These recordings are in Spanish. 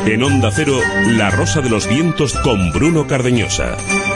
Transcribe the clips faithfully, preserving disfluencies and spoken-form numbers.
En Onda Cero, La Rosa de los Vientos con Bruno Cardeñosa.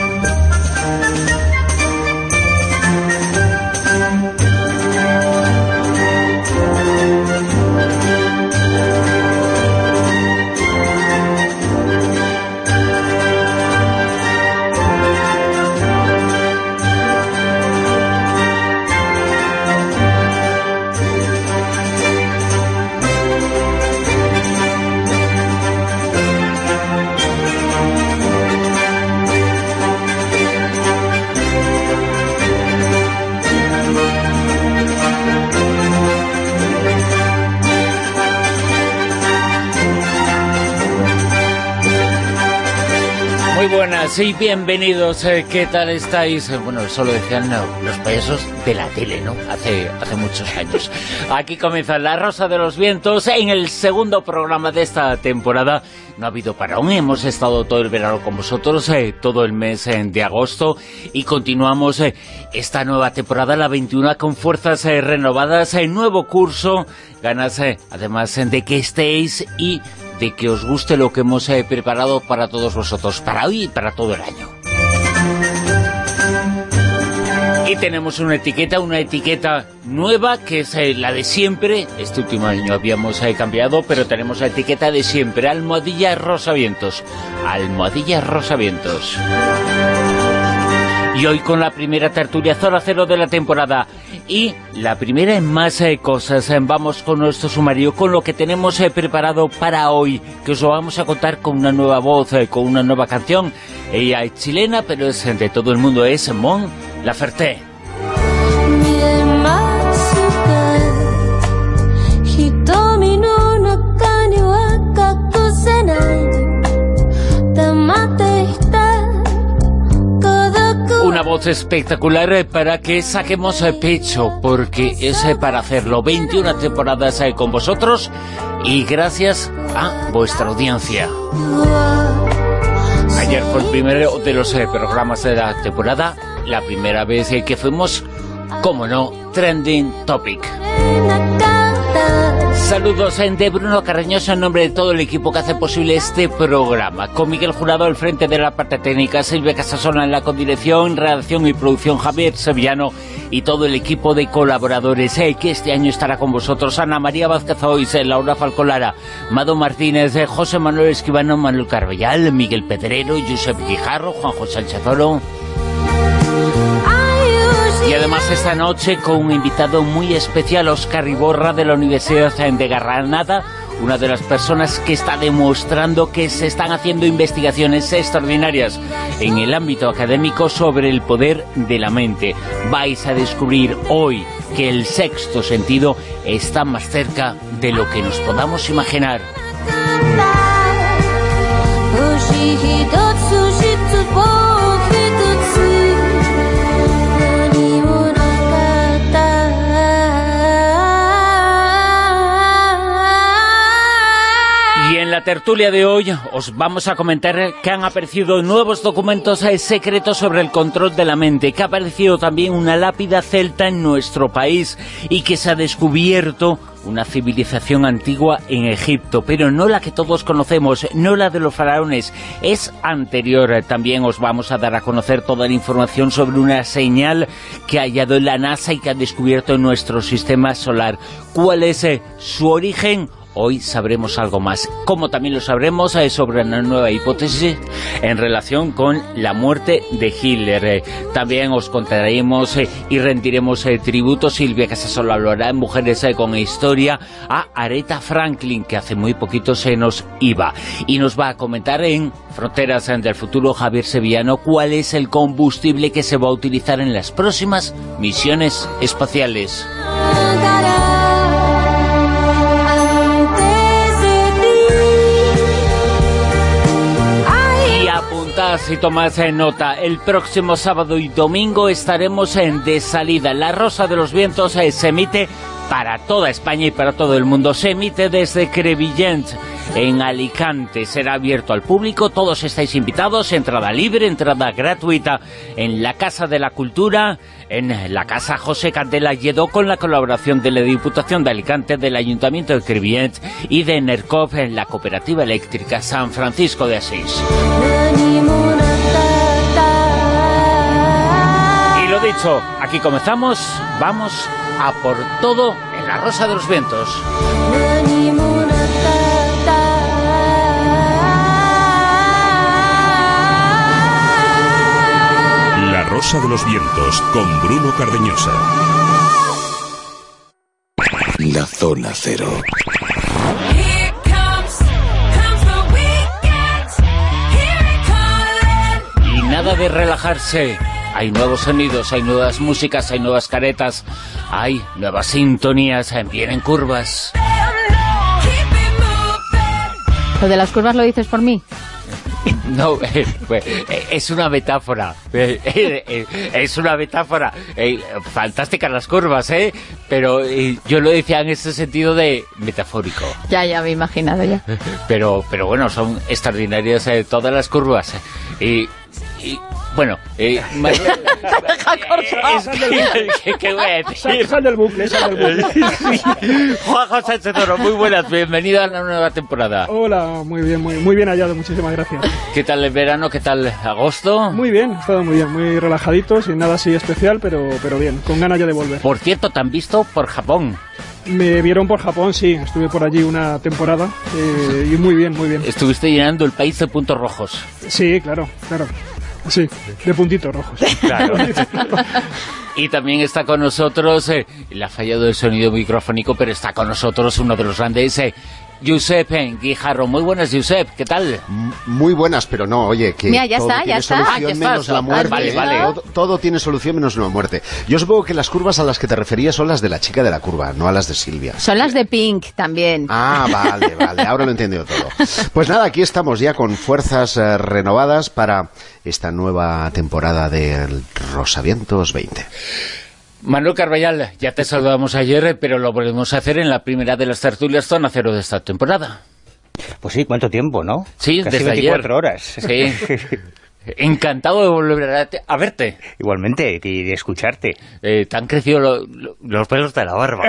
Sí, bienvenidos, eh, ¿qué tal estáis? Bueno, eso lo decían no, los payasos de la tele, ¿no? Hace, hace muchos años. Aquí comienza La Rosa de los Vientos en el segundo programa de esta temporada. No ha habido parón, hemos estado todo el verano con vosotros, eh, todo el mes eh, de agosto, y continuamos eh, esta nueva temporada, la veintiuno, con fuerzas eh, renovadas, eh, nuevo curso, ganas eh, además eh, de que estéis y de que os guste lo que hemos eh, preparado para todos vosotros, para hoy y para todo el año. Y tenemos una etiqueta, una etiqueta nueva, que es eh, la de siempre. Este último año habíamos eh, cambiado, pero tenemos la etiqueta de siempre, Almohadilla Rosavientos. Almohadilla Rosavientos. Y hoy con la primera tertulia Zona Cero de la temporada. Y la primera en más eh, cosas. Eh, vamos con nuestro sumario, con lo que tenemos eh, preparado para hoy, que os lo vamos a contar con una nueva voz, eh, con una nueva canción. Ella es chilena, pero es de todo el mundo, es Mon Laferte. Una voz espectacular para que saquemos el pecho, porque es para hacerlo. veintiuna temporadas con vosotros y gracias a vuestra audiencia. Ayer fue el primero de los eh, programas de la temporada, la primera vez eh, que fuimos, como no, Trending Topic. Saludos eh, de Bruno Cardeñosa en nombre de todo el equipo que hace posible este programa, con Miguel Jurado al frente de la parte técnica, Silvia Casasola en la codirección, redacción y producción, Javier Sevillano y todo el equipo de colaboradores eh, que este año estará con vosotros: Ana María Vázquez Ois, eh, Laura Falcolara, Mado Martínez, eh, José Manuel Esquivano, Manuel Carballal, Miguel Pedrero, Josep Guijarro, Juanjo Sánchez Oro. Y además esta noche con un invitado muy especial, Óscar Iborra, de la Universidad de Granada, una de las personas que está demostrando que se están haciendo investigaciones extraordinarias en el ámbito académico sobre el poder de la mente. Vais a descubrir hoy que el sexto sentido está más cerca de lo que nos podamos imaginar. En la tertulia de hoy os vamos a comentar que han aparecido nuevos documentos secretos sobre el control de la mente, que ha aparecido también una lápida celta en nuestro país y que se ha descubierto una civilización antigua en Egipto, pero no la que todos conocemos, no la de los faraones, es anterior. También os vamos a dar a conocer toda la información sobre una señal que ha hallado en la NASA y que ha descubierto en nuestro sistema solar. ¿Cuál es eh, su origen? Hoy sabremos algo más, como también lo sabremos eh, sobre una nueva hipótesis en relación con la muerte de Hitler. Eh, también os contaremos eh, y rendiremos eh, tributo, Silvia Casasola hablará en Mujeres eh, con Historia, a Aretha Franklin, que hace muy poquito se nos iba. Y nos va a comentar en Fronteras del Futuro Javier Sevillano cuál es el combustible que se va a utilizar en las próximas misiones espaciales. Si tomas nota, el próximo sábado y domingo estaremos en de salida. La Rosa de los Vientos eh, se emite para toda España y para todo el mundo. Se emite desde Crevillent, en Alicante. Será abierto al público, todos estáis invitados, entrada libre, entrada gratuita, en la Casa de la Cultura, en la Casa José Candela Lledó, con la colaboración de la Diputación de Alicante, del Ayuntamiento de Crevillent y de Enercop, en la Cooperativa Eléctrica San Francisco de Asís. Y lo dicho, aquí comenzamos, vamos a por todo en La Rosa de los Vientos. La Rosa de los Vientos, con Bruno Cardeñosa. La Zona Cero. Y nada de relajarse. Hay nuevos sonidos, hay nuevas músicas, hay nuevas caretas, hay nuevas sintonías, vienen curvas. ¿Lo de las curvas lo dices por mí? No, eh, eh, es una metáfora, eh, eh, es una metáfora, eh, fantásticas las curvas, ¿eh? Pero eh, yo lo decía en ese sentido de metafórico. Ya, ya me he imaginado ya. Pero, pero bueno, son extraordinarias eh, todas las curvas. Y, y bueno, eh, más, es que, ¿qué, qué voy a decir? Sal del bucle, sal del bucle. Sí. Juanjo Sánchez Oro, muy buenas, bienvenido a la nueva temporada. Hola, muy bien, muy, muy bien hallado, muchísimas gracias. ¿Qué tal el verano? ¿Qué tal agosto? Muy bien, he estado muy bien, muy relajadito, sin nada así especial, pero, pero bien, con ganas ya de volver. Por cierto, te han visto por Japón. Me vieron por Japón, sí, estuve por allí una temporada eh, y muy bien, muy bien. Estuviste llenando el país de puntos rojos. Sí, claro, claro. Sí, de puntitos rojos. Claro. Y también está con nosotros, eh, le ha fallado el sonido microfónico, pero está con nosotros uno de los grandes, eh, Josep Guijarro. Muy buenas, Josep, ¿qué tal? Muy buenas, pero no, oye, que Mira, ya todo está, tiene ya está. solución Ah, ya está. menos la muerte. Vale, vale. Todo, todo tiene solución menos la muerte. Yo supongo que las curvas a las que te referías son las de la chica de la curva, no a las de Silvia. Son las de Pink también. Ah, vale, vale, ahora lo he entendido todo. Pues nada, aquí estamos ya con fuerzas eh, renovadas para esta nueva temporada del Rosavientos veinte. Manuel Carballal, ya te saludamos ayer, pero lo volvemos a hacer en la primera de las tertulias Zona Cero de esta temporada. Pues sí, ¿cuánto tiempo, no? Sí, casi desde veinticuatro ayer. horas. Sí. Encantado de volver a, a verte. Igualmente, y de escucharte. Eh, te han crecido lo, lo, los pelos de la barba.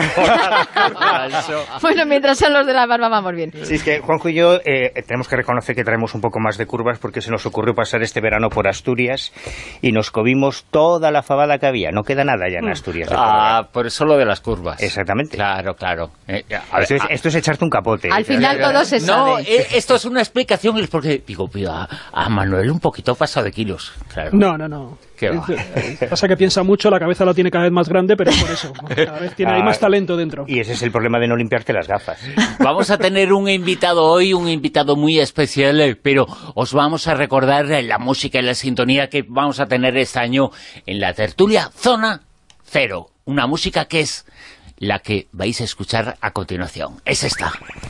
Bueno, mientras son los de la barba vamos bien. Sí, es que Juanjo y yo eh, tenemos que reconocer que traemos un poco más de curvas porque se nos ocurrió pasar este verano por Asturias y nos comimos toda la fabada que había. No queda nada ya en Asturias. De Ah, por eso lo de las curvas. Exactamente. Claro, claro. Eh, a ver, Esto es, a- esto es echarte un capote. Al final todo se No, sabe. eh, esto es una explicación, es porque digo, pido a, a Manuel un poquito pasado de kilos. Claro. No, no, no. ¿Qué va? Es- Pasa que piensa mucho, la cabeza la tiene cada vez más grande, pero por eso. Cada vez tiene, hay más talento dentro. Y ese es el problema de no limpiarte las gafas. Vamos a tener un invitado hoy, un invitado muy especial, eh, pero os vamos a recordar eh, la música y la sintonía que vamos a tener este año en la tertulia Zona Cero. Una música que es la que vais a escuchar a continuación. Es esta.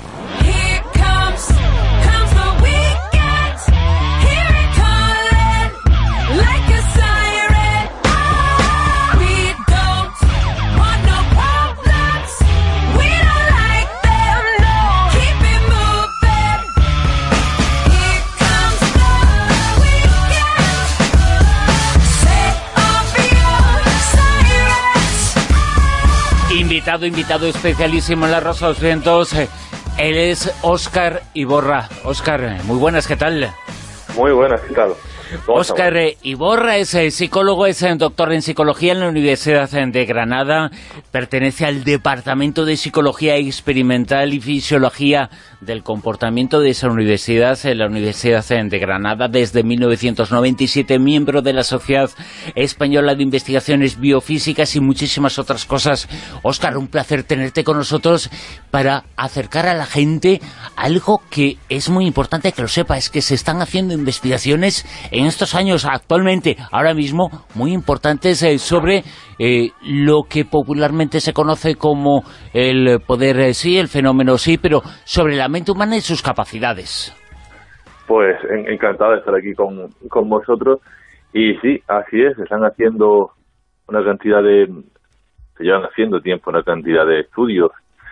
Invitado, invitado especialísimo en La Rosa de los Vientos. eh, Él es Óscar Iborra. Óscar, eh, muy buenas, ¿qué tal? Muy buenas, ¿qué tal? ¿Cómo Óscar estamos? eh, Iborra es eh, psicólogo, es eh, doctor en psicología en la Universidad eh, de Granada, pertenece al Departamento de Psicología Experimental y Fisiología del Comportamiento de esa universidad, en la Universidad eh, de Granada, desde mil novecientos noventa y siete, miembro de la Sociedad Española de Investigaciones Biofísicas y muchísimas otras cosas. Óscar, un placer tenerte con nosotros para acercar a la gente algo que es muy importante que lo sepa, es que se están haciendo investigaciones en estos años, actualmente, ahora mismo, muy importantes eh, sobre eh, lo que popularmente se conoce como el poder eh, sí, el fenómeno sí, pero sobre la mente humana y sus capacidades. Pues en- encantado de estar aquí con, con vosotros. Y sí, así es, se están haciendo una cantidad de, se llevan haciendo tiempo una cantidad de estudios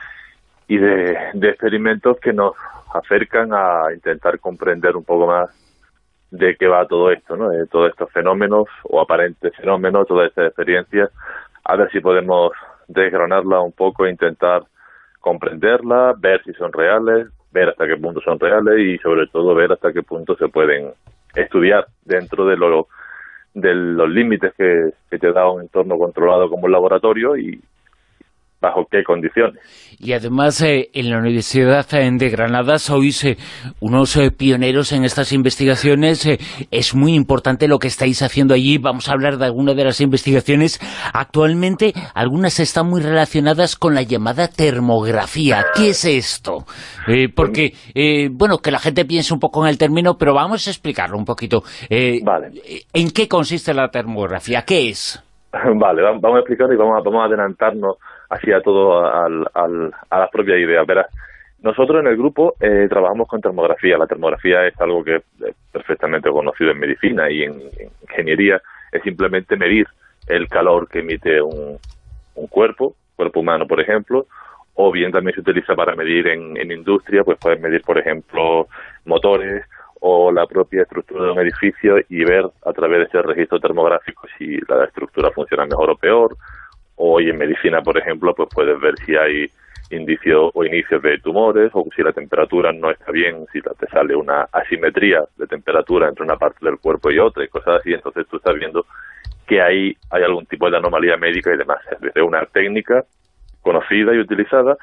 y de, de experimentos que nos acercan a intentar comprender un poco más de qué va todo esto, ¿no? De todos estos fenómenos o aparentes fenómenos, todas estas experiencias, a ver si podemos desgranarla un poco e intentar comprenderla, ver si son reales, ver hasta qué punto son reales y sobre todo ver hasta qué punto se pueden estudiar dentro de, lo, de los límites que, que te da un entorno controlado como un laboratorio y bajo qué condiciones. Y además eh, en la Universidad de Granada sois eh, unos eh, pioneros en estas investigaciones. Eh, es muy importante lo que estáis haciendo allí. Vamos a hablar de algunas de las investigaciones. Actualmente algunas están muy relacionadas con la llamada termografía. ¿Qué es esto? Eh, porque, eh, bueno, que la gente piense un poco en el término, pero vamos a explicarlo un poquito. Eh, vale. ¿En qué consiste la termografía? ¿Qué es? Vale, vamos a explicarlo y vamos a, vamos a adelantarnos así a todo, al, al, a las propias ideas. Verás, nosotros en el grupo eh, trabajamos con termografía. La termografía es algo que es perfectamente conocido en medicina y en, en ingeniería. Es simplemente medir el calor que emite un, un cuerpo, cuerpo humano, por ejemplo, o bien también se utiliza para medir en, en industria, pues puedes medir, por ejemplo, motores o la propia estructura de un edificio y ver a través de ese registro termográfico si la estructura funciona mejor o peor. Hoy en medicina, por ejemplo, pues puedes ver si hay indicios o inicios de tumores o si la temperatura no está bien, si te sale una asimetría de temperatura entre una parte del cuerpo y otra y cosas así. Entonces tú estás viendo que ahí hay algún tipo de anomalía médica y demás. Es decir, una técnica conocida y utilizada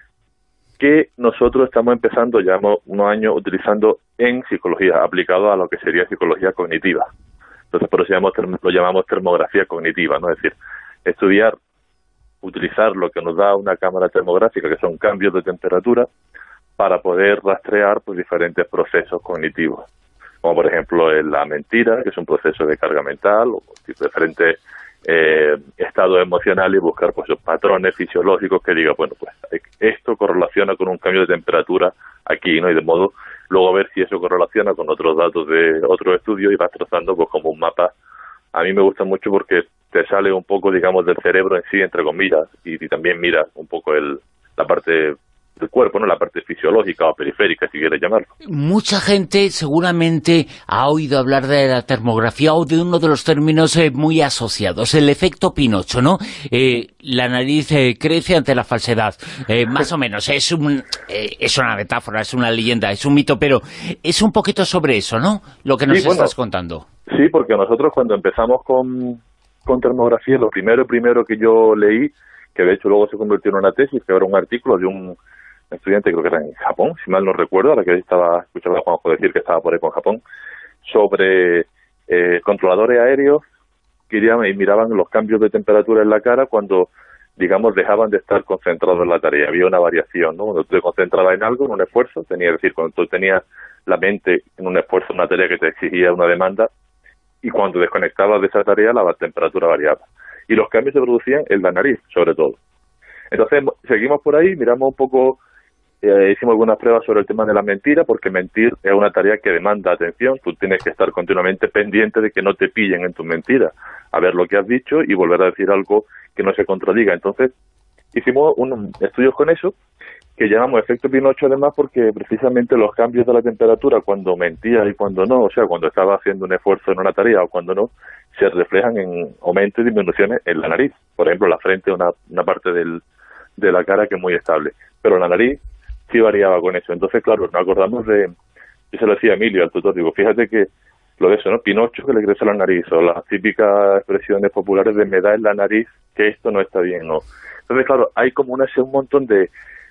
que nosotros estamos empezando, llevamos unos años utilizando en psicología, aplicado a lo que sería psicología cognitiva. Entonces por eso llamamos, lo llamamos termografía cognitiva, ¿no? Es decir, estudiar, utilizar lo que nos da una cámara termográfica, que son cambios de temperatura, para poder rastrear pues, diferentes procesos cognitivos, como por ejemplo la mentira, que es un proceso de carga mental, o diferentes eh, estados emocionales, y buscar pues, patrones fisiológicos que diga, bueno, pues esto correlaciona con un cambio de temperatura aquí, ¿no? Y de modo, luego ver si eso correlaciona con otros datos de otros estudios y vas trazando pues como un mapa. A mí me gusta mucho porque te sale un poco, digamos, del cerebro en sí, entre comillas, y, y también mira un poco el, la parte del cuerpo, ¿no? La parte fisiológica o periférica, si quieres llamarlo. Mucha gente seguramente ha oído hablar de la termografía o de uno de los términos eh, muy asociados, el efecto Pinocho, ¿no? Eh, la nariz eh, crece ante la falsedad, eh, más o menos. Es, un, eh, es una metáfora, es una leyenda, es un mito, pero es un poquito sobre eso, ¿no? Lo que nos sí, estás bueno, contando. Sí, porque nosotros cuando empezamos con, con termografía, lo primero primero que yo leí, que de hecho luego se convirtió en una tesis, que era un artículo de un estudiante, creo que era en Japón, si mal no recuerdo, a la que estaba escuchando a Juanjo decir que estaba por ahí con Japón, sobre eh, controladores aéreos que irían y miraban los cambios de temperatura en la cara cuando, digamos, dejaban de estar concentrados en la tarea. Había una variación, ¿no? Cuando tú te concentrabas en algo, en un esfuerzo, tenía que decir, cuando tú tenías la mente en un esfuerzo, una tarea que te exigía una demanda, y cuando desconectabas de esa tarea, la temperatura variaba. Y los cambios se producían en la nariz, sobre todo. Entonces, seguimos por ahí, miramos un poco, eh, hicimos algunas pruebas sobre el tema de la mentira, porque mentir es una tarea que demanda atención. Tú tienes que estar continuamente pendiente de que no te pillen en tus mentiras, a ver lo que has dicho y volver a decir algo que no se contradiga. Entonces, hicimos unos estudios con eso, que llamamos efecto Pinocho, además, porque precisamente los cambios de la temperatura, cuando mentías y cuando no, o sea, cuando estabas haciendo un esfuerzo en una tarea o cuando no, se reflejan en aumentos y disminuciones en la nariz. Por ejemplo, la frente es una, una parte del, de la cara que es muy estable, pero la nariz sí variaba con eso. Entonces, claro, nos acordamos de, yo se lo decía a Emilio, al tutor, digo, fíjate que lo de eso, ¿no? Pinocho, que le crece la nariz, o las típicas expresiones populares de me da en la nariz que esto no está bien, ¿no? Entonces, claro, hay como una, un montón de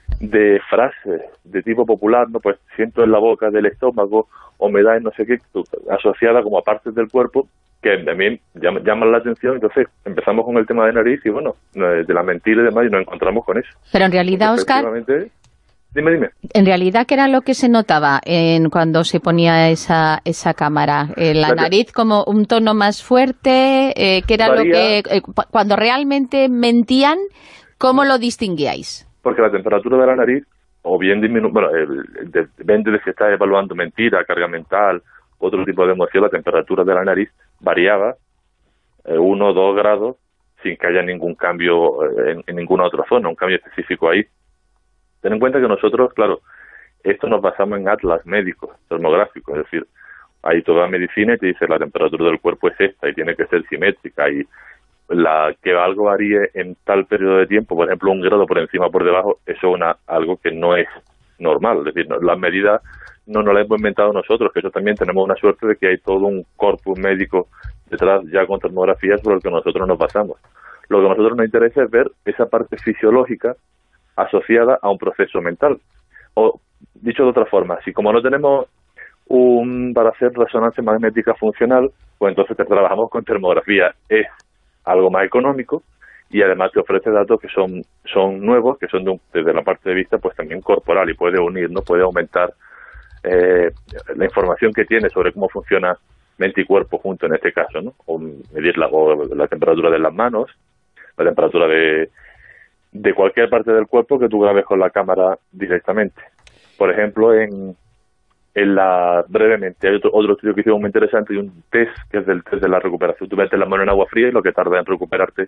de frases de tipo popular, ¿no? Pues siento en la boca del estómago o me da en no sé qué, asociada como a partes del cuerpo que también llaman, llaman la atención. Entonces empezamos con el tema de nariz y bueno, de la mentira y demás, y nos encontramos con eso. Pero en realidad, Óscar, dime, dime. En realidad, ¿qué era lo que se notaba en cuando se ponía esa esa cámara? Eh, la, la nariz como un tono más fuerte, eh, ¿qué era varía, lo que eh, cuando realmente mentían, cómo lo distinguíais? Porque la temperatura de la nariz, o bien disminuye, bueno, depende de si estás evaluando mentira, carga mental, otro tipo de emoción, la temperatura de la nariz variaba eh, uno o dos grados sin que haya ningún cambio en, en ninguna otra zona, un cambio específico ahí. Ten en cuenta que nosotros, claro, esto nos basamos en atlas médicos, termográficos, es decir, hay toda la medicina y te dice la temperatura del cuerpo es esta y tiene que ser simétrica, y la que algo varíe en tal periodo de tiempo, por ejemplo un grado por encima o por debajo, eso es una, algo que no es normal. Es decir, no, las medidas no nos las hemos inventado nosotros, que eso también tenemos una suerte de que hay todo un corpus médico detrás ya con termografías por el que nosotros nos basamos. Lo que a nosotros nos interesa es ver esa parte fisiológica asociada a un proceso mental. O, dicho de otra forma, si como no tenemos un para hacer resonancia magnética funcional, pues entonces te trabajamos con termografía. Es algo más económico y además te ofrece datos que son son nuevos, que son de un, desde la parte de vista pues también corporal, y puede unir, ¿no? Puede aumentar eh, la información que tiene sobre cómo funciona mente y cuerpo junto en este caso, ¿no? O medir la, o la temperatura de las manos, la temperatura de, de cualquier parte del cuerpo que tú grabes con la cámara directamente. Por ejemplo, en, en la brevemente, hay otro, otro estudio que hicimos muy interesante, y un test que es del test de la recuperación. Tú metes la mano en agua fría y lo que tarda en recuperarte,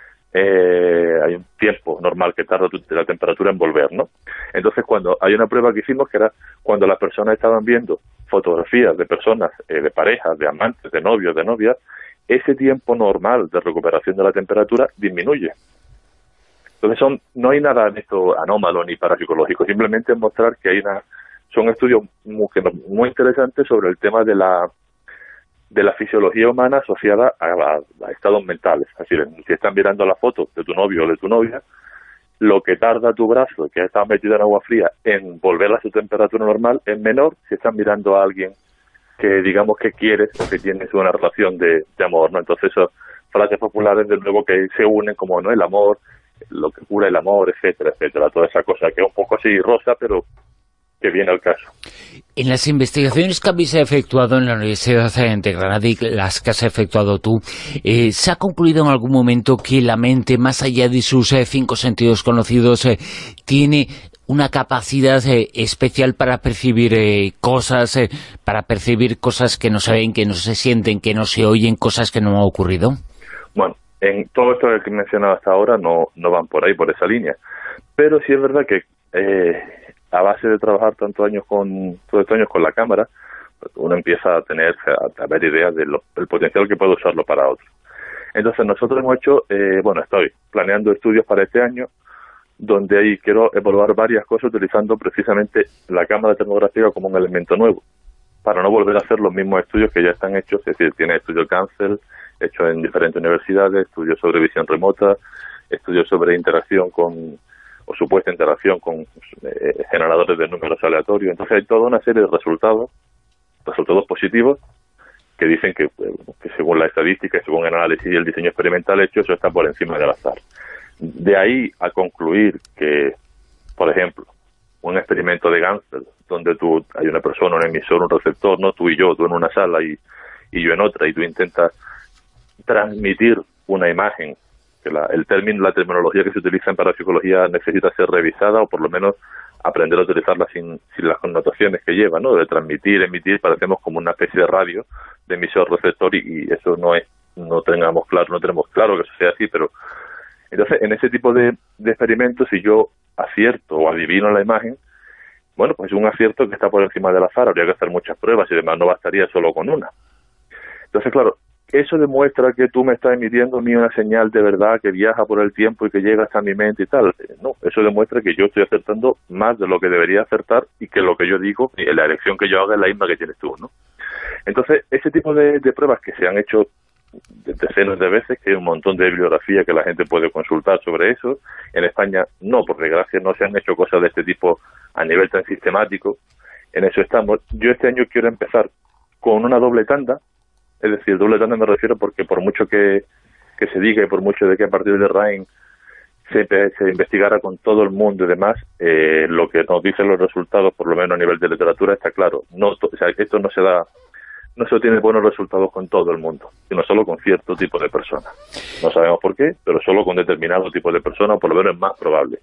eh, hay un tiempo normal que tarda tu, la temperatura en volver, ¿no? Entonces, cuando hay una prueba que hicimos que era cuando las personas estaban viendo fotografías de personas, eh, de parejas, de amantes, de novios, de novias, ese tiempo normal de recuperación de la temperatura disminuye. Entonces son, no hay nada en esto anómalo ni parapsicológico, simplemente es mostrar que hay una, son estudios muy, muy interesantes sobre el tema de la de la fisiología humana asociada a, a, a estados mentales. Es decir, si están mirando la foto de tu novio o de tu novia, lo que tarda tu brazo, que está metido en agua fría, en volver a su temperatura normal es menor si están mirando a alguien que digamos que quieres o que tienes una relación de, de amor, ¿no? Entonces esas frases populares de nuevo que se unen como, ¿no? El amor, lo que cura el amor, etcétera, etcétera, toda esa cosa que es un poco así rosa, pero que viene al caso. En las investigaciones que habéis efectuado en la Universidad de Granada y las que has efectuado tú, eh, ¿se ha concluido en algún momento que la mente, más allá de sus eh, cinco sentidos conocidos, eh, tiene una capacidad eh, especial para percibir eh, cosas, eh, para percibir cosas que no se ven, que no se sienten, que no se oyen, cosas que no han ocurrido? Bueno, en todo esto que he mencionado hasta ahora no, no van por ahí, por esa línea. Pero sí es verdad que eh, a base de trabajar tantos años con todos estos años con la cámara, uno empieza a tener, a, a ver ideas del de potencial que puede usarlo para otro. Entonces nosotros hemos hecho, eh, bueno, estoy planeando estudios para este año, donde ahí quiero evaluar varias cosas utilizando precisamente la cámara termográfica como un elemento nuevo, para no volver a hacer los mismos estudios que ya están hechos. Es decir, tiene estudios cáncer, hechos en diferentes universidades, estudios sobre visión remota, estudios sobre interacción con, o supuesta interacción con eh, generadores de números aleatorios. Entonces hay toda una serie de resultados, resultados positivos, que dicen que, que según la estadística y según el análisis y el diseño experimental hecho, eso está por encima del azar. De ahí a concluir que, por ejemplo, un experimento de Ganser, donde tú hay una persona, un emisor, un receptor, no tú y yo, tú en una sala y, y yo en otra, y tú intentas transmitir una imagen, que la, el término, la terminología que se utiliza en parapsicología necesita ser revisada, o por lo menos aprender a utilizarla sin, sin las connotaciones que lleva, ¿no? De transmitir, emitir, parecemos como una especie de radio, de emisor-receptor, y, y eso no es, no tengamos claro, no tenemos claro que eso sea así, pero entonces en ese tipo de, de experimentos, si yo acierto o adivino la imagen, bueno, pues es un acierto que está por encima del azar, habría que hacer muchas pruebas y demás, no bastaría solo con una. Entonces, claro, eso demuestra que tú me estás emitiendo a mí una señal de verdad que viaja por el tiempo y que llega hasta mi mente y tal. No, eso demuestra que yo estoy acertando más de lo que debería acertar y que lo que yo digo, la elección que yo haga es la misma que tienes tú, ¿no? Entonces, ese tipo de, de pruebas que se han hecho decenas de veces, que hay un montón de bibliografía que la gente puede consultar sobre eso. En España no, por desgracia no se han hecho cosas de este tipo a nivel tan sistemático. En eso estamos. Yo este año quiero empezar con una doble tanda. Es decir, doble tanda me refiero porque por mucho que, que se diga y por mucho de que a partir de RAIN se, se investigara con todo el mundo y demás, eh, lo que nos dicen los resultados, por lo menos a nivel de literatura, está claro. No, o sea, esto no se da, no se obtiene buenos resultados con todo el mundo, sino solo con cierto tipo de personas. No sabemos por qué, pero solo con determinado tipo de personas, por lo menos es más probable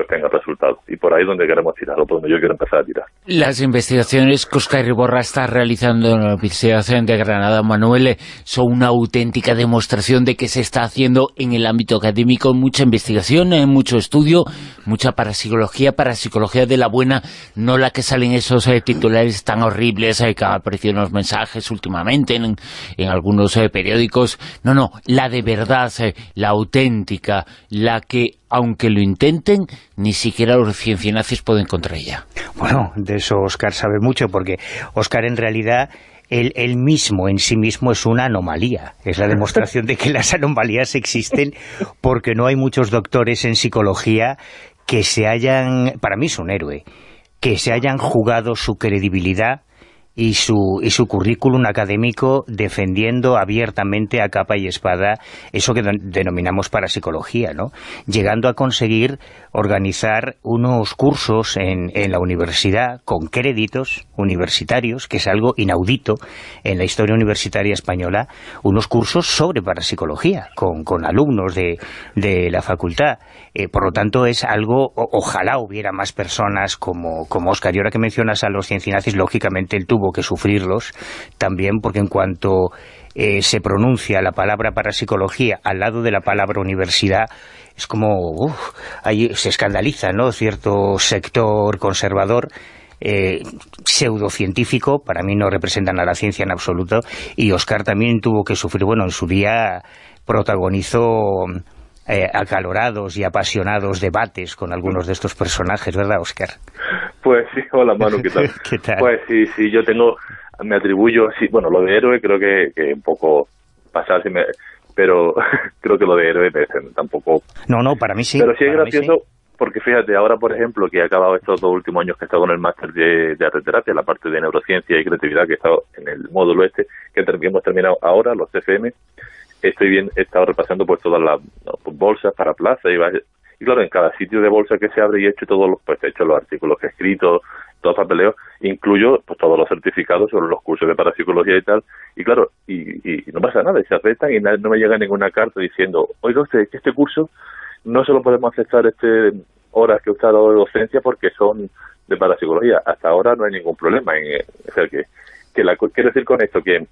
pues tenga resultados. Y por ahí es donde queremos tirar, o por donde yo quiero empezar a tirar. Las investigaciones que Óscar Iborra está realizando en la Universidad de Granada, Manuel, son una auténtica demostración de que se está haciendo en el ámbito académico mucha investigación, mucho estudio, mucha parapsicología, parapsicología de la buena, no la que salen esos eh, titulares tan horribles eh, que han aparecido en los mensajes últimamente en, en algunos eh, periódicos. No, no, la de verdad, eh, la auténtica, la que, aunque lo intenten, ni siquiera los ciencianazis pueden contra ella. Bueno, de eso Óscar sabe mucho, porque Óscar en realidad, él, él mismo, en sí mismo, es una anomalía. Es la demostración de que las anomalías existen, porque no hay muchos doctores en psicología que se hayan, para mí es un héroe, que se hayan jugado su credibilidad y su, y su currículum académico defendiendo abiertamente a capa y espada eso que denominamos parapsicología, ¿no? Llegando a conseguir organizar unos cursos en, en la universidad con créditos universitarios, que es algo inaudito en la historia universitaria española, unos cursos sobre parapsicología con, con alumnos de, de la facultad. Eh, por lo tanto, es algo, o, ojalá hubiera más personas como, como Óscar. Y ahora que mencionas a los ciencinazis, lógicamente él tuvo que sufrirlos también, porque en cuanto eh, se pronuncia la palabra parapsicología al lado de la palabra universidad, es como, uf, ahí se escandaliza, ¿no?, cierto sector conservador, eh, pseudocientífico. Para mí no representan a la ciencia en absoluto, y Óscar también tuvo que sufrir. Bueno, en su día protagonizó Eh, acalorados y apasionados debates con algunos de estos personajes, ¿verdad, Óscar? Pues sí, hola Manu, ¿qué tal? ¿Qué tal? Pues sí, sí, yo tengo, me atribuyo, sí, bueno, lo de héroe creo que, que un poco pasarse, me, pero creo que lo de héroe tampoco... No, no, para mí sí. Pero sí es gracioso, sí. Porque fíjate, ahora por ejemplo, que he acabado estos dos últimos años que he estado en el máster de, de arteterapia, la parte de neurociencia y creatividad, que he estado en el módulo este, que hemos terminado ahora, los C F M. Estoy bien, he estado repasando pues todas las no, pues, bolsas para plaza y, y claro, en cada sitio de bolsa que se abre y he hecho todos los, pues he hecho los artículos que he escrito, todo el papeleo, incluyo pues todos los certificados sobre los cursos de parapsicología y tal, y claro, y, y no pasa nada, y se aceptan y no, no me llega ninguna carta diciendo, oiga usted, que este curso no se lo podemos aceptar este horas que usted ha dado de docencia porque son de parapsicología. Hasta ahora no hay ningún problema en, o sea que, que la, quiero decir con esto que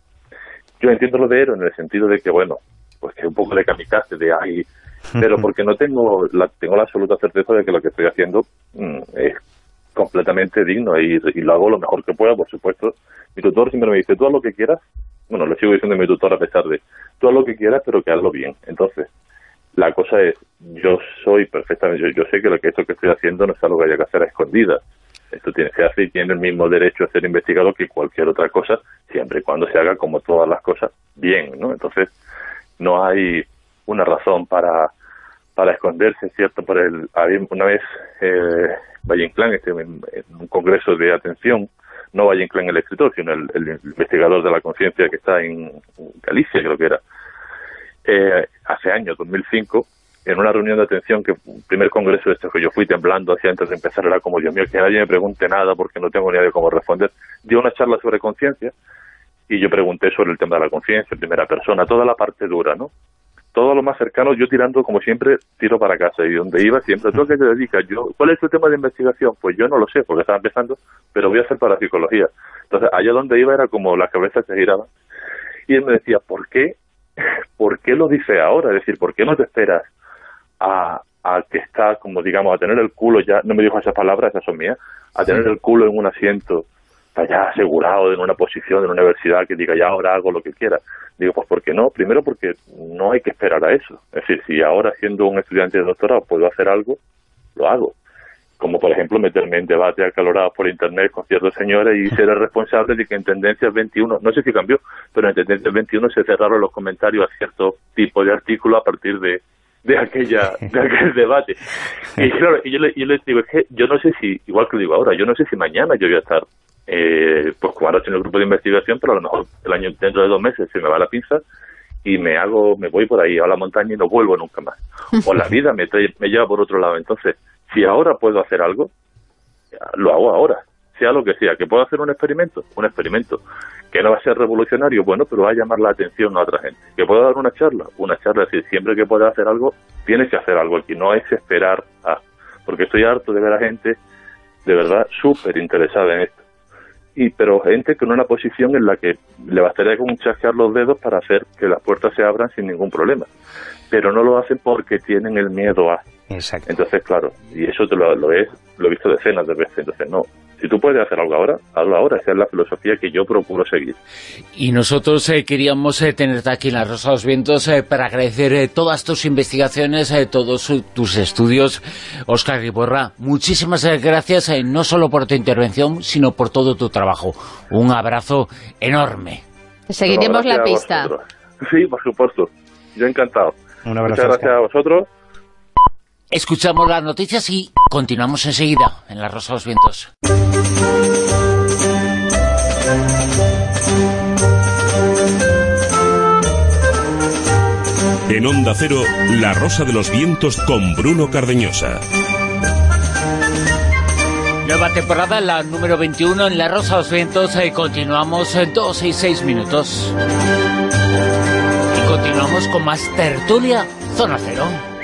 yo entiendo lo de héroe en el sentido de que, bueno, pues que un poco de kamikaze, de ay, pero porque no tengo la tengo la absoluta certeza de que lo que estoy haciendo mmm, es completamente digno y, y lo hago lo mejor que pueda, por supuesto. Mi tutor siempre me dice, tú haz lo que quieras, bueno, lo sigo diciendo a mi tutor a pesar de, tú haz lo que quieras, pero que hazlo bien. Entonces, la cosa es, yo soy perfectamente, yo, yo sé que lo que esto que estoy haciendo no es algo que haya que hacer a escondidas. Esto tiene, se hace y tiene el mismo derecho a ser investigado que cualquier otra cosa, siempre y cuando se haga, como todas las cosas, bien, ¿no? Entonces, no hay una razón para, para esconderse, ¿cierto? Por el, una vez, eh, Valle Inclán, este, en, en un congreso de atención, no Valle Inclán el escritor, sino el, el investigador de la conciencia que está en Galicia, creo que era, eh, hace años, dos mil cinco, en una reunión de atención, que el primer congreso de estos que yo fui temblando hacia antes de empezar, era como, Dios mío, que nadie me pregunte nada porque no tengo ni idea de cómo responder. Dio una charla sobre conciencia y yo pregunté sobre el tema de la conciencia, primera persona, toda la parte dura, ¿no? Todo lo más cercano, yo tirando, como siempre, tiro para casa, y donde iba siempre, ¿tú a qué te dedicas? Yo, ¿cuál es tu tema de investigación? Pues yo no lo sé, porque estaba empezando, pero voy a hacer parapsicología. Entonces, allá donde iba era como la cabeza se giraba, y él me decía, ¿por qué? ¿Por qué lo dice ahora? Es decir, ¿por qué no te esperas a, a que está, como digamos, a tener el culo ya, no me dijo esas palabras, esas son mías, a tener el culo en un asiento, ya asegurado en una posición en una universidad que diga, ya ahora hago lo que quiera? Digo, pues ¿por qué no? Primero porque no hay que esperar a eso. Es decir, si ahora siendo un estudiante de doctorado puedo hacer algo, lo hago. Como por ejemplo meterme en debate acalorado por internet con ciertos señores y ser el responsable de que en Tendencias veintiuno, no sé si cambió, pero en Tendencias veintiuno se cerraron los comentarios a cierto tipo de artículo a partir de de aquella de aquel debate. Y claro, y yo, le, yo les digo, es que yo no sé si, igual que lo digo ahora, yo no sé si mañana yo voy a estar eh, pues como ahora estoy en el grupo de investigación, pero a lo mejor el año dentro de dos meses se me va la pinza y me hago me voy por ahí a la montaña y no vuelvo nunca más. O la vida me, trae, me lleva por otro lado. Entonces, si ahora puedo hacer algo, lo hago ahora, sea lo que sea. ¿Que puedo hacer un experimento? Un experimento. ¿Que no va a ser revolucionario? Bueno, pero va a llamar la atención a otra gente. ¿Que puedo dar una charla? Una charla. Es decir, siempre que pueda hacer algo, tienes que hacer algo aquí. No es esperar a... porque estoy harto de ver a gente, de verdad, súper interesada en esto. Y pero gente con una posición en la que le bastaría con chasquear los dedos para hacer que las puertas se abran sin ningún problema. Pero no lo hacen porque tienen el miedo a... Exacto. Entonces, claro, y eso te lo, lo, es, lo he visto decenas de veces. Entonces, no, si tú puedes hacer algo ahora, hazlo ahora. Esa es la filosofía que yo procuro seguir. Y nosotros eh, queríamos eh, tenerte aquí en La Rosa de los Vientos eh, para agradecer eh, todas tus investigaciones, eh, todos uh, tus estudios. Óscar Iborra, muchísimas eh, gracias, eh, no solo por tu intervención, sino por todo tu trabajo. Un abrazo enorme. Seguiremos la pista. Sí, por supuesto. Yo encantado. Un abrazo. Muchas gracias a vosotros. Escuchamos las noticias y continuamos enseguida en La Rosa de los Vientos. En Onda Cero, La Rosa de los Vientos con Bruno Cardeñosa. Nueva temporada, la número veintiuno en La Rosa de los Vientos. Eh, continuamos en dos y seis minutos. Y continuamos con más tertulia Zona Cero.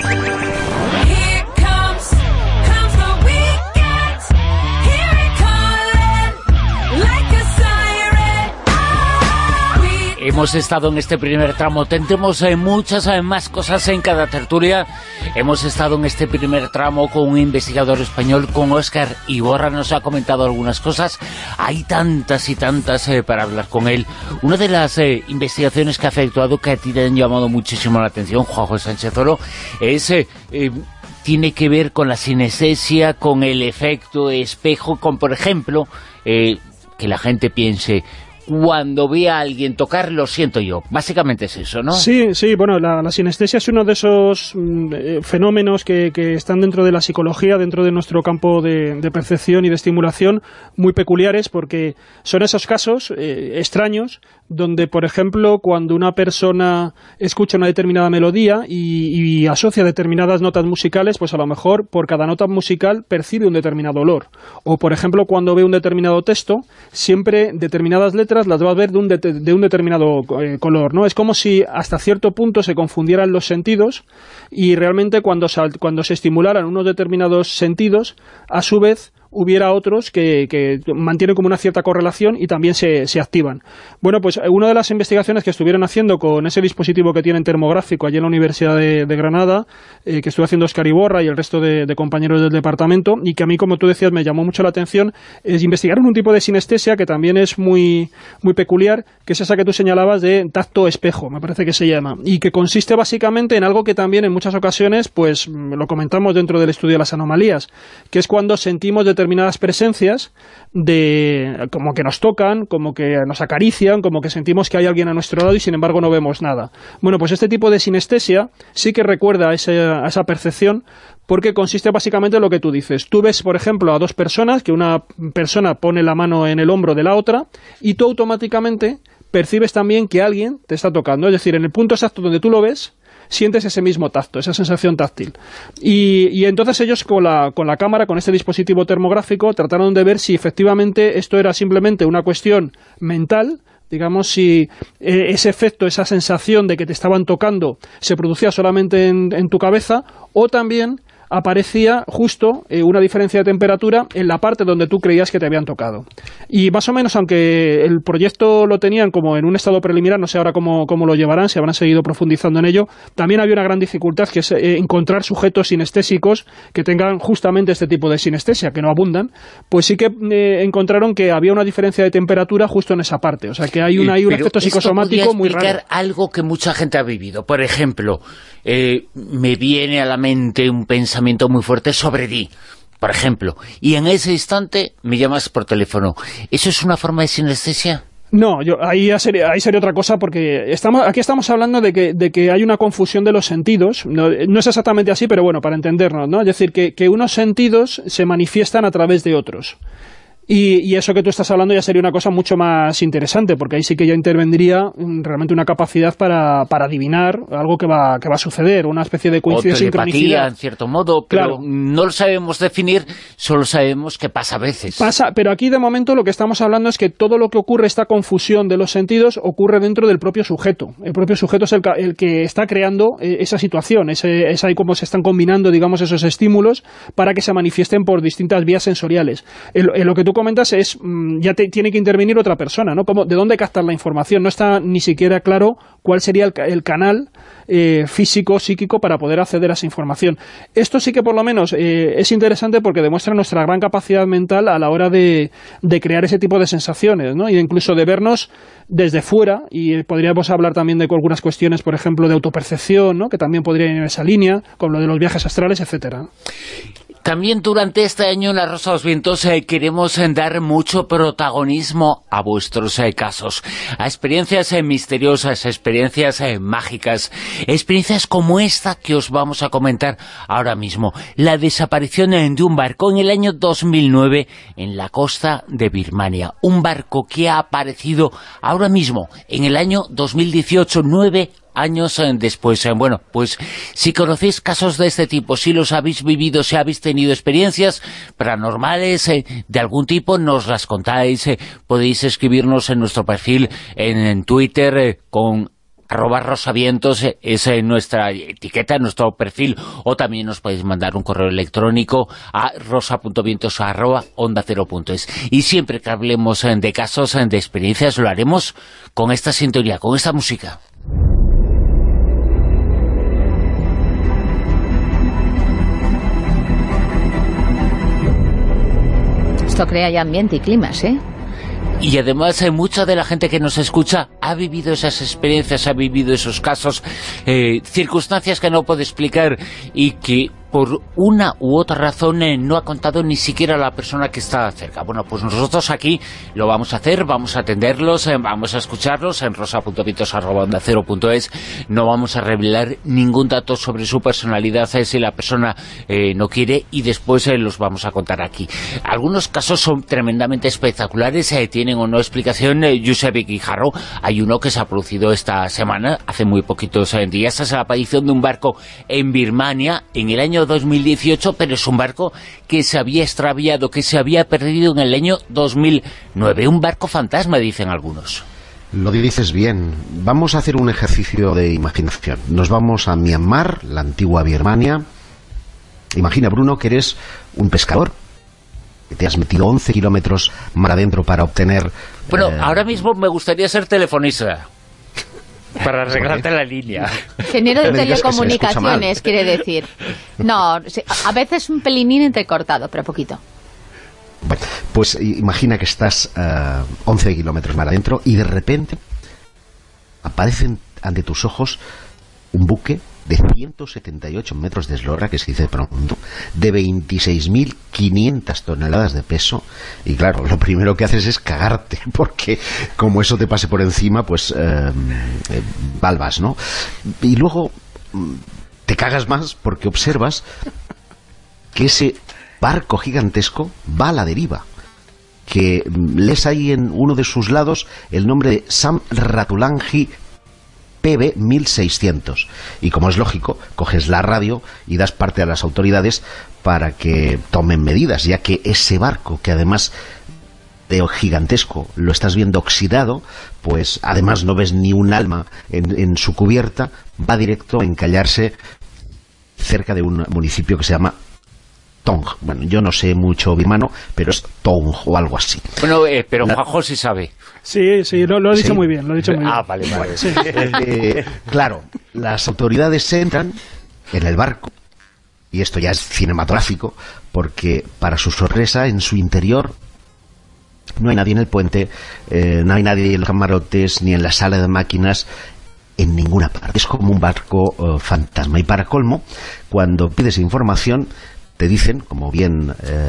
Hemos estado en este primer tramo, tendremos eh, muchas eh, más cosas en cada tertulia. Hemos estado en este primer tramo con un investigador español, con Óscar Iborra, nos ha comentado algunas cosas. Hay tantas y tantas eh, para hablar con él. Una de las eh, investigaciones que ha efectuado, que a ti te han llamado muchísimo la atención, Juan José Sánchez Oro, es... Eh, eh, tiene que ver con la sinestesia, con el efecto espejo, con, por ejemplo, eh, que la gente piense... Cuando ve a alguien tocar, lo siento yo. Básicamente es eso, ¿no? Sí, sí, bueno, la, la sinestesia es uno de esos mm, eh, fenómenos que, que están dentro de la psicología, dentro de nuestro campo de, de percepción y de estimulación, muy peculiares, porque son esos casos eh, extraños, donde, por ejemplo, cuando una persona escucha una determinada melodía y, y asocia determinadas notas musicales, pues a lo mejor por cada nota musical percibe un determinado olor. O, por ejemplo, cuando ve un determinado texto, siempre determinadas letras las va a ver de un, de, de un determinado eh, color, ¿no? Es como si hasta cierto punto se confundieran los sentidos y realmente cuando se, cuando se estimularan unos determinados sentidos, a su vez hubiera otros que, que mantienen como una cierta correlación y también se, se activan. Bueno, pues una de las investigaciones que estuvieron haciendo con ese dispositivo que tienen termográfico allí en la Universidad de, de Granada, eh, que estuvo haciendo Óscar Iborra y el resto de, de compañeros del departamento, y que a mí, como tú decías, me llamó mucho la atención, es investigar un tipo de sinestesia que también es muy, muy peculiar, que es esa que tú señalabas de tacto espejo, me parece que se llama, y que consiste básicamente en algo que también en muchas ocasiones, pues lo comentamos dentro del estudio de las anomalías, que es cuando sentimos determinadas determinadas presencias de como que nos tocan, como que nos acarician, como que sentimos que hay alguien a nuestro lado y sin embargo no vemos nada. Bueno, pues este tipo de sinestesia sí que recuerda a, ese, a esa percepción, porque consiste básicamente en lo que tú dices. Tú ves, por ejemplo, a dos personas, que una persona pone la mano en el hombro de la otra y tú automáticamente percibes también que alguien te está tocando. Es decir, en el punto exacto donde tú lo ves, sientes ese mismo tacto, esa sensación táctil. Y, y entonces ellos con la, con la cámara, con este dispositivo termográfico, trataron de ver si efectivamente esto era simplemente una cuestión mental, digamos, si eh, ese efecto, esa sensación de que te estaban tocando se producía solamente en, en tu cabeza, o también aparecía justo eh, una diferencia de temperatura en la parte donde tú creías que te habían tocado. Y más o menos, aunque el proyecto lo tenían como en un estado preliminar, no sé ahora cómo, cómo lo llevarán, si habrán seguido profundizando en ello, también había una gran dificultad, que es eh, encontrar sujetos sinestésicos que tengan justamente este tipo de sinestesia, que no abundan. Pues sí que eh, encontraron que había una diferencia de temperatura justo en esa parte. O sea, que hay, una, hay un Pero efecto psicosomático muy raro. explicar algo que mucha gente ha vivido. Por ejemplo, eh, me viene a la mente un pensamiento muy fuerte sobre ti, por ejemplo, y en ese instante me llamas por teléfono. ¿Eso es una forma de sinestesia? No, yo, ahí, sería, ahí sería otra cosa, porque estamos, aquí estamos hablando de que, de que hay una confusión de los sentidos. No, no es exactamente así, pero bueno, para entendernos, ¿no? Es decir, que, que unos sentidos se manifiestan a través de otros. Y, y eso que tú estás hablando ya sería una cosa mucho más interesante, porque ahí sí que ya intervendría realmente una capacidad para, para adivinar algo que va, que va a suceder, una especie de coincidencia, o telepatía, sincronicidad. En cierto modo, pero claro. no lo sabemos definir, solo sabemos que pasa a veces. Pasa, pero aquí de momento lo que estamos hablando es que todo lo que ocurre, esta confusión de los sentidos, ocurre dentro del propio sujeto. El propio sujeto es el, el que está creando eh, esa situación, ese, es ahí como se están combinando, digamos, esos estímulos para que se manifiesten por distintas vías sensoriales. En, en lo que tú comentas es, ya te, tiene que intervenir otra persona, ¿no? Como, ¿de dónde captar la información? No está ni siquiera claro cuál sería el, el canal eh, físico, psíquico, para poder acceder a esa información. Esto sí que por lo menos eh, es interesante porque demuestra nuestra gran capacidad mental a la hora de, de crear ese tipo de sensaciones, ¿no? Y incluso de vernos desde fuera, y podríamos hablar también de algunas cuestiones, por ejemplo, de autopercepción, ¿no? Que también podría ir en esa línea, con lo de los viajes astrales, etcétera. También durante este año en La Rosa de los Vientos eh, queremos eh, dar mucho protagonismo a vuestros eh, casos, a experiencias eh, misteriosas, experiencias eh, mágicas, experiencias como esta que os vamos a comentar ahora mismo, la desaparición eh, de un barco en el año dos mil nueve en la costa de Birmania, un barco que ha aparecido ahora mismo en el año dos mil dieciocho, nueve años después. Bueno, pues si conocéis casos de este tipo, si los habéis vivido, si habéis tenido experiencias paranormales eh, de algún tipo, nos las contáis, eh, podéis escribirnos en nuestro perfil en, en Twitter eh, con arroba rosavientos, eh, es eh, nuestra etiqueta, nuestro perfil, o también nos podéis mandar un correo electrónico a rosa.vientos arroba onda cero punto es. Y siempre que hablemos eh, de casos, eh, de experiencias, lo haremos con esta sintonía, con esta música. Esto crea ya ambiente y climas, ¿eh? Y además hay mucha de la gente que nos escucha ha vivido esas experiencias, ha vivido esos casos, eh, circunstancias que no puede explicar y que por una u otra razón eh, no ha contado ni siquiera la persona que está cerca. Bueno, pues nosotros aquí lo vamos a hacer, vamos a atenderlos, eh, vamos a escucharlos en rosa.vientos arroba onda cero punto es. No vamos a revelar ningún dato sobre su personalidad eh, si la persona eh, no quiere, y después eh, los vamos a contar aquí. Algunos casos son tremendamente espectaculares, eh, tienen o no explicación. eh, Josep Guijarro, hay uno que se ha producido esta semana, hace muy poquitos eh, días, es la aparición de un barco en Birmania en el año dos mil dieciocho, pero es un barco que se había extraviado, que se había perdido en el año dos mil nueve. Un barco fantasma, dicen algunos. Lo dices bien. Vamos a hacer un ejercicio de imaginación. Nos vamos a Myanmar, la antigua Birmania. Imagina, Bruno, que eres un pescador, que te has metido once kilómetros mar adentro para obtener... Bueno, eh... ahora mismo me gustaría ser telefonista. Para arreglarte la línea. Ingeniero de telecomunicaciones, quiere decir. No, a veces un pelinín entrecortado, pero poquito. Bueno, pues imagina que estás uh, once kilómetros mar adentro y de repente aparecen ante tus ojos un buque de ciento setenta y ocho metros de eslora, que se dice pronto, de veintiséis mil quinientas toneladas de peso, y claro, lo primero que haces es cagarte, porque como eso te pase por encima, pues eh, eh, balbas, ¿no? Y luego te cagas más porque observas que ese barco gigantesco va a la deriva, que lees ahí en uno de sus lados el nombre de Sam Ratulangi P B mil seiscientos, y como es lógico, coges la radio y das parte a las autoridades para que tomen medidas, ya que ese barco, que además de gigantesco lo estás viendo oxidado, pues además no ves ni un alma en, en su cubierta, va directo a encallarse cerca de un municipio que se llama Tong. Bueno, yo no sé mucho birmano, pero es Tong o algo así. Bueno, eh, pero Juanjo sí sabe. Sí, sí, lo, lo he dicho ¿Sí? muy bien, lo he dicho muy bien. Ah, vale, vale. Sí. Eh, claro, las autoridades entran en el barco, y esto ya es cinematográfico, porque para su sorpresa, en su interior no hay nadie en el puente, eh, no hay nadie en los camarotes, ni en la sala de máquinas, en ninguna parte. Es como un barco uh, fantasma. Y para colmo, cuando pides información, te dicen, como bien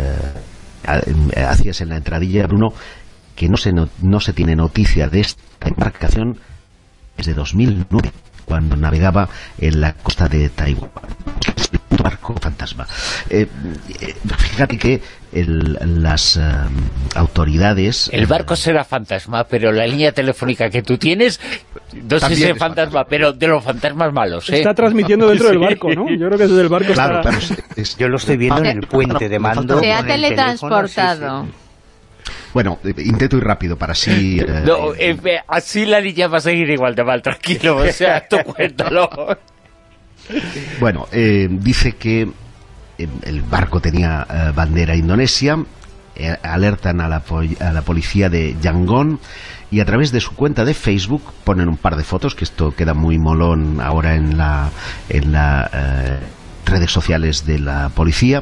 eh, hacías en la entradilla, Bruno, que no se, no, no se tiene noticia de esta embarcación desde dos mil nueve, cuando navegaba en la costa de Taiwán. Es un barco fantasma. fantasma. Eh, eh, fíjate que el, las eh, autoridades... El barco será fantasma, pero la línea telefónica que tú tienes, no sé si es fantasma, fantasma, pero de los fantasmas malos, ¿eh? Está transmitiendo dentro sí. del barco, ¿no? Yo creo que desde el barco claro, está... Claro, es, yo lo estoy viendo en el puente de mando. Se ha teletransportado. Teléfono, sí, sí. Bueno, intento ir rápido para así... Eh, no, eh, así la niña va a seguir igual de mal, tranquilo, o sea, tú cuéntalo. Bueno, eh, dice que eh, el barco tenía eh, bandera indonesia, eh, alertan a la, a la policía de Yangon y a través de su cuenta de Facebook ponen un par de fotos, que esto queda muy molón ahora en la en la eh, redes sociales de la policía,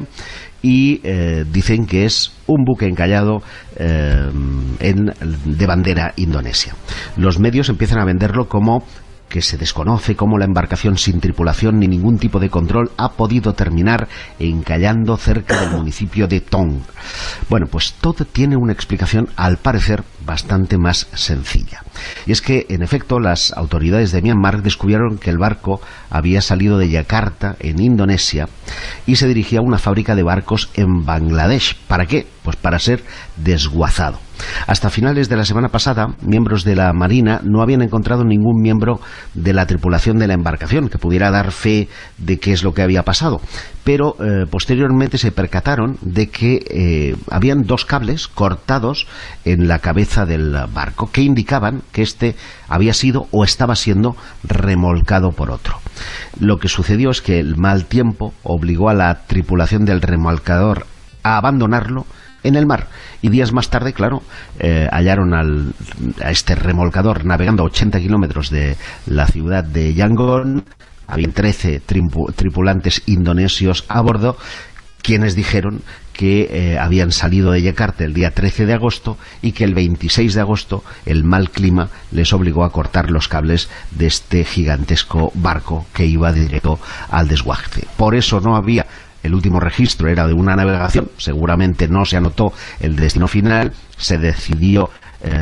y eh, dicen que es un buque encallado eh, en, de bandera indonesia. Los medios empiezan a venderlo como que se desconoce cómo la embarcación sin tripulación ni ningún tipo de control ha podido terminar encallando cerca del municipio de Tong. Bueno, pues todo tiene una explicación, al parecer, bastante más sencilla. Y es que, en efecto, las autoridades de Myanmar descubrieron que el barco había salido de Yakarta, en Indonesia, y se dirigía a una fábrica de barcos en Bangladesh. ¿Para qué? Pues para ser desguazado. Hasta finales de la semana pasada, miembros de la Marina no habían encontrado ningún miembro de la tripulación de la embarcación que pudiera dar fe de qué es lo que había pasado. Pero eh, posteriormente se percataron de que eh, habían dos cables cortados en la cabeza del barco que indicaban que éste había sido o estaba siendo remolcado por otro. Lo que sucedió es que el mal tiempo obligó a la tripulación del remolcador a abandonarlo en el mar, y días más tarde, claro, eh, hallaron al, a este remolcador navegando a ochenta kilómetros de la ciudad de Yangon. Habían trece tripu, tripulantes indonesios a bordo, quienes dijeron que eh, habían salido de Yakarta el día trece de agosto y que el veintiséis de agosto el mal clima les obligó a cortar los cables de este gigantesco barco que iba directo al desguace. Por eso no había... El último registro era de una navegación, seguramente no se anotó el destino final, se decidió eh,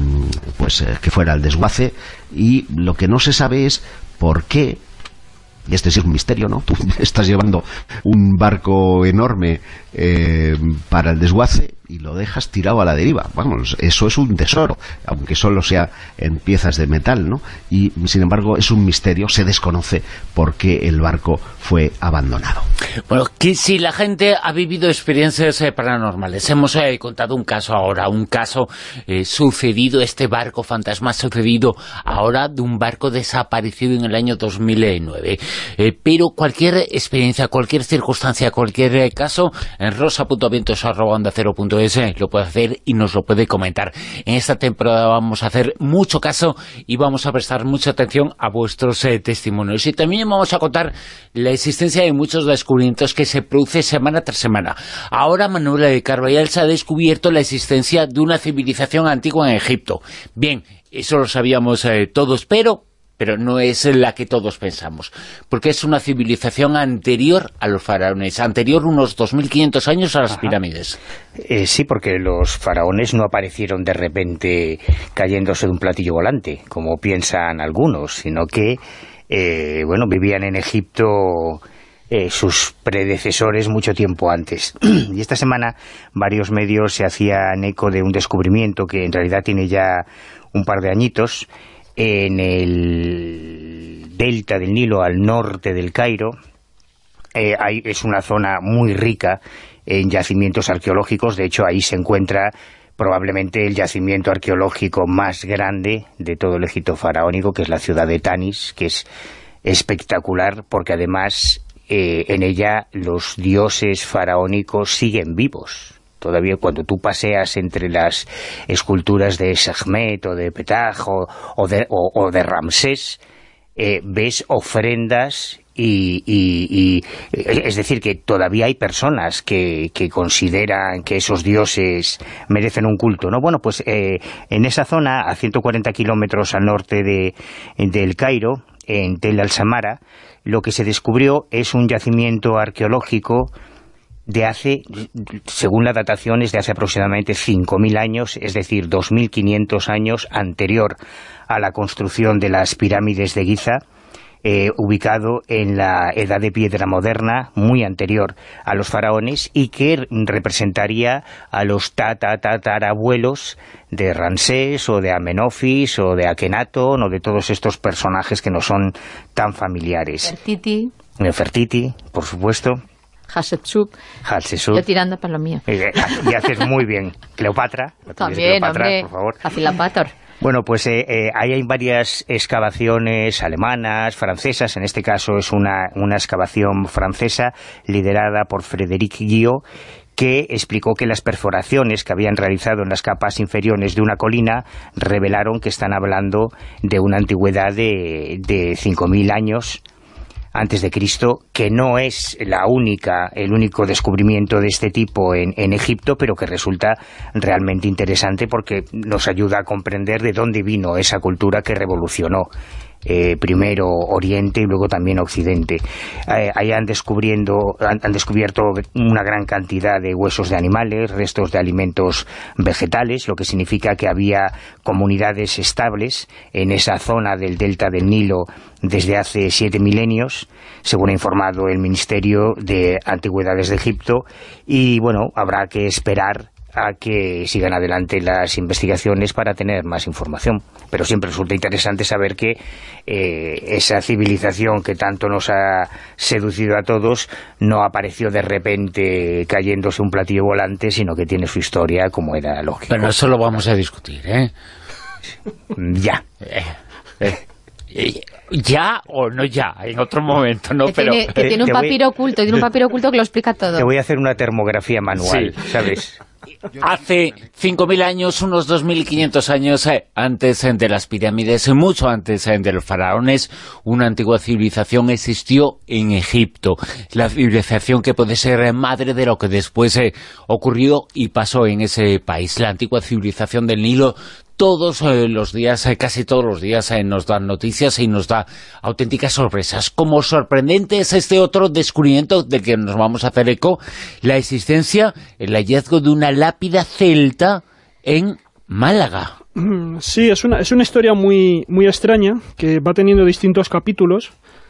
pues eh, que fuera el desguace, y lo que no se sabe es por qué, y este sí es un misterio, ¿no? Tú estás llevando un barco enorme eh, para el desguace y lo dejas tirado a la deriva. Vamos, eso es un tesoro, aunque solo sea en piezas de metal, ¿no? Y sin embargo es un misterio, se desconoce por qué el barco fue abandonado. Bueno, que si la gente ha vivido experiencias eh, paranormales, hemos eh, contado un caso ahora, un caso eh, sucedido, este barco fantasma sucedido ahora, de un barco desaparecido en el año dos mil nueve. Eh, pero cualquier experiencia, cualquier circunstancia, cualquier eh, caso, en rosa punto vientos arroba onda cero punto es lo puede hacer y nos lo puede comentar. En esta temporada vamos a hacer mucho caso y vamos a prestar mucha atención a vuestros eh, testimonios. Y también vamos a contar la existencia de muchos descubrimientos que se produce semana tras semana. Ahora Manuela de Carballal se ha descubierto la existencia de una civilización antigua en Egipto. Bien, eso lo sabíamos eh, todos, pero... pero no es la que todos pensamos, porque es una civilización anterior a los faraones, anterior unos dos mil quinientos años a las Ajá. pirámides. Eh, sí, porque los faraones no aparecieron de repente cayéndose de un platillo volante, como piensan algunos, sino que, eh, bueno, vivían en Egipto eh, sus predecesores mucho tiempo antes. Y esta semana varios medios se hacían eco de un descubrimiento que en realidad tiene ya un par de añitos, en el delta del Nilo, al norte del Cairo. Eh, hay, es una zona muy rica en yacimientos arqueológicos. De hecho, ahí se encuentra probablemente el yacimiento arqueológico más grande de todo el Egipto faraónico, que es la ciudad de Tanis, que es espectacular porque además eh, en ella los dioses faraónicos siguen vivos. Todavía cuando tú paseas entre las esculturas de Sekhmet o de Petah o, o, de, o, o de Ramsés, eh, ves ofrendas y, y, y... Es decir, que todavía hay personas que, que consideran que esos dioses merecen un culto, ¿no? Bueno, pues eh, en esa zona, a ciento cuarenta kilómetros al norte de, del Cairo, en Tel al-Samara, lo que se descubrió es un yacimiento arqueológico de hace, según la datación, es de hace aproximadamente cinco mil años, es decir, dos mil quinientos años anterior a la construcción de las pirámides de Giza, eh, ubicado en la Edad de Piedra moderna, muy anterior a los faraones, y que representaría a los tatarabuelos de Ramsés o de Amenofis o de Akenatón o de todos estos personajes que no son tan familiares. Nefertiti. Nefertiti, por supuesto. Hatshepsut. Hatshepsut. Yo tirando para lo mío. Eh, y haces muy bien. Cleopatra. También, Cleopatra, hombre. por favor. Afilapator. Bueno, pues eh, eh, ahí hay varias excavaciones alemanas, francesas. En este caso es una, una excavación francesa liderada por Frédéric Guillot, que explicó que las perforaciones que habían realizado en las capas inferiores de una colina revelaron que están hablando de una antigüedad de, de cinco mil años antes de Cristo, que no es la única, el único descubrimiento de este tipo en, en Egipto, pero que resulta realmente interesante porque nos ayuda a comprender de dónde vino esa cultura que revolucionó Eh, primero Oriente y luego también Occidente. Eh, ahí han, descubriendo, han, han descubierto una gran cantidad de huesos de animales, restos de alimentos vegetales, lo que significa que había comunidades estables en esa zona del delta del Nilo desde hace siete milenios, según ha informado el Ministerio de Antigüedades de Egipto, y bueno, habrá que esperar a que sigan adelante las investigaciones para tener más información. Pero siempre resulta interesante saber que eh, esa civilización que tanto nos ha seducido a todos no apareció de repente cayéndose un platillo volante, sino que tiene su historia como era lógico. Pero eso lo vamos a discutir, ¿eh? Ya. Eh, eh. Ya o no ya, en otro momento, ¿no? Que Pero tiene, que tiene un papiro oculto, tiene un papiro oculto que lo explica todo. Te voy a hacer una termografía manual, sí. ¿Sabes? Hace cinco mil años, unos dos mil quinientos años eh, antes eh, de las pirámides, eh, mucho antes eh, de los faraones, una antigua civilización existió en Egipto. La civilización que puede ser eh, madre de lo que después eh, ocurrió y pasó en ese país. La antigua civilización del Nilo. Todos eh, los días, eh, casi todos los días, eh, nos dan noticias y nos da auténticas sorpresas. Como sorprendente es este otro descubrimiento del que nos vamos a hacer eco, la existencia, el hallazgo de una lápida celta en Málaga. Sí, es una, es una historia muy, muy extraña, que va teniendo distintos capítulos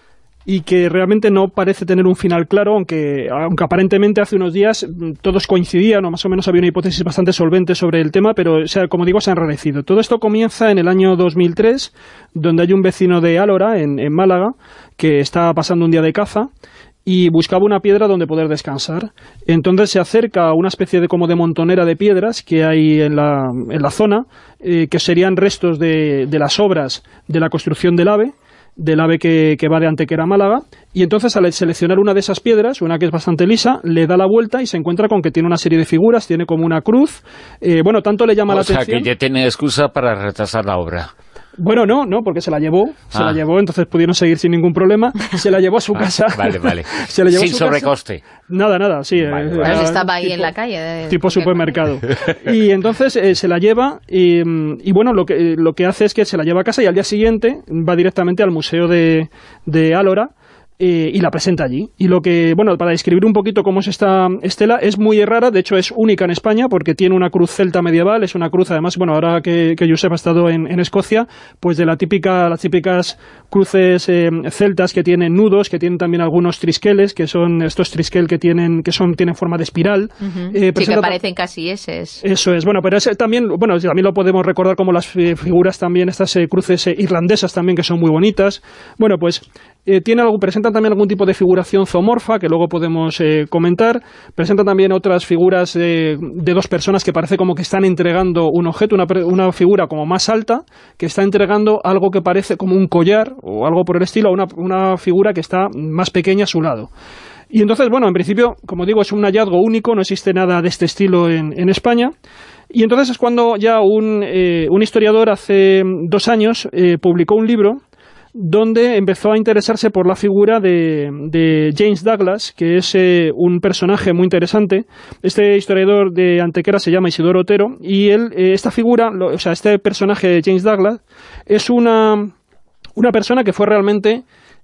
y que realmente no parece tener un final claro, aunque, aunque aparentemente hace unos días todos coincidían, o más o menos había una hipótesis bastante solvente sobre el tema, pero o sea, como digo, se ha enrarecido. Todo esto comienza en el año dos mil tres, donde hay un vecino de Álora, en, en Málaga, que está pasando un día de caza y buscaba una piedra donde poder descansar. Entonces se acerca a una especie de como de montonera de piedras que hay en la, en la zona, eh, que serían restos de, de las obras de la construcción del AVE, del AVE que, que va de Antequera a Málaga, y entonces al seleccionar una de esas piedras, una que es bastante lisa, le da la vuelta y se encuentra con que tiene una serie de figuras, tiene como una cruz, eh, bueno, tanto le llama o la sea, atención... que ya tiene excusa para retrasar la obra. Bueno, no, no, porque se la llevó, se ah. la llevó, entonces pudieron seguir sin ningún problema, se la llevó a su ah, casa. Vale, vale. Se la llevó sin a su sobrecoste. Casa. Nada, nada, sí. Vale, eh, vale. Pero estaba ahí tipo, en la calle. De... Tipo supermercado. Y entonces eh, se la lleva y, y bueno, lo que, lo que hace es que se la lleva a casa y al día siguiente va directamente al Museo de, de Álora. Eh, y la presenta allí. Y lo que, bueno, para describir un poquito cómo es esta estela, es muy rara, de hecho es única en España, porque tiene una cruz celta medieval, es una cruz, además, bueno, ahora que, que Josep ha estado en, en Escocia, pues de la típica, las típicas cruces eh, celtas que tienen nudos, que tienen también algunos trisqueles, que son estos trisquel que tienen, que son, tienen forma de espiral. Uh-huh. eh, sí, que parecen casi eses. Eso es, bueno, pero ese también, bueno, también lo podemos recordar como las eh, figuras también, estas eh, cruces eh, irlandesas también, que son muy bonitas. Bueno, pues eh, tiene algo, presentan también algún tipo de figuración zoomorfa, que luego podemos eh, comentar. Presentan también otras figuras eh, de dos personas que parece como que están entregando un objeto, una, una figura como más alta, que está entregando algo que parece como un collar, o algo por el estilo, a una, una figura que está más pequeña a su lado. Y entonces, bueno, en principio, como digo, es un hallazgo único, no existe nada de este estilo en, en España. Y entonces es cuando ya un, eh, un historiador hace dos años eh, publicó un libro donde empezó a interesarse por la figura de, de James Douglas, que es eh, un personaje muy interesante. Este historiador de Antequera se llama Isidoro Otero, y él, eh, esta figura, lo, o sea, este personaje de James Douglas, es una, una persona que fue realmente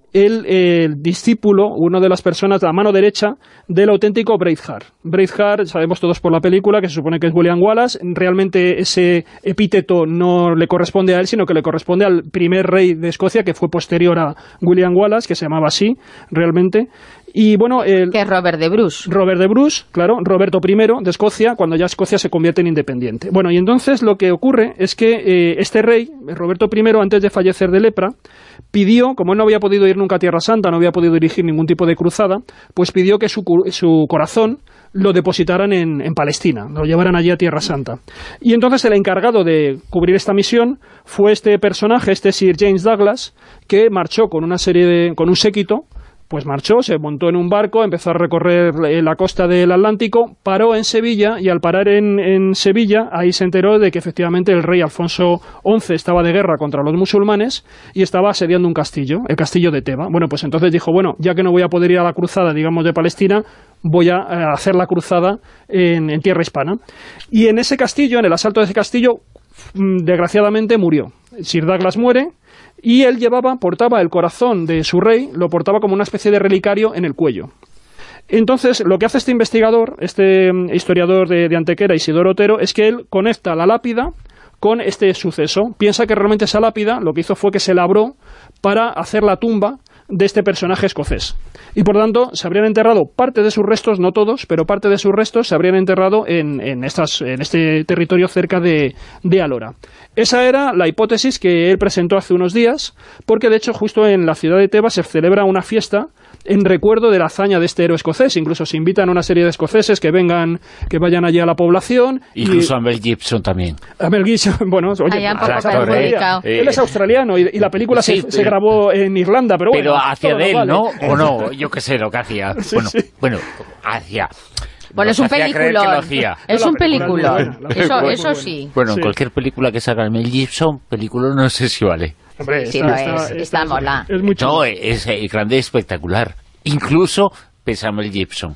el, el discípulo, una de las personas, la mano derecha del auténtico Braveheart. Braveheart, sabemos todos por la película, que se supone que es William Wallace. Realmente ese epíteto no le corresponde a él, sino que le corresponde al primer rey de Escocia, que fue posterior a William Wallace, que se llamaba así, realmente. Y bueno, el, que es Robert de Bruce. Robert de Bruce, claro, Roberto primero de Escocia, cuando ya Escocia se convierte en independiente. Bueno, y entonces lo que ocurre es que eh, este rey, Roberto primero, antes de fallecer de lepra, pidió, como él no había podido ir nunca a Tierra Santa, no había podido dirigir ningún tipo de cruzada, pues pidió que su, su corazón lo depositaran en, en Palestina, lo llevaran allí a Tierra Santa. Y entonces el encargado de cubrir esta misión fue este personaje, este Sir James Douglas, que marchó con una serie de, con un séquito. Pues marchó, se montó en un barco, empezó a recorrer la costa del Atlántico, paró en Sevilla, y al parar en, en Sevilla, ahí se enteró de que efectivamente el rey Alfonso once estaba de guerra contra los musulmanes y estaba asediando un castillo, el castillo de Teba. Bueno, pues entonces dijo, bueno, ya que no voy a poder ir a la cruzada, digamos, de Palestina, voy a, a hacer la cruzada en, en tierra hispana. Y en ese castillo, en el asalto de ese castillo, desgraciadamente murió. Sir Douglas muere, y él llevaba, portaba el corazón de su rey, lo portaba como una especie de relicario en el cuello. Entonces, lo que hace este investigador, este historiador de, de Antequera, Isidoro Otero, es que él conecta la lápida con este suceso. Piensa que realmente esa lápida lo que hizo fue que se labró para hacer la tumba de este personaje escocés. Y por tanto, se habrían enterrado parte de sus restos, no todos, pero parte de sus restos se habrían enterrado en, en, estas, en este territorio cerca de, de Alora. Esa era la hipótesis que él presentó hace unos días, porque de hecho justo en la ciudad de Tebas se celebra una fiesta en recuerdo de la hazaña de este héroe escocés. Incluso se invitan a una serie de escoceses que vengan, que vayan allí a la población. Incluso y, a Mel Gibson también. A Mel Gibson, bueno, oye, actor, eh, él es australiano y, y la película sí, se, se grabó en Irlanda, pero bueno. Pero hacia de él, vale. ¿no? O no, yo qué sé lo que hacía. Sí, bueno, sí. bueno, hacia... Bueno, es un película. Es un película. Eso, eso sí. Bueno, en sí. cualquier película que salga Mel Gibson, película no sé si vale. Hombre, sí, está, lo está, es. está, Está está mola. Es muy no, es, es grande y espectacular. Incluso pese a Mel Gibson.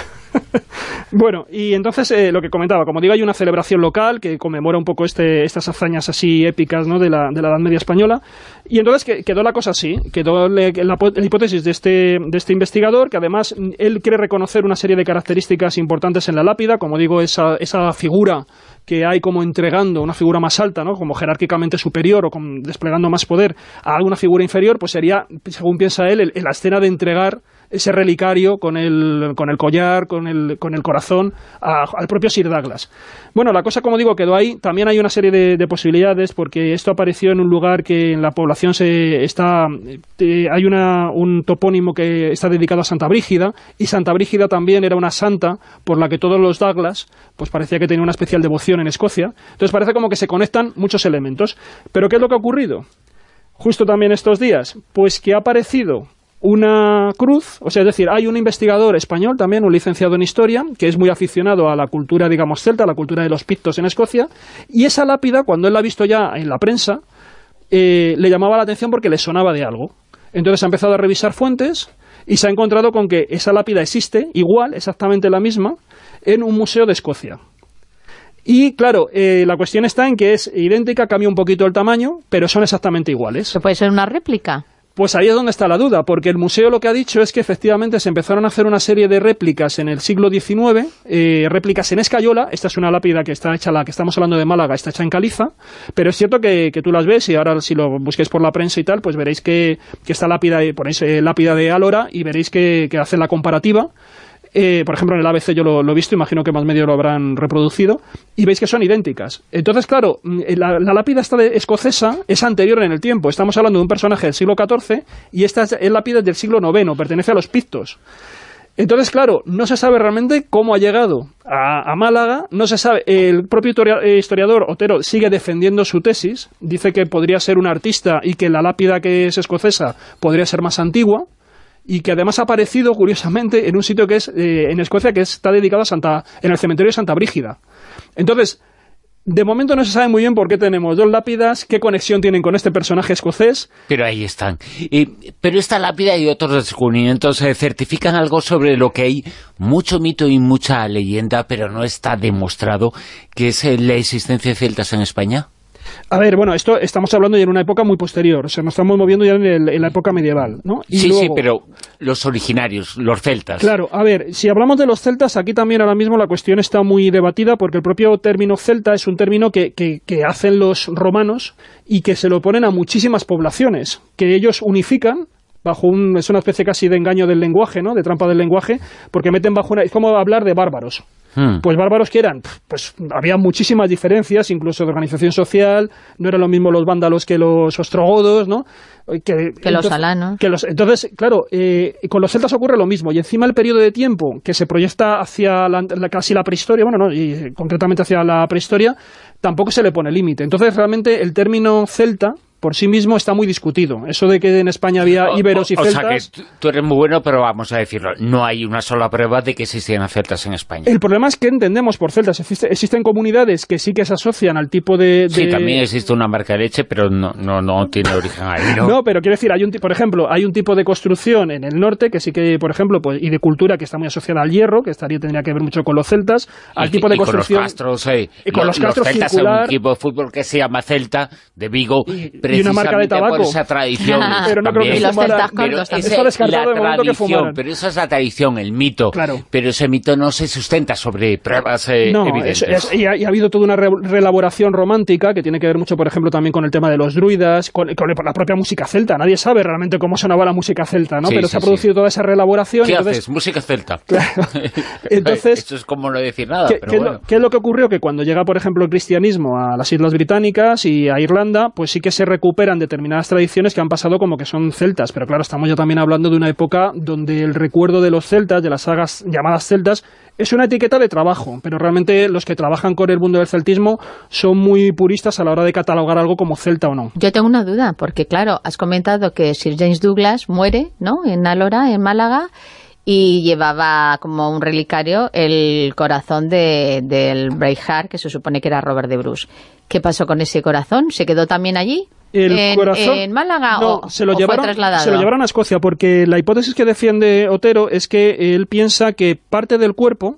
Bueno, y entonces eh, lo que comentaba, como digo, hay una celebración local que conmemora un poco este, estas hazañas así épicas, ¿no?, de la, de la Edad Media española, y entonces que, quedó la cosa así, quedó le, la, la hipótesis de este, de este investigador, que además él quiere reconocer una serie de características importantes en la lápida, como digo, esa, esa figura que hay como entregando una figura más alta, ¿no?, como jerárquicamente superior o con, desplegando más poder a alguna figura inferior, pues sería, según piensa él, el, la escena de entregar ese relicario con el, con el collar, con el, con el corazón, a, al propio Sir Douglas. Bueno, la cosa, como digo, quedó ahí. También hay una serie de, de posibilidades, porque esto apareció en un lugar que en la población se está eh, hay una, un topónimo que está dedicado a Santa Brígida, y Santa Brígida también era una santa por la que todos los Douglas, pues parecía que tenía una especial devoción en Escocia. Entonces parece como que se conectan muchos elementos. ¿Pero qué es lo que ha ocurrido? Justo también estos días, pues que ha aparecido una cruz, o sea, es decir, hay un investigador español también, un licenciado en Historia, que es muy aficionado a la cultura, digamos, celta, a la cultura de los pictos en Escocia, y esa lápida, cuando él la ha visto ya en la prensa, eh, le llamaba la atención porque le sonaba de algo. Entonces ha empezado a revisar fuentes y se ha encontrado con que esa lápida existe, igual, exactamente la misma, en un museo de Escocia. Y claro, eh, la cuestión está en que es idéntica, cambia un poquito el tamaño, pero son exactamente iguales. ¿Se puede ser una réplica? Pues ahí es donde está la duda, porque el museo lo que ha dicho es que efectivamente se empezaron a hacer una serie de réplicas en el siglo diecinueve, eh, réplicas en escayola. Esta es una lápida que está hecha, la que estamos hablando de Málaga, está hecha en caliza, pero es cierto que, que tú las ves, y ahora si lo busquéis por la prensa y tal, pues veréis que, que esta lápida, ponéis eh, lápida de Alora y veréis que, que hacen la comparativa. Eh, por ejemplo, en el A B C yo lo, lo he visto, imagino que más medios lo habrán reproducido, y veis que son idénticas. Entonces, claro, la, la lápida esta de escocesa es anterior en el tiempo. Estamos hablando de un personaje del siglo catorce, y esta es, es lápida del siglo noveno, pertenece a los pictos. Entonces, claro, no se sabe realmente cómo ha llegado a, a Málaga, no se sabe. El propio historiador Otero sigue defendiendo su tesis, dice que podría ser un artista y que la lápida que es escocesa podría ser más antigua, y que además ha aparecido, curiosamente, en un sitio que es eh, en Escocia, que está dedicado a Santa, en el cementerio de Santa Brígida. Entonces, de momento no se sabe muy bien por qué tenemos dos lápidas, qué conexión tienen con este personaje escocés. Pero ahí están. Y, pero esta lápida y otros descubrimientos eh, certifican algo sobre lo que hay mucho mito y mucha leyenda, pero no está demostrado, que es eh, la existencia de celtas en España. A ver, bueno, esto estamos hablando ya en una época muy posterior, o sea, nos estamos moviendo ya en, el, en la época medieval, ¿no? Y sí, luego, sí, pero los originarios, los celtas. Claro, a ver, si hablamos de los celtas, aquí también ahora mismo la cuestión está muy debatida porque el propio término celta es un término que, que, que hacen los romanos y que se lo ponen a muchísimas poblaciones, que ellos unifican bajo un, es una especie casi de engaño del lenguaje, ¿no?, de trampa del lenguaje, porque meten bajo una, es como hablar de bárbaros. Hmm. Pues bárbaros que eran, pues había muchísimas diferencias, incluso de organización social, no eran lo mismo los vándalos que los ostrogodos, ¿no? Que, que entonces, los alanos. Que los, entonces, claro, eh, con los celtas ocurre lo mismo, y encima el periodo de tiempo que se proyecta hacia la, la, casi la prehistoria, bueno, no, y concretamente hacia la prehistoria, tampoco se le pone límite. Entonces, realmente, el término celta por sí mismo está muy discutido. Eso de que en España había íberos y o, o celtas... sea, que tú eres muy bueno, pero vamos a decirlo, no hay una sola prueba de que existieran celtas en España. El problema es que entendemos por celtas. Existe, existen comunidades que sí que se asocian al tipo de, de... Sí, también existe una marca de leche, pero no, no, no tiene origen ahí, ¿no? No, pero quiero decir, hay un por ejemplo, hay un tipo de construcción en el norte que sí que, por ejemplo, pues y de cultura que está muy asociada al hierro, que estaría tendría que ver mucho con los celtas, al y, tipo de y construcción... Con los castros, eh, y con los, los castros los celtas circular, hay un equipo de fútbol que se llama Celta, de Vigo, y, precisamente y una marca de tabaco. Por esa tradición. Pero no creo que y los celtas pero cortos también. esa es la que tradición, pero esa es la tradición, el mito. Claro. Pero ese mito no se sustenta sobre pruebas eh, no, evidentes. Es, es, y, ha, y ha habido toda una re reelaboración romántica que tiene que ver mucho, por ejemplo, también con el tema de los druidas, con, con la propia música celta. Nadie sabe realmente cómo sonaba la música celta, ¿no? Sí, pero sí, se ha producido sí. toda esa reelaboración. ¿Qué entonces, haces? Música celta. Claro. Entonces, esto es como no decir nada, ¿qué, pero ¿qué, bueno. lo, ¿qué es lo que ocurrió? Que cuando llega, por ejemplo, el cristianismo a las Islas Británicas y a Irlanda, pues sí que se recuperan determinadas tradiciones que han pasado como que son celtas, pero claro, estamos ya también hablando de una época donde el recuerdo de los celtas, de las sagas llamadas celtas, es una etiqueta de trabajo, pero realmente los que trabajan con el mundo del celtismo son muy puristas a la hora de catalogar algo como celta o no. Yo tengo una duda, porque claro, has comentado que Sir James Douglas muere, ¿no?, en Alhora, en Málaga, y llevaba como un relicario el corazón de, del Braveheart, que se supone que era Robert de Bruce. ¿Qué pasó con ese corazón? ¿Se quedó también allí? El ¿En, corazón, en Málaga no, o, se lo o llevaron, fue trasladado? Se lo llevaron a Escocia, porque la hipótesis que defiende Otero es que él piensa que parte del cuerpo,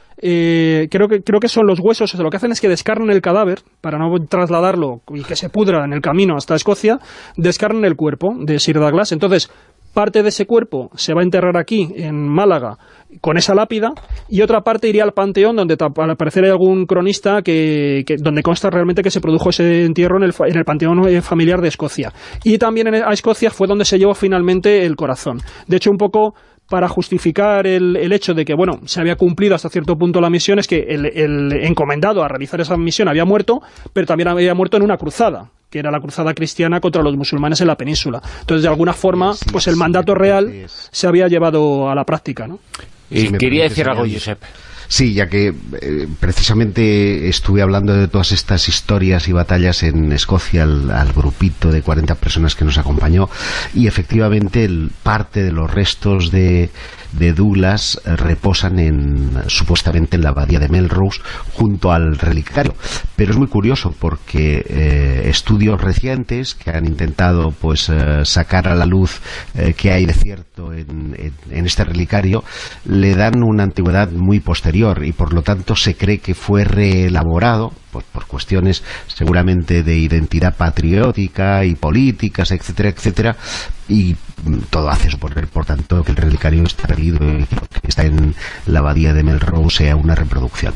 eh, creo que creo que son los huesos, o sea, lo que hacen es que descarnan el cadáver, para no trasladarlo y que se pudra en el camino hasta Escocia, descarnan el cuerpo de Sir Douglas. Entonces, parte de ese cuerpo se va a enterrar aquí, en Málaga, con esa lápida, y otra parte iría al Panteón, donde al parecer hay algún cronista que, que donde consta realmente que se produjo ese entierro en el, en el Panteón familiar de Escocia. Y también en, a Escocia fue donde se llevó finalmente el corazón. De hecho, un poco para justificar el, el hecho de que, bueno, se había cumplido hasta cierto punto la misión, es que el, el encomendado a realizar esa misión había muerto, pero también había muerto en una cruzada, que era la cruzada cristiana contra los musulmanes en la península. Entonces, de alguna forma, sí, pues el mandato sí, real es... se había llevado a la práctica, ¿no? Y si quería decir algo, Josep. Sí, ya que eh, precisamente estuve hablando de todas estas historias y batallas en Escocia al, al grupito de cuarenta personas que nos acompañó, y efectivamente el, parte de los restos de, de Douglas eh, reposan en, supuestamente en la abadía de Melrose junto al relicario. Pero es muy curioso porque eh, estudios recientes que han intentado pues eh, sacar a la luz eh, qué hay de cierto en, en, en este relicario le dan una antigüedad muy posterior, y por lo tanto se cree que fue reelaborado pues, por cuestiones seguramente de identidad patriótica y políticas, etcétera, etcétera, y todo hace suponer, por tanto, que el relicario está perdido y que está en la abadía de Melrose sea una reproducción.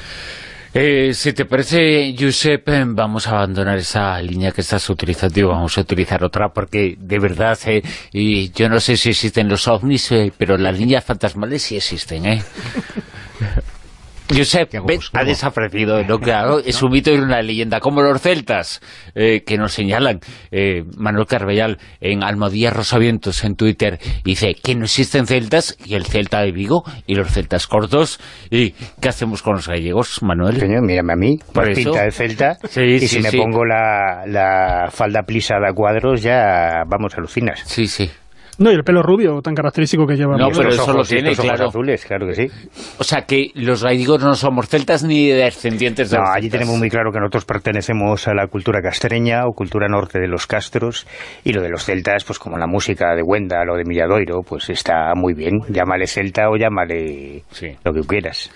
Eh, si te parece, Josep, vamos a abandonar esa línea que estás utilizando y vamos a utilizar otra, porque de verdad, eh, y yo no sé si existen los ovnis, eh, pero las líneas fantasmales sí existen, ¿eh? Josep, ven, ha desaparecido, ¿no? Claro, es un mito y una leyenda, como los celtas, eh, que nos señalan. eh, Manuel Carbellal en Almodía Rosavientos en Twitter dice que no existen celtas, y el celta de Vigo y los celtas cortos. ¿Y qué hacemos con los gallegos, Manuel? Coño, mírame a mí, por pues pinta de celta, sí, y sí, si me sí. pongo la, la falda plisada a cuadros ya vamos, alucinas. Sí, sí. No, y el pelo rubio tan característico que lleva. No, pero los eso ojos, lo tiene, estos ojos claro. azules, claro que sí. O sea que los gallegos no somos celtas ni descendientes de No, los allí celtas. tenemos muy claro que nosotros pertenecemos a la cultura castreña o cultura norte de los castros, y lo de los celtas, pues como la música de Wendal o de Milladoiro, pues está muy bien. Llámale celta o llámale sí. lo que quieras.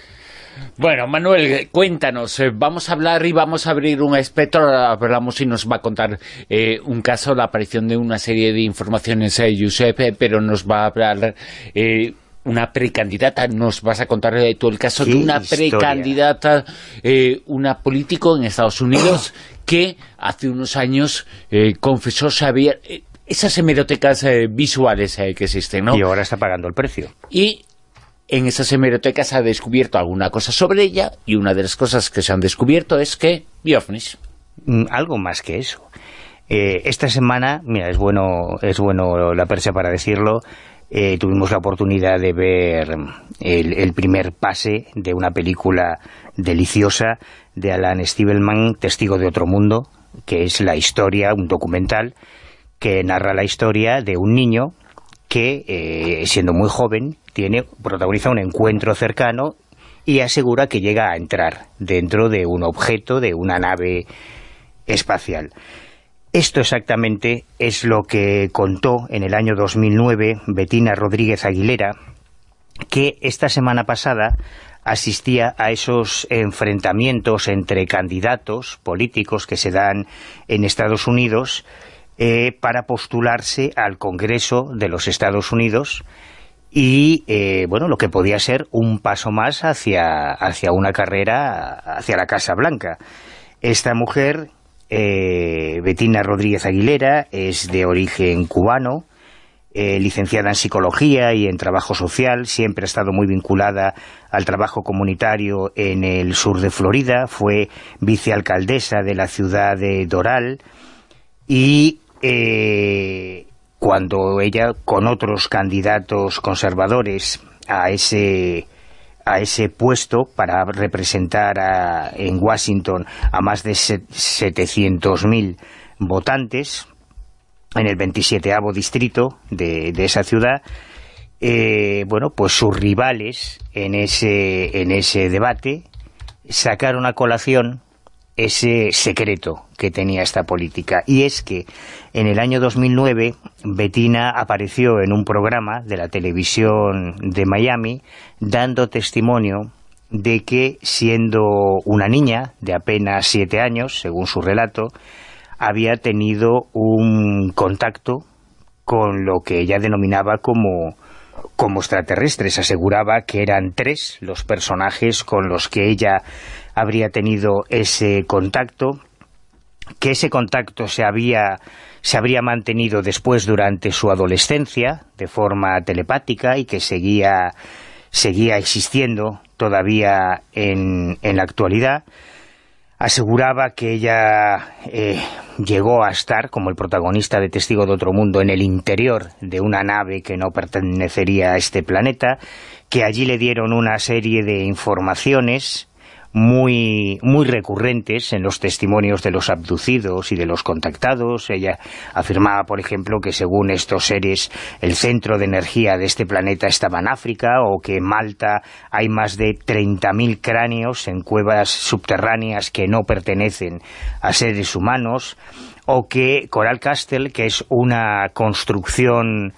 Bueno, Manuel, cuéntanos, eh, vamos a hablar y vamos a abrir un espectro, hablamos y nos va a contar eh, un caso, la aparición de una serie de informaciones, eh, Josep, eh, pero nos va a hablar eh, una precandidata, nos vas a contar eh, tú el caso de una historia. precandidata, eh, una político en Estados Unidos que hace unos años eh, confesó saber eh, esas hemerotecas eh, visuales eh, que existen, ¿no? Y ahora está pagando el precio. Y en esas hemerotecas ha descubierto alguna cosa sobre ella, y una de las cosas que se han descubierto es que vi ovnis. Mm, algo más que eso. Eh, esta semana, mira, es bueno, es bueno la percha para decirlo, eh, tuvimos la oportunidad de ver el, el primer pase de una película deliciosa de Alan Stibelman, Testigo de otro mundo, que es la historia, un documental, que narra la historia de un niño que, eh, siendo muy joven, tiene protagoniza un encuentro cercano y asegura que llega a entrar dentro de un objeto, de una nave espacial. Esto exactamente es lo que contó en el año dos mil nueve Betina Rodríguez Aguilera, que esta semana pasada asistía a esos enfrentamientos entre candidatos políticos que se dan en Estados Unidos eh, para postularse al Congreso de los Estados Unidos y, eh, bueno, lo que podía ser un paso más hacia, hacia una carrera hacia la Casa Blanca. Esta mujer, eh, Betina Rodríguez Aguilera, es de origen cubano, Eh, licenciada en Psicología y en Trabajo Social, siempre ha estado muy vinculada al trabajo comunitario en el sur de Florida, fue vicealcaldesa de la ciudad de Doral, y eh, cuando ella, con otros candidatos conservadores a ese, a ese puesto para representar a, en Washington a más de setecientos mil votantes, en el veintisietavo distrito de, de esa ciudad, eh, bueno, pues sus rivales en ese, en ese debate sacaron a colación ese secreto que tenía esta política, y es que en el año dos mil nueve Betina apareció en un programa de la televisión de Miami dando testimonio de que, siendo una niña de apenas siete años, según su relato, había tenido un contacto con lo que ella denominaba como, como extraterrestres. Aseguraba que eran tres los personajes con los que ella habría tenido ese contacto, que ese contacto se había, se habría mantenido después durante su adolescencia de forma telepática y que seguía, seguía existiendo todavía en, en la actualidad. Aseguraba que ella eh, llegó a estar, como el protagonista de Testigo de otro mundo, en el interior de una nave que no pertenecería a este planeta, que allí le dieron una serie de informaciones muy, muy recurrentes en los testimonios de los abducidos y de los contactados. Ella afirmaba, por ejemplo, que según estos seres el centro de energía de este planeta estaba en África, o que en Malta hay más de treinta mil cráneos en cuevas subterráneas que no pertenecen a seres humanos, o que Coral Castle, que es una construcción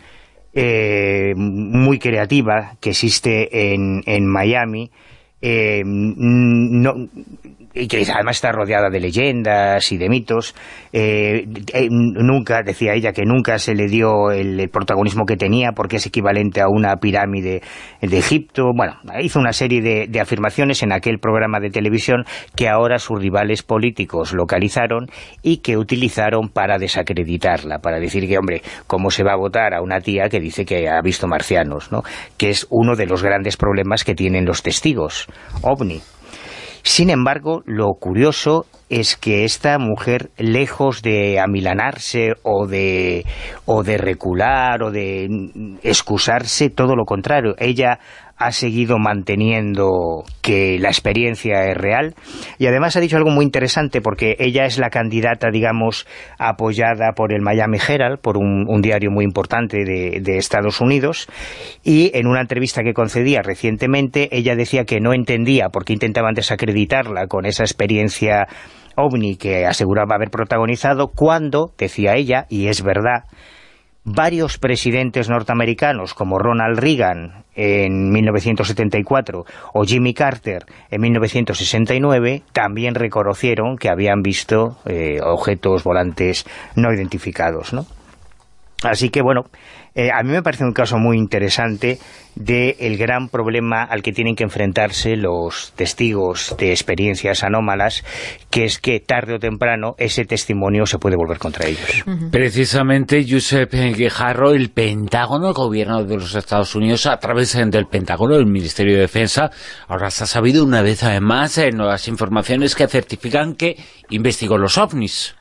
eh, muy creativa que existe en, en Miami, Eh, no, y que además está rodeada de leyendas y de mitos, eh, eh, nunca, decía ella, que nunca se le dio el, el protagonismo que tenía porque es equivalente a una pirámide de Egipto. Bueno, hizo una serie de, de afirmaciones en aquel programa de televisión que ahora sus rivales políticos localizaron y que utilizaron para desacreditarla, para decir que, hombre, ¿cómo se va a votar a una tía que dice que ha visto marcianos, ¿no? Que es uno de los grandes problemas que tienen los testigos ovni. Sin embargo, lo curioso es que esta mujer, lejos de amilanarse o de, o de recular o de excusarse, todo lo contrario, ella ha seguido manteniendo que la experiencia es real, y además ha dicho algo muy interesante, porque ella es la candidata, digamos, apoyada por el Miami Herald, por un, un diario muy importante de, de Estados Unidos, y en una entrevista que concedía recientemente, ella decía que no entendía por qué intentaban desacreditarla con esa experiencia ovni que aseguraba haber protagonizado, cuando, decía ella, y es verdad, varios presidentes norteamericanos, como Ronald Reagan en mil novecientos setenta y cuatro o Jimmy Carter en mil novecientos sesenta y nueve, también reconocieron que habían visto eh, objetos volantes no identificados, ¿no? Así que, bueno, eh, a mí me parece un caso muy interesante del gran problema al que tienen que enfrentarse los testigos de experiencias anómalas, que es que tarde o temprano ese testimonio se puede volver contra ellos. Uh-huh. Precisamente, Josep Guijarro, el Pentágono, el gobierno de los Estados Unidos, a través del Pentágono, el Ministerio de Defensa, ahora se ha sabido una vez además eh, nuevas informaciones que certifican que investigó los ovnis.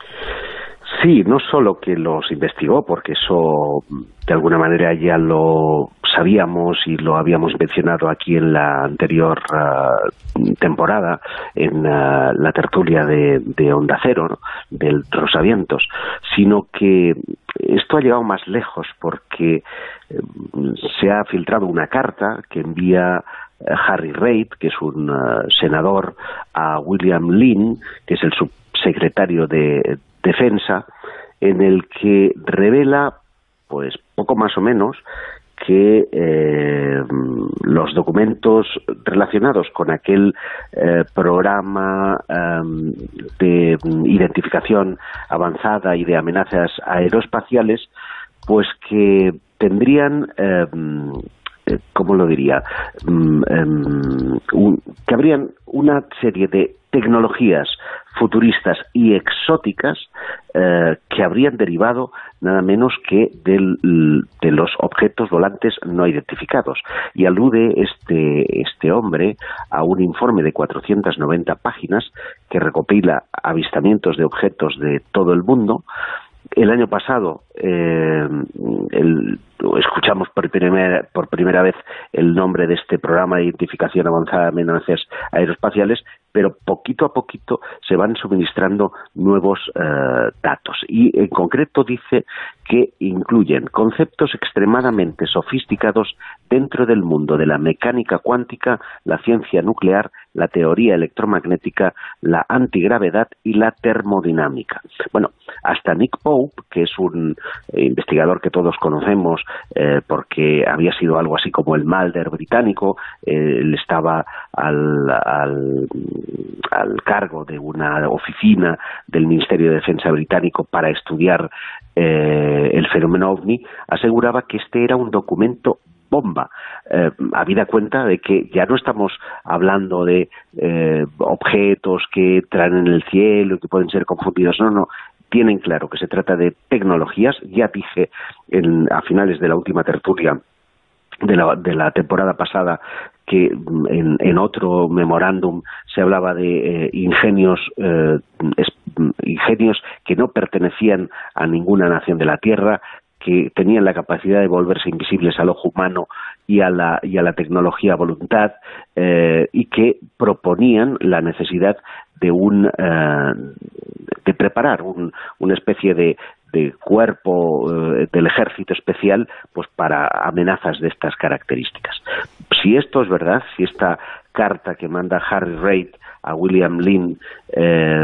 Sí, no solo que los investigó, porque eso de alguna manera ya lo sabíamos y lo habíamos mencionado aquí en la anterior uh, temporada, en uh, la tertulia de, de Onda Cero, ¿no?, del Rosavientos, sino que esto ha llegado más lejos porque uh, se ha filtrado una carta que envía Harry Reid, que es un uh, senador, a William Lynn, que es el subsecretario de Defensa, en el que revela, pues poco más o menos, que eh, los documentos relacionados con aquel eh, programa eh, de identificación avanzada y de amenazas aeroespaciales, pues que tendrían... Eh, ¿cómo lo diría? Um, um, un, que habrían una serie de tecnologías futuristas y exóticas eh, que habrían derivado nada menos que del, de los objetos volantes no identificados. Y alude este, este hombre a un informe de cuatrocientas noventa páginas que recopila avistamientos de objetos de todo el mundo. El año pasado eh, el, escuchamos por primera, por primera vez el nombre de este programa de identificación avanzada de amenazas aeroespaciales, pero poquito a poquito se van suministrando nuevos eh, datos. Y en concreto dice que incluyen conceptos extremadamente sofisticados dentro del mundo de la mecánica cuántica, la ciencia nuclear, la teoría electromagnética, la antigravedad y la termodinámica. Bueno, hasta Nick Pope, que es un eh, investigador que todos conocemos eh, porque había sido algo así como el Mulder británico, eh, él estaba al, al, al cargo de una oficina del Ministerio de Defensa británico para estudiar eh, el fenómeno ovni, aseguraba que este era un documento bomba, eh, habida cuenta de que ya no estamos hablando de eh, objetos que traen en el cielo y que pueden ser confundidos, no, no, tienen claro que se trata de tecnologías. Ya dije en, a finales de la última tertulia de la, de la temporada pasada que en, en otro memorándum se hablaba de eh, ingenios eh, es, ingenios que no pertenecían a ninguna nación de la Tierra, que tenían la capacidad de volverse invisibles al ojo humano y a la, y a la tecnología a voluntad, eh, y que proponían la necesidad de un eh, de preparar un, una especie de, de cuerpo eh, del ejército especial pues para amenazas de estas características. Si esto es verdad, si esta carta que manda Harry Reid a William Lynn eh,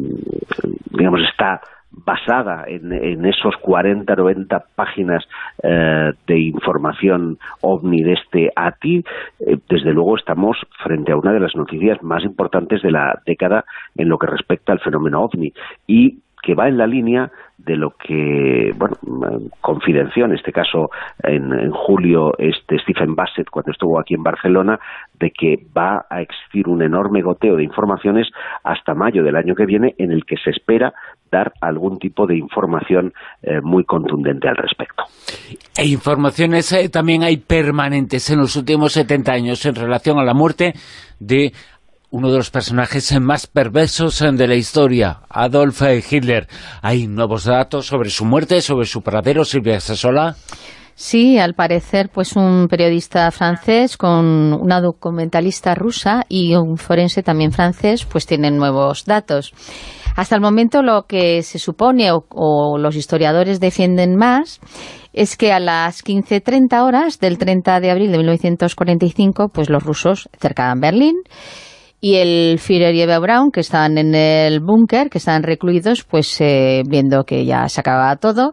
digamos está basada en, en esos cuarenta, noventa páginas eh, de información ovni de este A T I, eh, desde luego estamos frente a una de las noticias más importantes de la década en lo que respecta al fenómeno ovni, y que va en la línea de lo que, bueno, confidenció en este caso en, en julio este Stephen Bassett cuando estuvo aquí en Barcelona, de que va a existir un enorme goteo de informaciones hasta mayo del año que viene, en el que se espera dar algún tipo de información eh, muy contundente al respecto. E informaciones eh, también hay permanentes en los últimos setenta años en relación a la muerte de uno de los personajes más perversos de la historia, Adolf Hitler. ¿Hay nuevos datos sobre su muerte, sobre su paradero, Silvia Sassola? Sí, al parecer, pues un periodista francés con una documentalista rusa y un forense también francés, pues tienen nuevos datos. Hasta el momento lo que se supone, o, o los historiadores defienden más, es que a las quince treinta horas del treinta de abril de mil novecientos cuarenta y cinco, pues los rusos cercaban Berlín, y el Führer y Eva Braun, que estaban en el búnker, que estaban recluidos, pues eh, viendo que ya se acababa todo,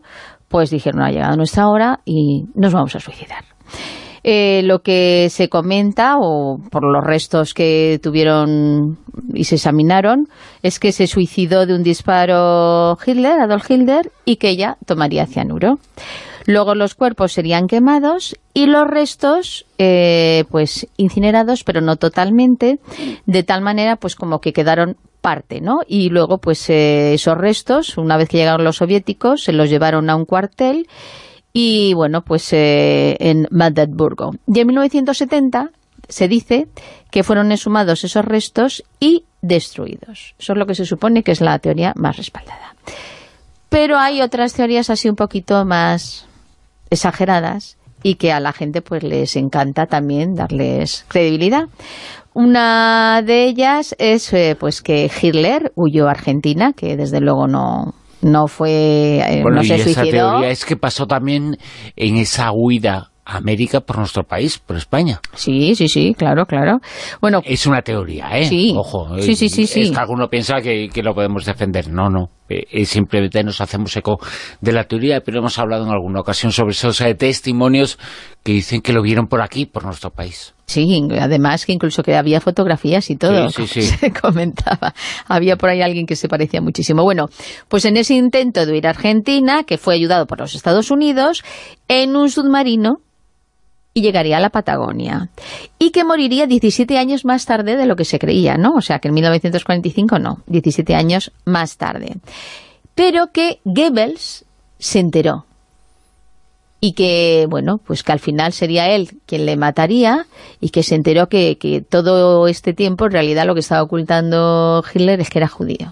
pues dijeron, ha llegado nuestra hora y nos vamos a suicidar. Eh, lo que se comenta, o por los restos que tuvieron y se examinaron, es que se suicidó de un disparo Hitler, Adolf Hitler, y que ella tomaría cianuro. Luego los cuerpos serían quemados y los restos eh, pues incinerados, pero no totalmente, de tal manera pues como que quedaron parte, ¿no? Y luego pues eh, esos restos, una vez que llegaron los soviéticos, se los llevaron a un cuartel y bueno, pues eh, en Magdeburgo. Y en mil novecientos setenta se dice que fueron exhumados esos restos y destruidos. Eso es lo que se supone que es la teoría más respaldada. Pero hay otras teorías así un poquito más exageradas y que a la gente pues les encanta también darles credibilidad. Una de ellas es eh, pues que Hitler huyó a Argentina, que desde luego no... no fue, eh, bueno, no se y suicidó. Esa teoría es que pasó también en esa huida a América por nuestro país, por España. Sí, sí, sí, claro, claro. Bueno, es una teoría, ¿eh? Sí. Ojo, sí, sí, sí, sí. Es que alguno piensa que, que lo podemos defender. No, no. Eh, simplemente nos hacemos eco de la teoría, pero hemos hablado en alguna ocasión sobre esos eh, testimonios que dicen que lo vieron por aquí, por nuestro país. Sí, además que incluso que había fotografías y todo, sí, sí, sí. se comentaba. Había por ahí alguien que se parecía muchísimo. Bueno, pues en ese intento de huir a Argentina, que fue ayudado por los Estados Unidos, en un submarino, y llegaría a la Patagonia. Y que moriría diecisiete años más tarde de lo que se creía, ¿no? O sea, que en mil novecientos cuarenta y cinco no, diecisiete años más tarde. Pero que Goebbels se enteró. Y que, bueno, pues que al final sería él quien le mataría y que se enteró que, que todo este tiempo en realidad lo que estaba ocultando Hitler es que era judío.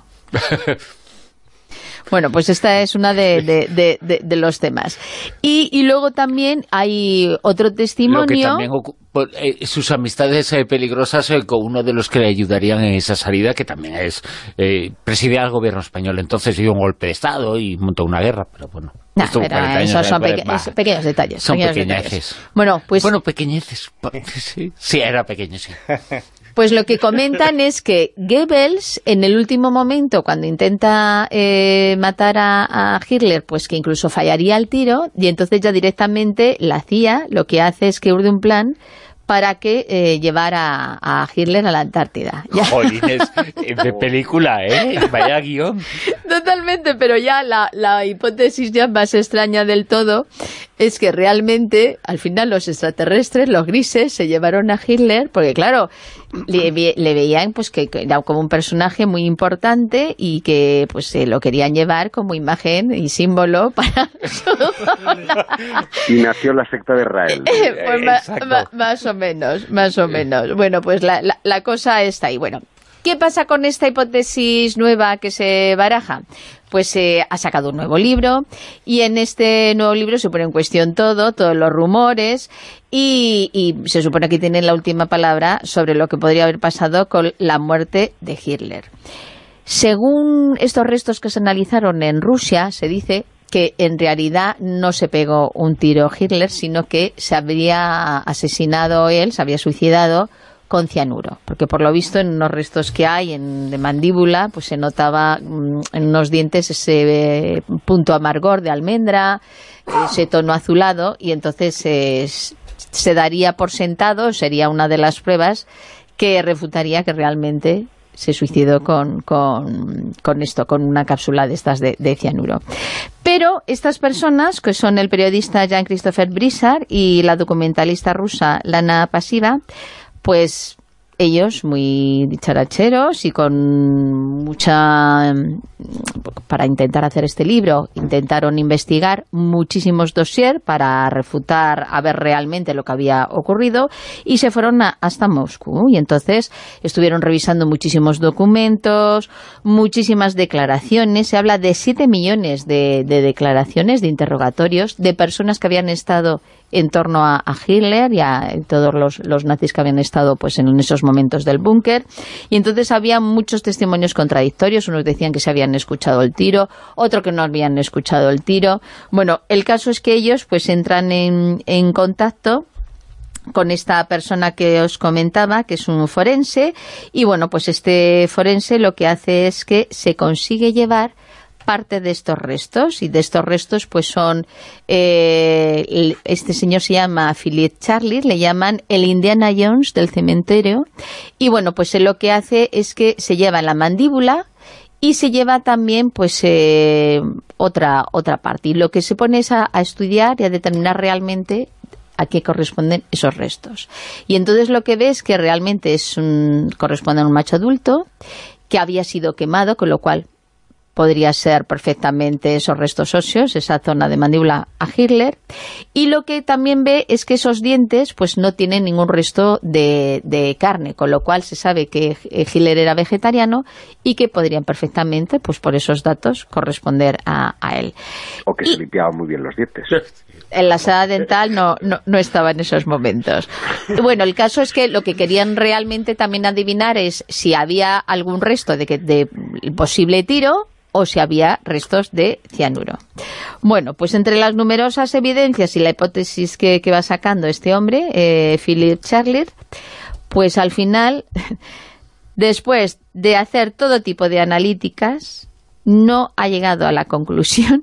Bueno, pues esta es una de, de, de, de, de los temas. Y, y luego también hay otro testimonio... Lo que también eh, sus amistades eh, peligrosas eh, con uno de los que le ayudarían en esa salida, que también es eh, presidía el gobierno español. Entonces dio un golpe de Estado y montó una guerra, pero bueno... No, pero esos son peque bah, pequeños detalles. Son pequeños pequeñeces. Detalles. Bueno, pues... Bueno, pequeñeces. Sí, sí, era pequeño, sí. Pues lo que comentan es que Goebbels, en el último momento, cuando intenta eh, matar a, a Hitler, pues que incluso fallaría el tiro, y entonces ya directamente la C I A lo que hace es que urde un plan para que eh, llevara a Hitler a la Antártida. Jolines, de película, ¿eh? Vaya guión. Totalmente, pero ya la, la hipótesis ya más extraña del todo es que realmente, al final, los extraterrestres, los grises, se llevaron a Hitler, porque claro, le, le veían pues que, que era como un personaje muy importante y que pues se lo querían llevar como imagen y símbolo para su zona. Y nació la secta de Israel. Pues más, más, más o menos, más o menos. Bueno, pues la, la, la cosa está ahí. Bueno, ¿qué pasa con esta hipótesis nueva que se baraja? Pues eh, ha sacado un nuevo libro y en este nuevo libro se pone en cuestión todo, todos los rumores y, y se supone que tiene la última palabra sobre lo que podría haber pasado con la muerte de Hitler. Según estos restos que se analizaron en Rusia, se dice que en realidad no se pegó un tiro Hitler, sino que se habría asesinado él, se había suicidado con cianuro, porque por lo visto en unos restos que hay en, de mandíbula, pues se notaba mmm, en unos dientes ese eh, punto amargor de almendra, ese tono azulado, y entonces eh, se daría por sentado, sería una de las pruebas que refutaría que realmente se suicidó con, con, con esto, con una cápsula de estas de, de cianuro. Pero estas personas, que son el periodista Jean-Christopher Brissard y la documentalista rusa Lana Pasiva, pues ellos muy dicharacheros y con mucha... para intentar hacer este libro, intentaron investigar muchísimos dossiers para refutar a ver realmente lo que había ocurrido y se fueron a, hasta Moscú y entonces estuvieron revisando muchísimos documentos, muchísimas declaraciones, se habla de siete millones de, de declaraciones, de interrogatorios de personas que habían estado en torno a, a Hitler y a todos los, los nazis que habían estado pues en esos momentos del búnker, y entonces había muchos testimonios contradictorios, unos decían que se habían escuchado el tiro, otros que no habían escuchado el tiro. Bueno, el caso es que ellos pues entran en, en contacto con esta persona que os comentaba, que es un forense, y bueno, pues este forense lo que hace es que se consigue llevar parte de estos restos, y de estos restos pues son, eh, este señor se llama Philip Charlier, le llaman el Indiana Jones del cementerio, y bueno, pues él lo que hace es que se lleva la mandíbula y se lleva también pues eh, otra, otra parte, y lo que se pone es a, a estudiar y a determinar realmente a qué corresponden esos restos. Y entonces lo que ves que realmente es un, corresponde a un macho adulto que había sido quemado, con lo cual podría ser perfectamente esos restos óseos, esa zona de mandíbula a Hitler. Y lo que también ve es que esos dientes pues no tienen ningún resto de, de carne, con lo cual se sabe que Hitler era vegetariano y que podrían perfectamente, pues por esos datos, corresponder a, a él. O que y, se limpiaban muy bien los dientes. En la sala dental no, no, no estaba en esos momentos. Bueno, el caso es que lo que querían realmente también adivinar es si había algún resto de, que, de posible tiro o si había restos de cianuro. Bueno, pues entre las numerosas evidencias y la hipótesis que, que va sacando este hombre, eh, Philip Charlier, pues al final, después de hacer todo tipo de analíticas, no ha llegado a la conclusión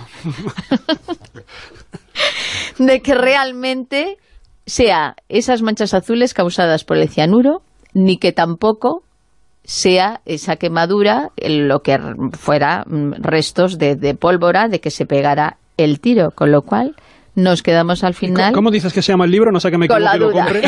de que realmente sea esas manchas azules causadas por el cianuro, ni que tampoco sea esa quemadura lo que fuera restos de, de pólvora de que se pegara el tiro, con lo cual nos quedamos al final... ¿Cómo dices que se llama el libro? No sé que me equivoque y lo compre.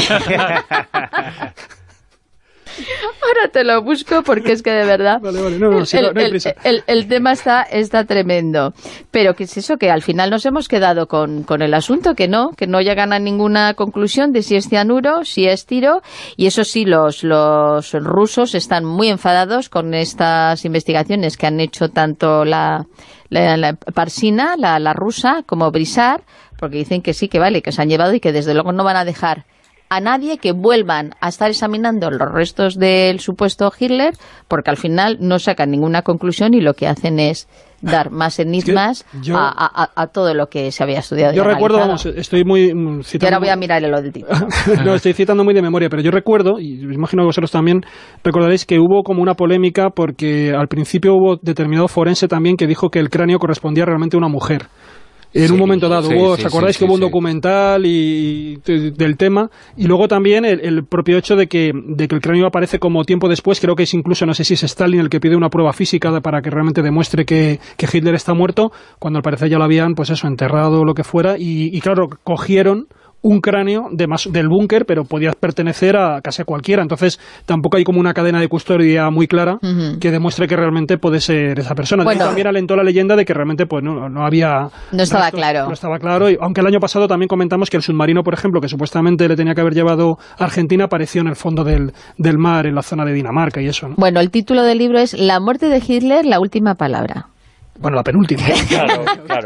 Ahora te lo busco porque es que de verdad vale, vale. No, no, sí, el, no hay prisa. el, el, el tema está, está tremendo, pero que es eso, que al final nos hemos quedado con, con el asunto, que no, que no llegan a ninguna conclusión de si es cianuro, si es tiro, y eso sí, los, los rusos están muy enfadados con estas investigaciones que han hecho tanto la, la, la Parsina, la, la rusa, como Brisar, porque dicen que sí, que vale, que se han llevado y que desde luego no van a dejar a nadie que vuelvan a estar examinando los restos del supuesto Hitler, porque al final no sacan ninguna conclusión y lo que hacen es dar más enigmas es que yo, a, a, a todo lo que se había estudiado. Yo recuerdo, vamos, estoy muy citando... Y ahora voy a mirar el del tipo. No, estoy citando muy de memoria, pero yo recuerdo, y imagino que vosotros también recordaréis que hubo como una polémica porque al principio hubo determinado forense también que dijo que el cráneo correspondía realmente a una mujer. En sí, un momento dado, sí, hubo, ¿os sí, acordáis sí, que hubo un documental y, y del tema? Y luego también el, el propio hecho de que, de que el cráneo aparece como tiempo después, creo que es incluso, no sé si es Stalin el que pide una prueba física para que realmente demuestre que, que Hitler está muerto, cuando al parecer ya lo habían, pues eso, enterrado o lo que fuera, y, y claro, cogieron un cráneo de más, del búnker, pero podía pertenecer a casi a cualquiera. Entonces tampoco hay como una cadena de custodia muy clara uh-huh. que demuestre que realmente puede ser esa persona. Bueno, también alentó la leyenda de que realmente pues no, no había... No estaba restos, claro. No estaba claro, y, aunque el año pasado también comentamos que el submarino, por ejemplo, que supuestamente le tenía que haber llevado a Argentina, apareció en el fondo del, del mar, en la zona de Dinamarca y eso, ¿no? Bueno, el título del libro es La muerte de Hitler, la última palabra. Bueno, la penúltima. Claro, claro.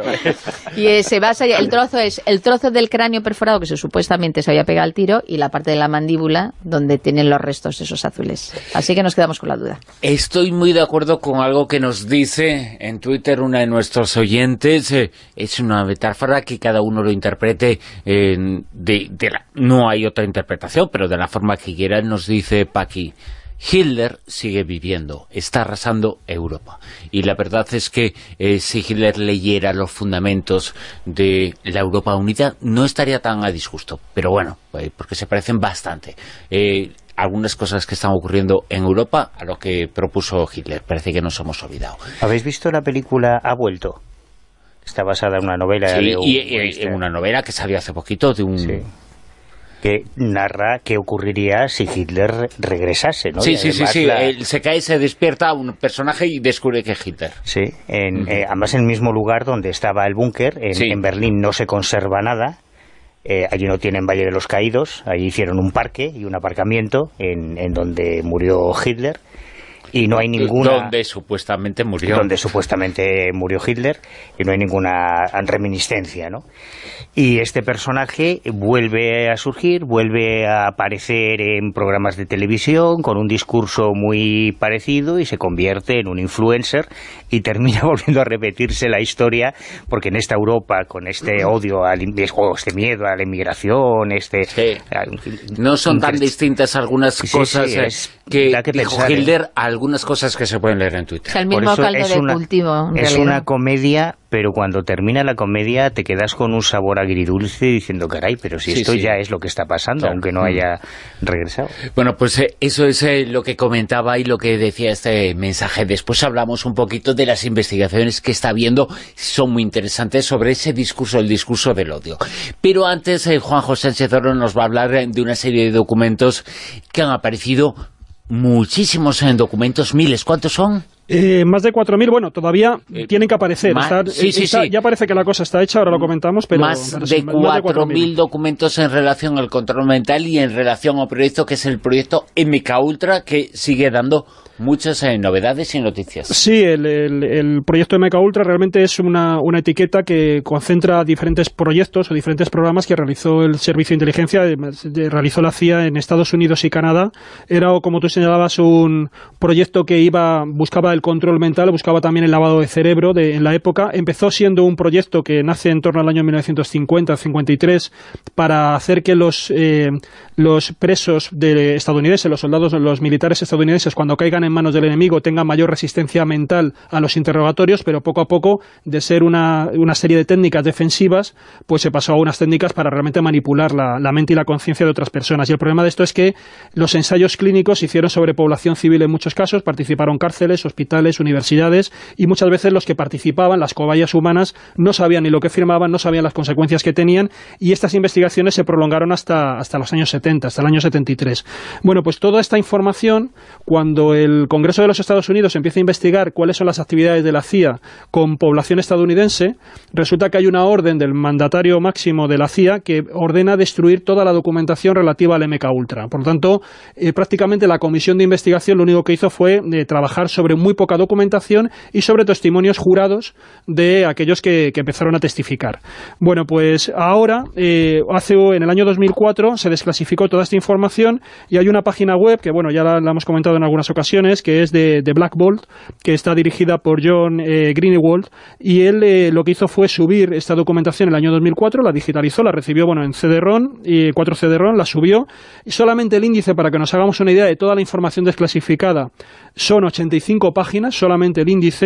Y se basa, el trozo es el trozo del cráneo perforado que se, supuestamente se había pegado al tiro, y la parte de la mandíbula donde tienen los restos esos azules. Así que nos quedamos con la duda. Estoy muy de acuerdo con algo que nos dice en Twitter una de nuestros oyentes. Eh, es una metáfora que cada uno lo interprete eh, de, de la, no hay otra interpretación, pero de la forma que quiera. Nos dice Paqui: Hitler sigue viviendo, está arrasando Europa. Y la verdad es que eh, si Hitler leyera los fundamentos de la Europa unida, no estaría tan a disgusto. Pero bueno, eh, porque se parecen bastante. Eh, algunas cosas que están ocurriendo en Europa a lo que propuso Hitler. Parece que nos hemos olvidado. ¿Habéis visto la película Ha vuelto? Está basada en una novela. Sí, de un, y en una novela que salió hace poquito de un... Sí. que narra qué ocurriría si Hitler regresase, ¿no? Sí, sí, sí, sí. La... Él se cae, se despierta un personaje y descubre que es Hitler. Sí, en, uh-huh. eh, además en el mismo lugar donde estaba el búnker, en, sí. en Berlín no se conserva nada, eh, allí no tienen Valle de los Caídos, allí hicieron un parque y un aparcamiento en, en donde murió Hitler. Y no hay ninguna... Donde supuestamente murió. Donde supuestamente murió Hitler, y no hay ninguna reminiscencia, ¿no? Y este personaje vuelve a surgir, vuelve a aparecer en programas de televisión con un discurso muy parecido y se convierte en un influencer y termina volviendo a repetirse la historia, porque en esta Europa, con este odio, al, este miedo a la inmigración, este... Sí. No son tan distintas algunas sí, cosas... Sí, es que, que dijo pensar, Hilder ¿eh? algunas cosas que se pueden leer en Twitter. O sea, el mismo caldo es de una, cultivo. En es realidad. una comedia, pero cuando termina la comedia te quedas con un sabor agridulce diciendo, caray, pero si Sí, esto sí. ya es lo que está pasando, Claro. aunque no haya regresado. Bueno, pues eh, eso es eh, lo que comentaba y lo que decía este mensaje. Después hablamos un poquito de las investigaciones que está habiendo, son muy interesantes sobre ese discurso, el discurso del odio. Pero antes, eh, Juanjo Sánchez Oro nos va a hablar eh, de una serie de documentos que han aparecido, muchísimos en documentos, miles. ¿Cuántos son? Eh, más de cuatro mil, bueno, todavía eh, tienen que aparecer. más, Está, sí, sí, está, sí. Ya parece que la cosa está hecha, ahora lo comentamos, pero... Más pero de sí, más cuatro mil documentos en relación al control mental y en relación a un proyecto que es el proyecto M K Ultra, que sigue dando muchas eh, novedades y noticias. Sí, el, el, el proyecto M K Ultra realmente es una, una etiqueta que concentra diferentes proyectos o diferentes programas que realizó el Servicio de Inteligencia, de, realizó la C I A en Estados Unidos y Canadá. Era, como tú señalabas, un proyecto que iba buscaba el control mental, buscaba también el lavado de cerebro de, en la época. Empezó siendo un proyecto que nace en torno al año mil novecientos cincuenta cincuenta y tres para hacer que los, eh, los presos de estadounidenses, los soldados, los militares estadounidenses, cuando caigan en manos del enemigo, tengan mayor resistencia mental a los interrogatorios, pero poco a poco, de ser una, una serie de técnicas defensivas, pues se pasó a unas técnicas para realmente manipular la, la mente y la conciencia de otras personas. Y el problema de esto es que los ensayos clínicos se hicieron sobre población civil en muchos casos, participaron cárceles, hospitales, universidades, y muchas veces los que participaban, las cobayas humanas, no sabían ni lo que firmaban, no sabían las consecuencias que tenían, y estas investigaciones se prolongaron hasta, hasta los años setenta, hasta el año setenta y tres. Bueno, pues toda esta información, cuando el El Congreso de los Estados Unidos empieza a investigar cuáles son las actividades de la C I A con población estadounidense, resulta que hay una orden del mandatario máximo de la C I A que ordena destruir toda la documentación relativa al M K Ultra. Por lo tanto, eh, prácticamente la comisión de investigación lo único que hizo fue eh, trabajar sobre muy poca documentación y sobre testimonios jurados de aquellos que, que empezaron a testificar. Bueno, pues ahora, eh, hace en el año dos mil cuatro, se desclasificó toda esta información y hay una página web que, bueno, ya la, la hemos comentado en algunas ocasiones, que es de, de Black Bolt, que está dirigida por John eh, Greenewald, y él eh, lo que hizo fue subir esta documentación en el año dos mil cuatro, la digitalizó, la recibió bueno en C D ROM, y cuatro C D ROM, la subió, y solamente el índice, para que nos hagamos una idea de toda la información desclasificada, son ochenta y cinco páginas, solamente el índice,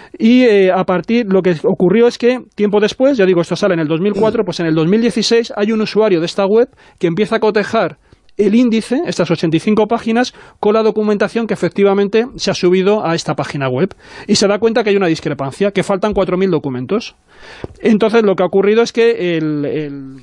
y eh, a partir, lo que ocurrió es que, tiempo después, ya digo, esto sale en el dos mil cuatro, pues en el dos mil dieciséis hay un usuario de esta web que empieza a cotejar el índice, estas ochenta y cinco páginas, con la documentación que efectivamente se ha subido a esta página web. Y se da cuenta que hay una discrepancia, que faltan cuatro mil documentos. Entonces, lo que ha ocurrido es que el, el,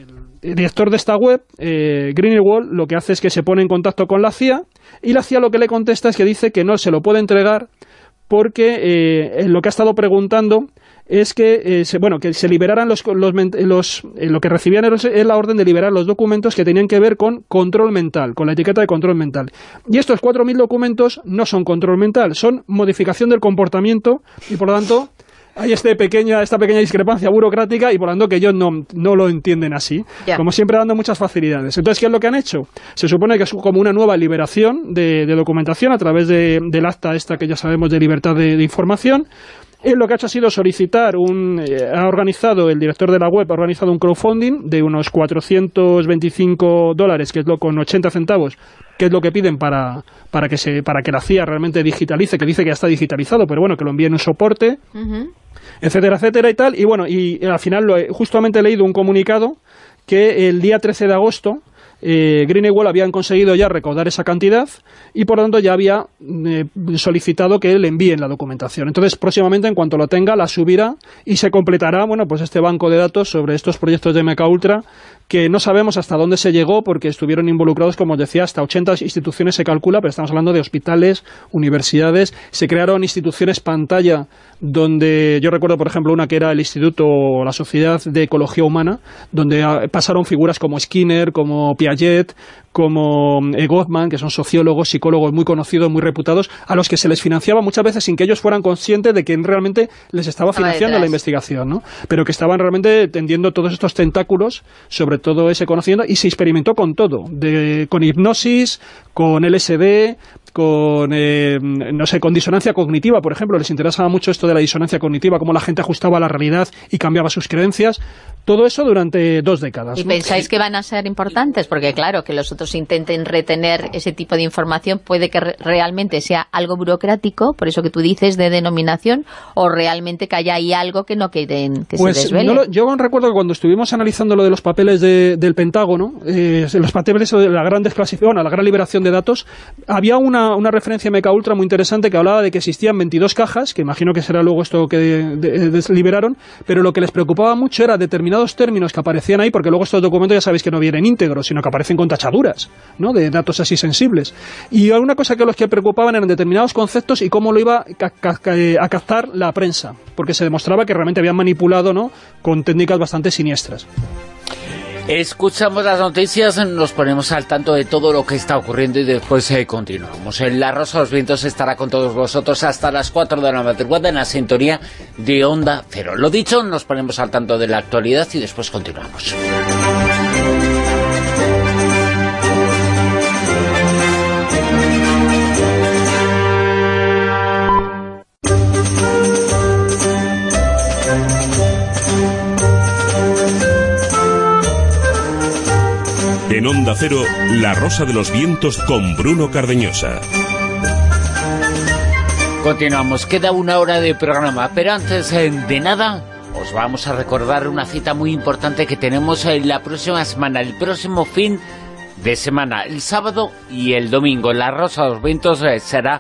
el director de esta web, eh, Greenewald, lo que hace es que se pone en contacto con la C I A, y la C I A lo que le contesta es que dice que no se lo puede entregar porque eh, en lo que ha estado preguntando es que eh, se, bueno que se liberaran los, los, los eh, lo que recibían es la orden de liberar los documentos que tenían que ver con control mental, con la etiqueta de control mental. Y estos cuatro mil documentos no son control mental, son modificación del comportamiento, y por lo tanto hay este pequeña, esta pequeña discrepancia burocrática, y por lo tanto que ellos no, no lo entienden así, yeah. Como siempre dando muchas facilidades. Entonces, ¿qué es lo que han hecho? Se supone que es como una nueva liberación de, de documentación a través de, del acta esta que ya sabemos de libertad de, de información. Él lo que ha hecho ha sido solicitar un... Eh, ha organizado, el director de la web ha organizado un crowdfunding de unos cuatrocientos veinticinco dólares, que es lo con ochenta centavos, que es lo que piden para, para, que se, para que la C I A realmente digitalice, que dice que ya está digitalizado, pero bueno, que lo envíen un soporte, uh-huh. etcétera, etcétera y tal. Y bueno, y al final lo he, justamente he leído un comunicado que el día trece de agosto Eh, Greenewald habían conseguido ya recaudar esa cantidad y por lo tanto ya había eh, solicitado que le envíen la documentación. Entonces próximamente, en cuanto lo tenga, la subirá y se completará, bueno, pues este banco de datos sobre estos proyectos de M K Ultra, que no sabemos hasta dónde se llegó porque estuvieron involucrados, como os decía, hasta ochenta instituciones se calcula, pero estamos hablando de hospitales, universidades, se crearon instituciones pantalla donde yo recuerdo, por ejemplo, una que era el Instituto o la Sociedad de Ecología Humana, donde pasaron figuras como Skinner, como Piaget, como eh, Gottman, que son sociólogos, psicólogos muy conocidos, muy reputados, a los que se les financiaba muchas veces sin que ellos fueran conscientes de que realmente les estaba financiando la investigación, ¿no? Pero que estaban realmente tendiendo todos estos tentáculos sobre todo ese conocimiento, y se experimentó con todo, de, con hipnosis, con L S D, con eh, no sé, con disonancia cognitiva, por ejemplo. Les interesaba mucho esto de la disonancia cognitiva, cómo la gente ajustaba la realidad y cambiaba sus creencias. Todo eso durante dos décadas. ¿Y ¿no? pensáis que van a ser importantes? Porque claro, que los otros intenten retener ese tipo de información puede que re realmente sea algo burocrático, por eso que tú dices de denominación, o realmente que haya ahí algo que no quieren que pues se desvele. No lo, yo recuerdo que cuando estuvimos analizando lo de los papeles de, del Pentágono, eh, los papeles de la gran desclasificación, la gran liberación de datos, había una, una referencia M K Ultra muy interesante que hablaba de que existían veintidós cajas, que imagino que será luego esto que de, de, de, liberaron, pero lo que les preocupaba mucho era determinados términos que aparecían ahí, porque luego estos documentos ya sabéis que no vienen íntegros, sino que aparecen con tachaduras, ¿no?, de datos así sensibles. Y alguna cosa que los que preocupaban eran determinados conceptos y cómo lo iba a captar la prensa, porque se demostraba que realmente habían manipulado, ¿no?, con técnicas bastante siniestras. Escuchamos las noticias, nos ponemos al tanto de todo lo que está ocurriendo y después eh, continuamos. En La Rosa de los Vientos estará con todos vosotros hasta las cuatro de la madrugada en la sintonía de Onda Cero. Lo dicho, nos ponemos al tanto de la actualidad y después continuamos. En Onda Cero, La Rosa de los Vientos con Bruno Cardeñosa. Continuamos, queda una hora de programa, pero antes de nada, os vamos a recordar una cita muy importante que tenemos la próxima semana, el próximo fin de semana, el sábado y el domingo. La Rosa de los Vientos será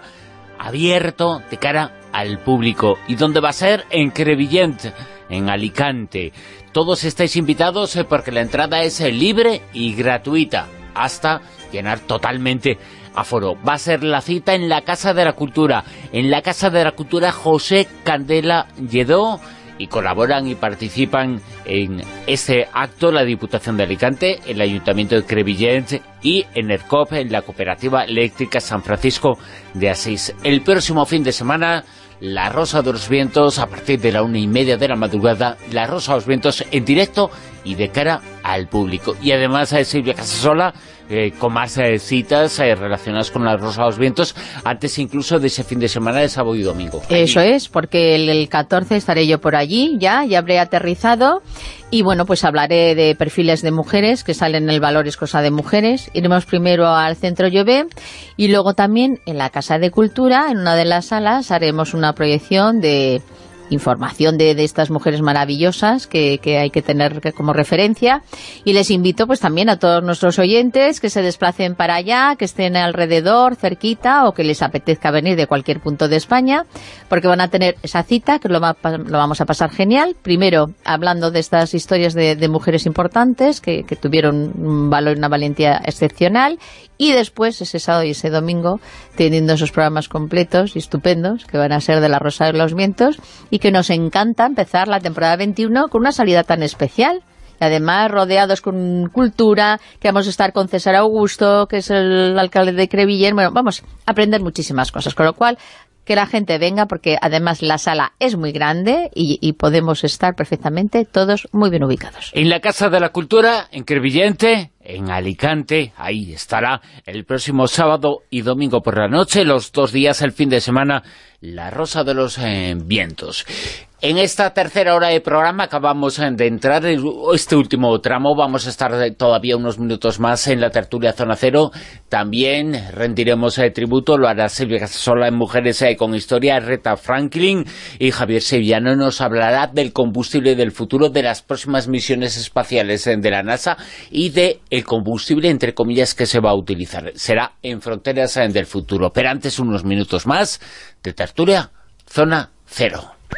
abierto de cara al público. ¿Y dónde va a ser? En Crevillent, en Alicante. Todos estáis invitados porque la entrada es libre y gratuita, hasta llenar totalmente aforo. Va a ser la cita en la Casa de la Cultura, en la Casa de la Cultura José Candela Lledó, y colaboran y participan en este acto la Diputación de Alicante, el Ayuntamiento de Crevillent y ENERCOP, en la Cooperativa Eléctrica San Francisco de Asís. El próximo fin de semana, La Rosa de los Vientos, a partir de la una y media de la madrugada, La Rosa de los Vientos en directo y de cara al público. Y además eh, Silvia Casasola, eh, con más eh, citas eh, relacionadas con La Rosa de los Vientos, antes incluso de ese fin de semana de sábado y domingo. Eso allí. Es, porque el, el catorce estaré yo por allí, ya, ya habré aterrizado, y bueno, pues hablaré de perfiles de mujeres que salen en el Valores Cosa de Mujeres. Iremos primero al Centro Llobé, y luego también en la Casa de Cultura, en una de las salas, haremos una proyección de información de, de estas mujeres maravillosas que, que hay que tener como referencia, y les invito pues también a todos nuestros oyentes que se desplacen para allá, que estén alrededor, cerquita, o que les apetezca venir de cualquier punto de España, porque van a tener esa cita que lo, va, lo vamos a pasar genial. Primero hablando de estas historias de, de mujeres importantes que, que tuvieron un valor y una valentía excepcional, y después ese sábado y ese domingo teniendo esos programas completos y estupendos que van a ser de La Rosa de los Vientos, y que nos encanta empezar la temporada veintiuno con una salida tan especial. Y además rodeados con cultura, que vamos a estar con César Augusto, que es el alcalde de Crevillent. Bueno, vamos a aprender muchísimas cosas, con lo cual que la gente venga, porque además la sala es muy grande y, y podemos estar perfectamente todos muy bien ubicados. En la Casa de la Cultura, en Crevillent, en Alicante, ahí estará el próximo sábado y domingo por la noche, los dos días, el fin de semana, La Rosa de los eh, Vientos. En esta tercera hora de programa acabamos de entrar en este último tramo. Vamos a estar todavía unos minutos más en la tertulia Zona Cero. También rendiremos el tributo, lo hará Silvia Casasola en Mujeres eh, con Historia, Reta Franklin, y Javier Sevillano nos hablará del combustible del futuro, de las próximas misiones espaciales eh, de la NASA y de el combustible, entre comillas, que se va a utilizar. Será en Fronteras eh, del Futuro. Pero antes, unos minutos más de tertulia Zona Cero.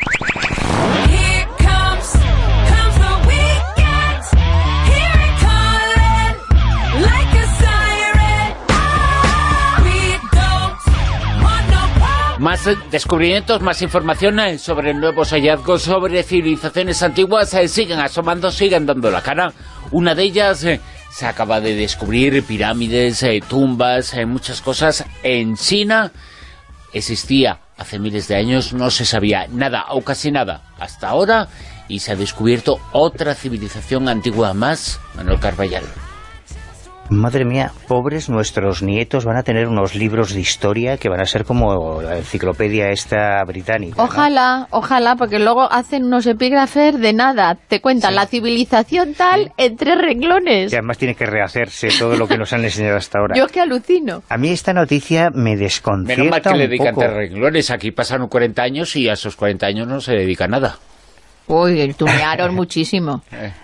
Más descubrimientos, más información sobre nuevos hallazgos, sobre civilizaciones antiguas, eh, siguen asomando, siguen dando la cara. Una de ellas eh, se acaba de descubrir, pirámides, eh, tumbas, eh, muchas cosas. En China existía hace miles de años, no se sabía nada o casi nada hasta ahora, y se ha descubierto otra civilización antigua más. Manuel Carballal. Madre mía, pobres nuestros nietos, van a tener unos libros de historia que van a ser como la enciclopedia esta británica, ¿no? Ojalá, ojalá, porque luego hacen unos epígrafes de nada. Te cuentan sí. la civilización tal sí. en tres renglones. Y además tiene que rehacerse todo lo que nos han enseñado hasta ahora. Yo es que alucino. A mí esta noticia me desconcierta un poco. Menos mal que le dedican tres renglones. Aquí pasaron cuarenta años y a esos cuarenta años no se dedica a nada. Uy, tunearon muchísimo.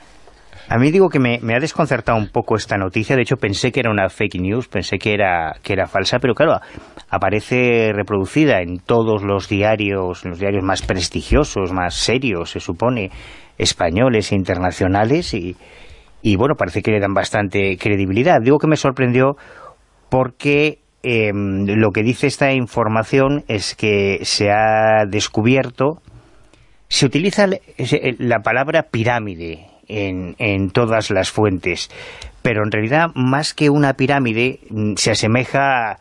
A mí digo que me, me ha desconcertado un poco esta noticia. De hecho, pensé que era una fake news, pensé que era, que era falsa, pero claro, aparece reproducida en todos los diarios, los diarios más prestigiosos, más serios, se supone, españoles e internacionales, y, y bueno, parece que le dan bastante credibilidad. Digo que me sorprendió porque eh, lo que dice esta información es que se ha descubierto, se utiliza la palabra pirámide En, en todas las fuentes, pero en realidad más que una pirámide se asemeja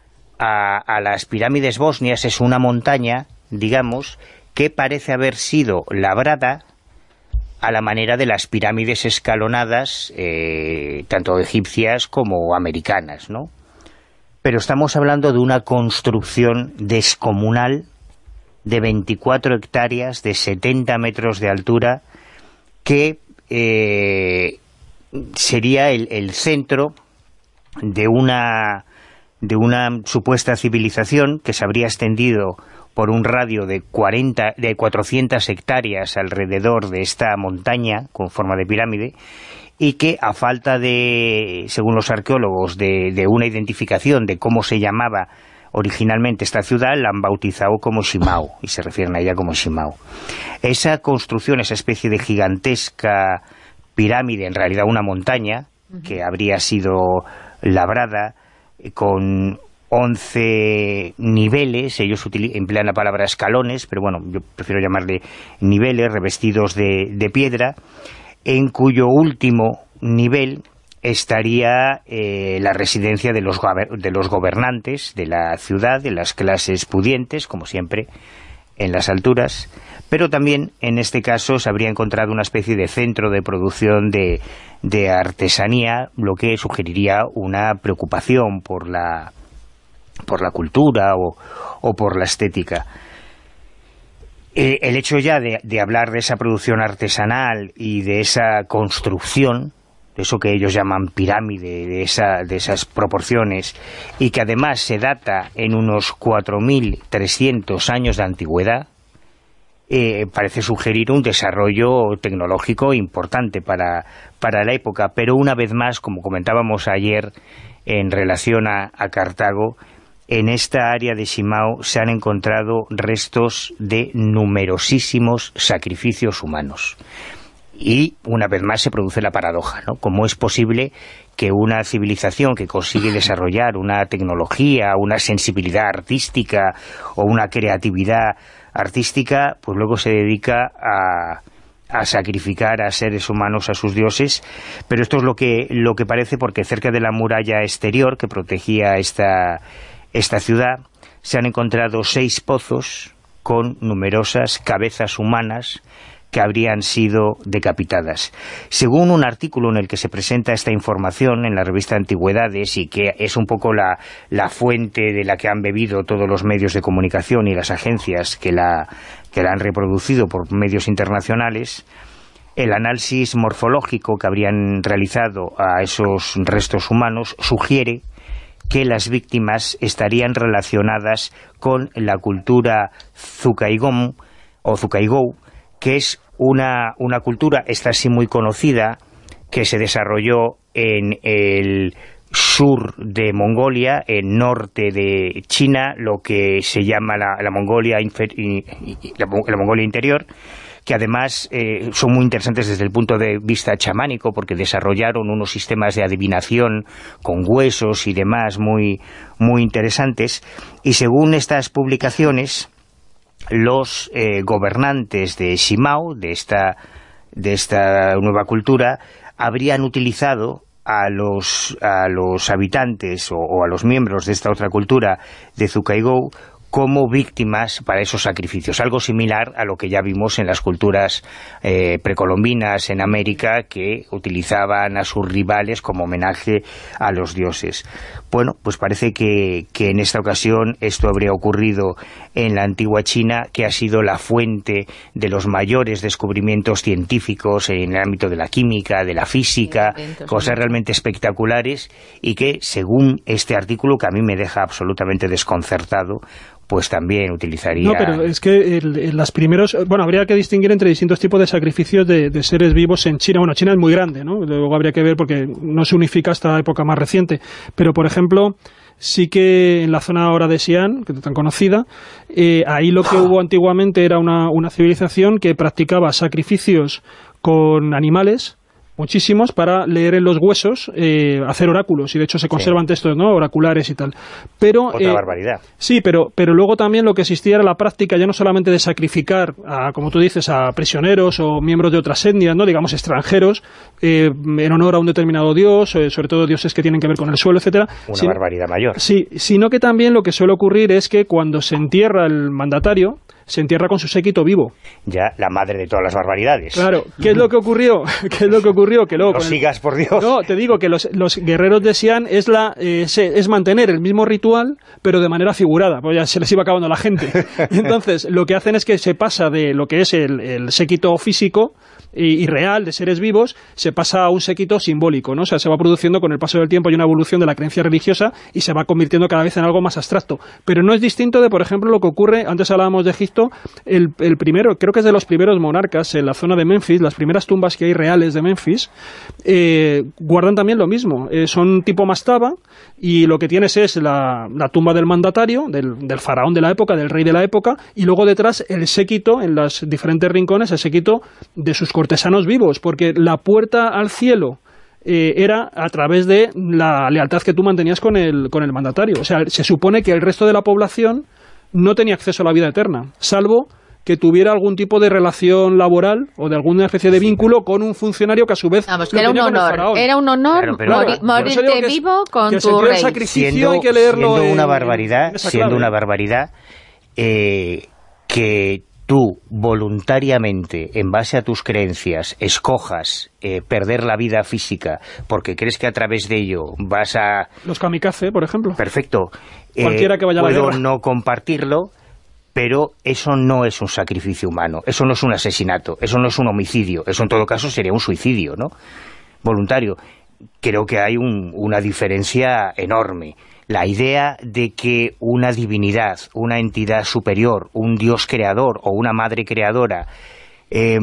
a, a las pirámides bosnias. Es una montaña, digamos, que parece haber sido labrada a la manera de las pirámides escalonadas, eh, tanto egipcias como americanas, ¿no? Pero estamos hablando de una construcción descomunal de veinticuatro hectáreas, de setenta metros de altura, que Eh, sería el, el centro de una de una supuesta civilización que se habría extendido por un radio de cuarenta, de cuatrocientas hectáreas alrededor de esta montaña con forma de pirámide, y que a falta de, según los arqueólogos, de, de una identificación de cómo se llamaba originalmente esta ciudad, la han bautizado como Shimao, y se refieren a ella como Shimao. Esa construcción, esa especie de gigantesca pirámide, en realidad una montaña, que habría sido labrada con once niveles, ellos emplean la palabra escalones, pero bueno, yo prefiero llamarle niveles, revestidos de, de piedra, en cuyo último nivel estaría eh, la residencia de los, de los gobernantes de la ciudad, de las clases pudientes, como siempre, en las alturas, pero también, en este caso, se habría encontrado una especie de centro de producción de, de artesanía, lo que sugeriría una preocupación por la, por la cultura o, o por la estética. Eh, el hecho ya de, de hablar de esa producción artesanal y de esa construcción, eso que ellos llaman pirámide, de, esa, de esas proporciones, y que además se data en unos cuatro mil trescientos años de antigüedad, eh, parece sugerir un desarrollo tecnológico importante para, para la época. Pero una vez más, como comentábamos ayer en relación a, a Cartago, en esta área de Shimao se han encontrado restos de numerosísimos sacrificios humanos. Y una vez más se produce la paradoja, ¿no? ¿Cómo es posible que una civilización que consigue desarrollar una tecnología, una sensibilidad artística o una creatividad artística, pues luego se dedica a, a sacrificar a seres humanos, a sus dioses? Pero esto es lo que, lo que parece, porque cerca de la muralla exterior que protegía esta, esta ciudad se han encontrado seis pozos con numerosas cabezas humanas que habrían sido decapitadas. Según un artículo en el que se presenta esta información en la revista Antigüedades, y que es un poco la, la fuente de la que han bebido todos los medios de comunicación y las agencias que la, que la han reproducido por medios internacionales, el análisis morfológico que habrían realizado a esos restos humanos sugiere que las víctimas estarían relacionadas con la cultura Zucaigón o Zucaigou, que es una, una cultura, esta sí muy conocida, que se desarrolló en el sur de Mongolia, en norte de China, lo que se llama la, la, Mongolia, infer, la, la Mongolia interior, que además eh, son muy interesantes desde el punto de vista chamánico, porque desarrollaron unos sistemas de adivinación con huesos y demás muy, muy interesantes. Y según estas publicaciones, los eh, gobernantes de Shimao, de esta, de esta nueva cultura, habrían utilizado a los, a los habitantes o, o a los miembros de esta otra cultura de Zucaigou como víctimas para esos sacrificios, algo similar a lo que ya vimos en las culturas eh, precolombinas en América, que utilizaban a sus rivales como homenaje a los dioses. Bueno, pues parece que, que en esta ocasión esto habría ocurrido en la antigua China, que ha sido la fuente de los mayores descubrimientos científicos en el ámbito de la química, de la física, sí, cosas realmente espectaculares, y que, según este artículo, que a mí me deja absolutamente desconcertado, pues también utilizaría... No, pero es que el, el, las primeros... Bueno, habría que distinguir entre distintos tipos de sacrificios de, de seres vivos en China. Bueno, China es muy grande, ¿no? Luego habría que ver porque no se unifica hasta la época más reciente. Pero, por ejemplo, sí que en la zona ahora de Xi'an, que es tan conocida, eh, ahí lo que hubo antiguamente era una, una civilización que practicaba sacrificios con animales, muchísimos, para leer en los huesos, eh, hacer oráculos, y de hecho se conservan sí. textos, ¿no?, oraculares y tal. Pero, Otra eh, barbaridad. Sí, pero, pero luego también lo que existía era la práctica ya no solamente de sacrificar, a, como tú dices, a prisioneros o miembros de otras etnias, ¿no?, digamos extranjeros, eh, en honor a un determinado dios, eh, sobre todo dioses que tienen que ver con el suelo, etcétera. Una sino, barbaridad mayor. Sí, sino que también lo que suele ocurrir es que cuando se entierra el mandatario, se entierra con su séquito vivo. Ya, la madre de todas las barbaridades. Claro, ¿qué es lo que ocurrió? ¿Qué es lo que ocurrió? Que luego no sigas, por Dios. No, te digo que los, los guerreros de Xi'an es, la, eh, es, es mantener el mismo ritual, pero de manera figurada, pues ya se les iba acabando la gente. Entonces, lo que hacen es que se pasa de lo que es el, el séquito físico y, y real de seres vivos, se pasa a un séquito simbólico, ¿no? O sea, se va produciendo con el paso del tiempo y una evolución de la creencia religiosa y se va convirtiendo cada vez en algo más abstracto. Pero no es distinto de, por ejemplo, lo que ocurre, antes hablábamos de Egipto, el, el primero, creo que es de los primeros monarcas en la zona de Memphis, las primeras tumbas que hay reales de Memphis, eh, guardan también lo mismo, eh, son tipo mastaba, y lo que tienes es la, la tumba del mandatario, del, del faraón de la época, del rey de la época, y luego detrás el séquito, en los diferentes rincones, el séquito de sus cortesanos vivos, porque la puerta al cielo eh, era a través de la lealtad que tú mantenías con el, con el mandatario. O sea, se supone que el resto de la población no tenía acceso a la vida eterna, salvo que tuviera algún tipo de relación laboral o de alguna especie de vínculo con un funcionario que a su vez Vamos, que era un honor, era un honor claro, pero, mori morirte que vivo con que tu rey. Siendo, hay que leerlo siendo una en, barbaridad, en siendo una barbaridad eh, que tú voluntariamente, en base a tus creencias, escojas eh, perder la vida física porque crees que a través de ello vas a... Los kamikaze, por ejemplo. Perfecto. Cualquiera eh, que vaya a la puedo guerra. no compartirlo, pero eso no es un sacrificio humano, eso no es un asesinato, eso no es un homicidio, eso en todo caso sería un suicidio, ¿no?, voluntario. Creo que hay un, una diferencia enorme. La idea de que una divinidad, una entidad superior, un dios creador o una madre creadora eh,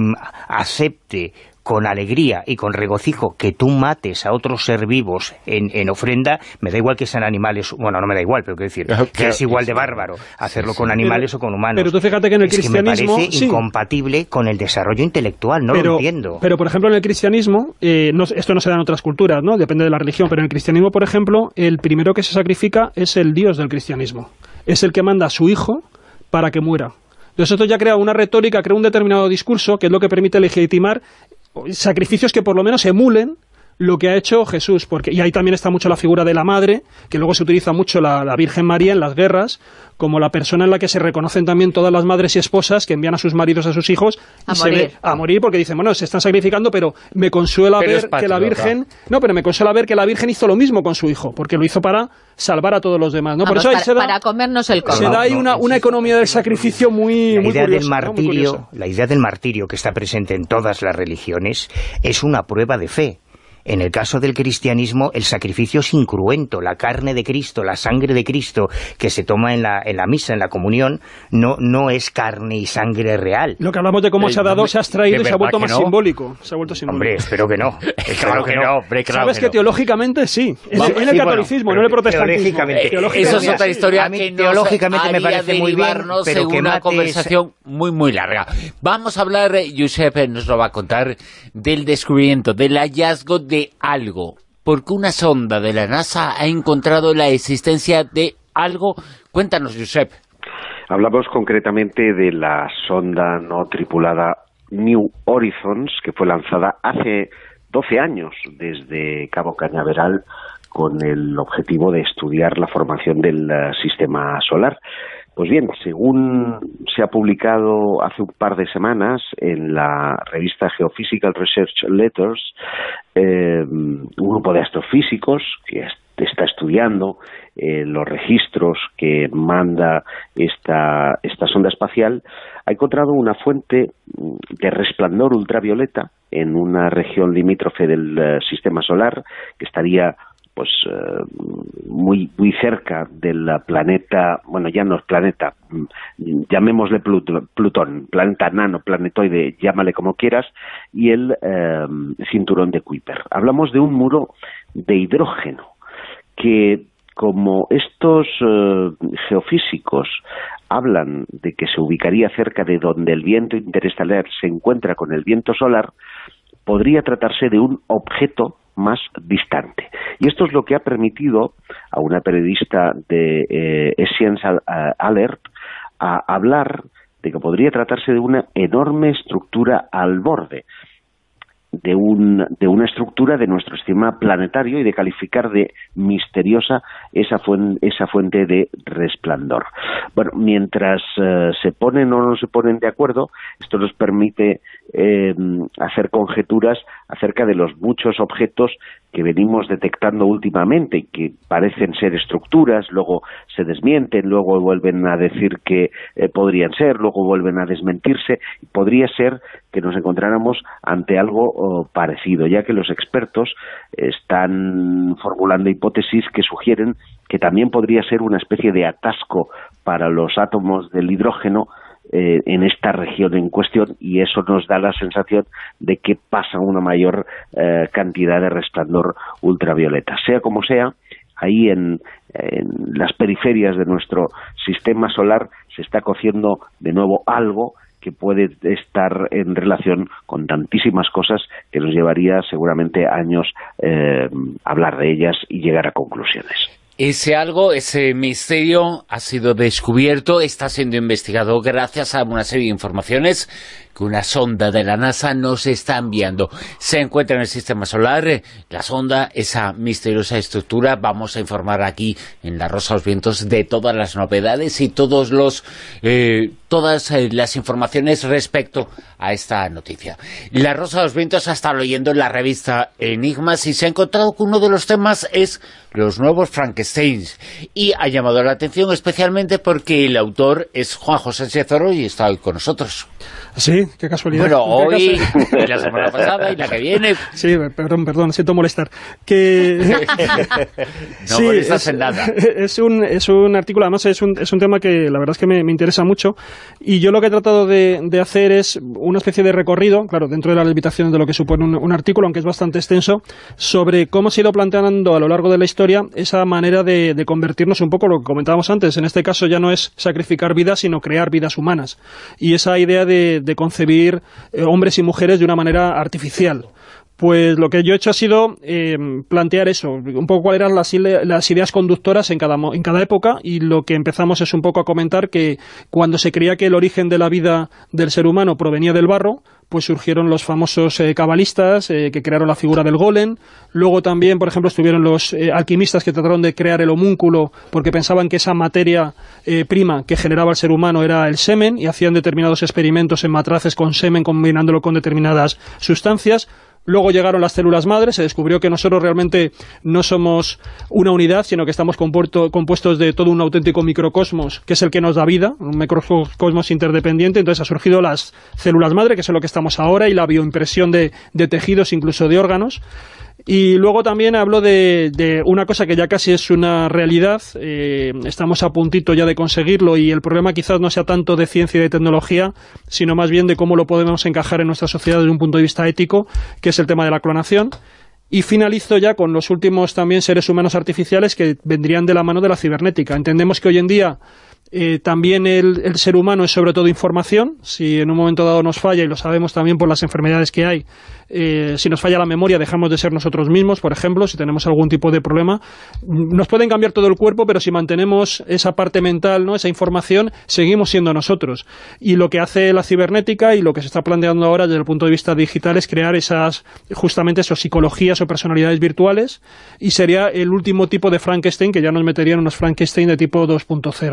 acepte con alegría y con regocijo que tú mates a otros ser vivos en, en ofrenda, me da igual que sean animales, bueno, no me da igual, pero quiero decir, claro, que claro, es igual de bárbaro hacerlo sí, con animales pero, o con humanos. Pero tú fíjate que en el es cristianismo... que me parece sí. incompatible con el desarrollo intelectual, no pero, lo entiendo. Pero, por ejemplo, en el cristianismo, eh, no, esto no se da en otras culturas, ¿no?, depende de la religión, pero en el cristianismo, por ejemplo, el primero que se sacrifica es el dios del cristianismo. Es el que manda a su hijo para que muera. Entonces esto ya crea una retórica, crea un determinado discurso, que es lo que permite legitimar sacrificios que por lo menos emulen lo que ha hecho Jesús, porque y ahí también está mucho la figura de la madre, que luego se utiliza mucho la, la Virgen María en las guerras, como la persona en la que se reconocen también todas las madres y esposas que envían a sus maridos, a sus hijos, a, y morir. Se ve, a morir, porque dicen, bueno, se están sacrificando, pero me consuela pero ver que la Virgen, no, pero me consuela ver que la Virgen hizo lo mismo con su hijo, porque lo hizo para salvar a todos los demás, ¿no? Vamos, Por eso ahí para, se da, para comernos el coco. Se da ahí una, una economía del sacrificio muy, la muy idea curiosa, del martirio, ¿no? La idea del martirio que está presente en todas las religiones es una prueba de fe. En el caso del cristianismo, el sacrificio es incruento. La carne de Cristo, la sangre de Cristo que se toma en la, en la misa, en la comunión, no, no es carne y sangre real. Lo que hablamos de cómo eh, se ha dado, se ha extraído y se ha vuelto más no? simbólico. Se ha vuelto simbólico. Hombre, espero que no. Claro que no. Hombre, claro Sabes que, no. que teológicamente sí. En, en el sí, catolicismo, bueno, no en el protestantismo. Teológicamente. Eh, teológicamente eso es otra historia mí, que teológicamente me parece muy bien, pero en que una mates... conversación muy, muy larga. Vamos a hablar, Josep nos lo va a contar, del descubrimiento, del hallazgo de algo. Porque una sonda de la NASA ha encontrado la existencia de algo. Cuéntanos, Josep. Hablamos concretamente de la sonda no tripulada New Horizons, que fue lanzada hace doce años desde Cabo Cañaveral con el objetivo de estudiar la formación del uh, sistema solar. Pues bien, según se ha publicado hace un par de semanas en la revista Geophysical Research Letters, eh, un grupo de astrofísicos que está estudiando eh, los registros que manda esta, esta sonda espacial, ha encontrado una fuente de resplandor ultravioleta en una región limítrofe del uh, sistema solar, que estaría pues uh, muy muy cerca del planeta, bueno, ya no es planeta, llamémosle Plut- Plutón, planeta nano, planetoide, llámale como quieras, y el uh, cinturón de Kuiper. Hablamos de un muro de hidrógeno, que como estos uh, geofísicos hablan de que se ubicaría cerca de donde el viento interestelar se encuentra con el viento solar, podría tratarse de un objeto más distante. Y esto es lo que ha permitido a una periodista de eh, Science Alert a hablar de que podría tratarse de una enorme estructura al borde de, un, de una estructura de nuestro sistema planetario y de calificar de misteriosa esa fuente, esa fuente de resplandor. Bueno, mientras eh, se ponen o no se ponen de acuerdo, esto nos permite eh, hacer conjeturas acerca de los muchos objetos que venimos detectando últimamente y que parecen ser estructuras, luego se desmienten, luego vuelven a decir que eh, podrían ser, luego vuelven a desmentirse. Podría ser que nos encontráramos ante algo oh, parecido, ya que los expertos están formulando hipótesis que sugieren que también podría ser una especie de atasco para los átomos del hidrógeno eh, en esta región en cuestión, y eso nos da la sensación de que pasa una mayor eh, cantidad de resplandor ultravioleta. Sea como sea, ahí en, en las periferias de nuestro sistema solar se está cociendo de nuevo algo que puede estar en relación con tantísimas cosas que nos llevaría seguramente años eh, hablar de ellas y llegar a conclusiones. Ese algo, ese misterio ha sido descubierto, está siendo investigado gracias a una serie de informaciones que una sonda de la NASA nos está enviando. Se encuentra en el sistema solar, la sonda, esa misteriosa estructura. Vamos a informar aquí en La Rosa de los Vientos de todas las novedades y todos los eh, todas eh, las informaciones respecto a esta noticia. La Rosa de los Vientos ha estado leyendo la revista Enigmas y se ha encontrado que uno de los temas es los nuevos Frankensteins, y ha llamado la atención especialmente porque el autor es Juanjo Sánchez Oro y está hoy con nosotros. Sí, qué casualidad. Bueno, hoy, y la semana pasada y la que viene. Sí, perdón, perdón, siento molestar. Que... no sí, molestas es, en nada. Es un, es un artículo, además es un, es un tema que la verdad es que me, me interesa mucho, y yo lo que he tratado de, de hacer es una especie de recorrido, claro, dentro de las limitaciones de lo que supone un, un artículo, aunque es bastante extenso, sobre cómo se ha ido planteando a lo largo de la historia esa manera de, de convertirnos un poco, lo que comentábamos antes, en este caso ya no es sacrificar vidas, sino crear vidas humanas, y esa idea de, de concebir eh, hombres y mujeres de una manera artificial. Pues lo que yo he hecho ha sido eh, plantear eso, un poco cuáles eran las, las ideas conductoras en cada, en cada época, y lo que empezamos es un poco a comentar que cuando se creía que el origen de la vida del ser humano provenía del barro, pues surgieron los famosos eh, cabalistas eh, que crearon la figura del golem. Luego también, por ejemplo, estuvieron los eh, alquimistas que trataron de crear el homúnculo porque pensaban que esa materia eh, prima que generaba el ser humano era el semen, y hacían determinados experimentos en matraces con semen combinándolo con determinadas sustancias. Luego llegaron las células madres, se descubrió que nosotros realmente no somos una unidad, sino que estamos compuestos de todo un auténtico microcosmos, que es el que nos da vida, un microcosmos interdependiente. Entonces han surgido las células madre, que es en lo que estamos ahora, y la bioimpresión de, de tejidos, incluso de órganos. Y luego también hablo de, de una cosa que ya casi es una realidad, eh, estamos a puntito ya de conseguirlo, y el problema quizás no sea tanto de ciencia y de tecnología, sino más bien de cómo lo podemos encajar en nuestra sociedad desde un punto de vista ético, que es el tema de la clonación. Y finalizo ya con los últimos también seres humanos artificiales que vendrían de la mano de la cibernética. Entendemos que hoy en día Eh, también el, el ser humano es sobre todo información. Si en un momento dado nos falla, y lo sabemos también por las enfermedades que hay, eh, si nos falla la memoria dejamos de ser nosotros mismos, por ejemplo, si tenemos algún tipo de problema. Nos pueden cambiar todo el cuerpo, pero si mantenemos esa parte mental, ¿no?, esa información, seguimos siendo nosotros. Y lo que hace la cibernética y lo que se está planteando ahora desde el punto de vista digital es crear esas, justamente esas psicologías o personalidades virtuales, y sería el último tipo de Frankenstein, que ya nos meterían unos Frankenstein de tipo dos punto cero, ¿no?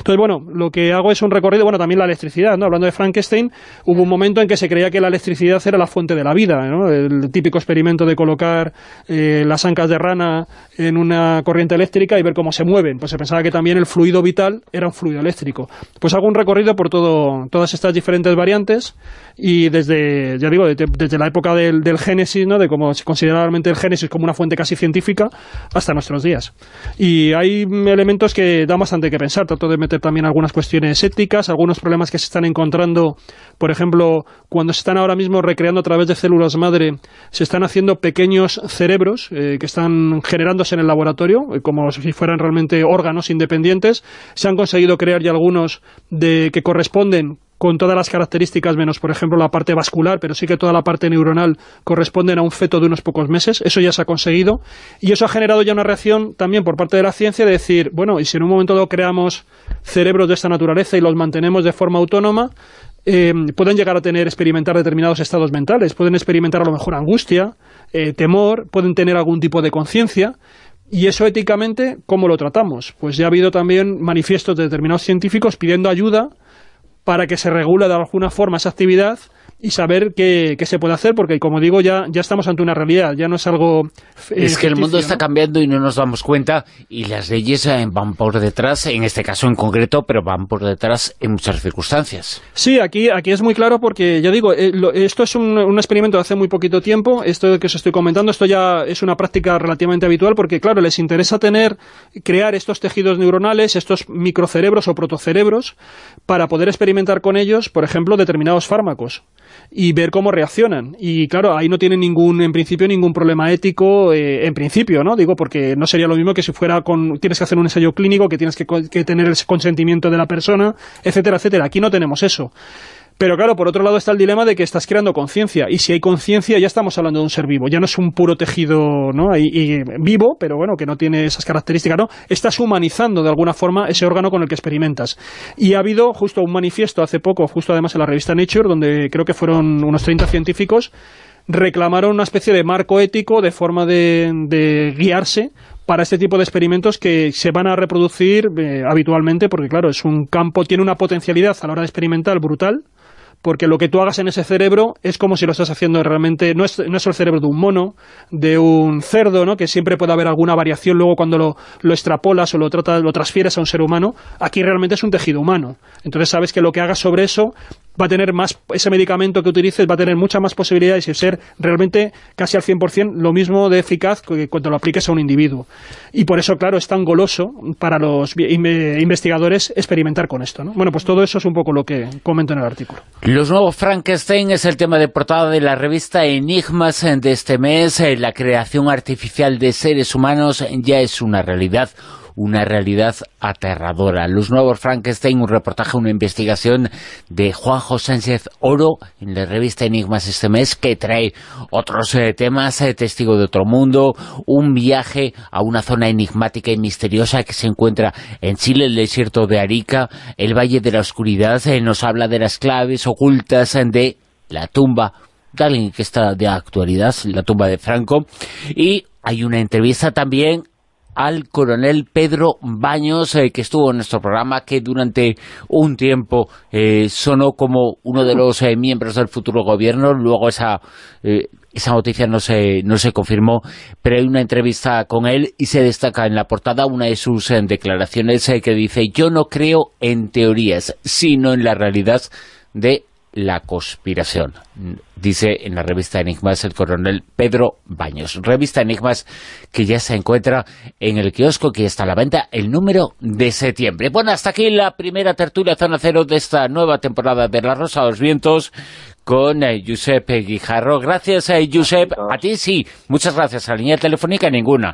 Entonces, bueno, lo que hago es un recorrido, bueno, también la electricidad, ¿no? Hablando de Frankenstein, hubo un momento en que se creía que la electricidad era la fuente de la vida, ¿no? El típico experimento de colocar eh, las ancas de rana en una corriente eléctrica y ver cómo se mueven. Pues se pensaba que también el fluido vital era un fluido eléctrico. Pues hago un recorrido por todo, todas estas diferentes variantes y desde, ya digo, desde, desde la época del, del Génesis, ¿no? De cómo se considera realmente el Génesis como una fuente casi científica hasta nuestros días. Y hay elementos que dan bastante que pensar. Trato de meter también algunas cuestiones éticas, algunos problemas que se están encontrando, por ejemplo, cuando se están ahora mismo recreando a través de células madre, se están haciendo pequeños cerebros eh, que están generándose en el laboratorio, eh, como si fueran realmente órganos independientes. Se han conseguido crear ya algunos de que corresponden con todas las características, menos por ejemplo la parte vascular, pero sí que toda la parte neuronal corresponden a un feto de unos pocos meses. Eso ya se ha conseguido, y eso ha generado ya una reacción también por parte de la ciencia de decir, bueno, y si en un momento dado creamos cerebros de esta naturaleza y los mantenemos de forma autónoma, eh, pueden llegar a tener, experimentar determinados estados mentales, pueden experimentar a lo mejor angustia, eh, temor, pueden tener algún tipo de conciencia. Y eso éticamente, ¿cómo lo tratamos? Pues ya ha habido también manifiestos de determinados científicos pidiendo ayuda para que se regule de alguna forma esa actividad y saber qué, qué se puede hacer, porque como digo, ya, ya estamos ante una realidad, ya no es algo eh, Es que el mundo ficticio, está ¿no? cambiando y no nos damos cuenta, y las leyes eh, van por detrás, en este caso en concreto, pero van por detrás en muchas circunstancias. Sí, aquí, aquí es muy claro porque, ya digo, eh, lo, esto es un, un experimento de hace muy poquito tiempo, esto que os estoy comentando, esto ya es una práctica relativamente habitual porque, claro, les interesa tener, crear estos tejidos neuronales, estos microcerebros o protocerebros, para poder experimentar con ellos, por ejemplo, determinados fármacos y ver cómo reaccionan. Y claro, ahí no tienen ningún, en principio, ningún problema ético, eh, en principio, ¿no? Digo, porque no sería lo mismo que si fuera con, tienes que hacer un ensayo clínico, que tienes que, que tener el consentimiento de la persona, etcétera, etcétera. Aquí no tenemos eso. Pero claro, por otro lado está el dilema de que estás creando conciencia, y si hay conciencia ya estamos hablando de un ser vivo, ya no es un puro tejido, ¿no? Y, y vivo, pero bueno, que no tiene esas características, ¿no? Estás humanizando de alguna forma ese órgano con el que experimentas. Y ha habido justo un manifiesto hace poco, justo además en la revista Nature, donde creo que fueron unos treinta científicos, reclamaron una especie de marco ético de forma de, de guiarse para este tipo de experimentos que se van a reproducir eh, habitualmente, porque claro, es un campo, tiene una potencialidad a la hora de experimentar brutal, porque lo que tú hagas en ese cerebro es como si lo estás haciendo realmente, no es, no es el cerebro de un mono, de un cerdo, ¿no? Que siempre puede haber alguna variación luego cuando lo, lo extrapolas o lo, tratas, lo transfieres a un ser humano. Aquí realmente es un tejido humano, entonces sabes que lo que hagas sobre eso va a tener más, ese medicamento que utilices va a tener muchas más posibilidades y ser realmente casi al cien por cien lo mismo de eficaz que cuando lo apliques a un individuo. Y por eso, claro, es tan goloso para los investigadores experimentar con esto, ¿no? Bueno, pues todo eso es un poco lo que comento en el artículo. Los nuevos Frankenstein es el tema de portada de la revista Enigmas de este mes. La creación artificial de seres humanos ya es una realidad. Una realidad aterradora. Los nuevos Frankenstein, un reportaje, una investigación de Juanjo Sánchez Oro en la revista Enigmas este mes, que trae otros eh, temas, eh, Testigo de otro mundo, un viaje a una zona enigmática y misteriosa que se encuentra en Chile, el desierto de Arica, el Valle de la Oscuridad, eh, nos habla de las claves ocultas de la tumba de alguien que está de actualidad, la tumba de Franco, y hay una entrevista también al coronel Pedro Baños, eh, que estuvo en nuestro programa, que durante un tiempo eh, sonó como uno de los eh, miembros del futuro gobierno. Luego esa eh, esa noticia no se, no se confirmó, pero hay una entrevista con él y se destaca en la portada una de sus eh, declaraciones eh, que dice: yo no creo en teorías, sino en la realidad de la conspiración, dice en la revista Enigmas el coronel Pedro Baños. Revista Enigmas que ya se encuentra en el kiosco, que está a la venta, el número de septiembre. Bueno, hasta aquí la primera tertulia Zona Cero de esta nueva temporada de La Rosa de los Vientos con eh, Josep Guijarro. Gracias, eh, Josep. A ti sí. Muchas gracias. A la línea telefónica ninguna.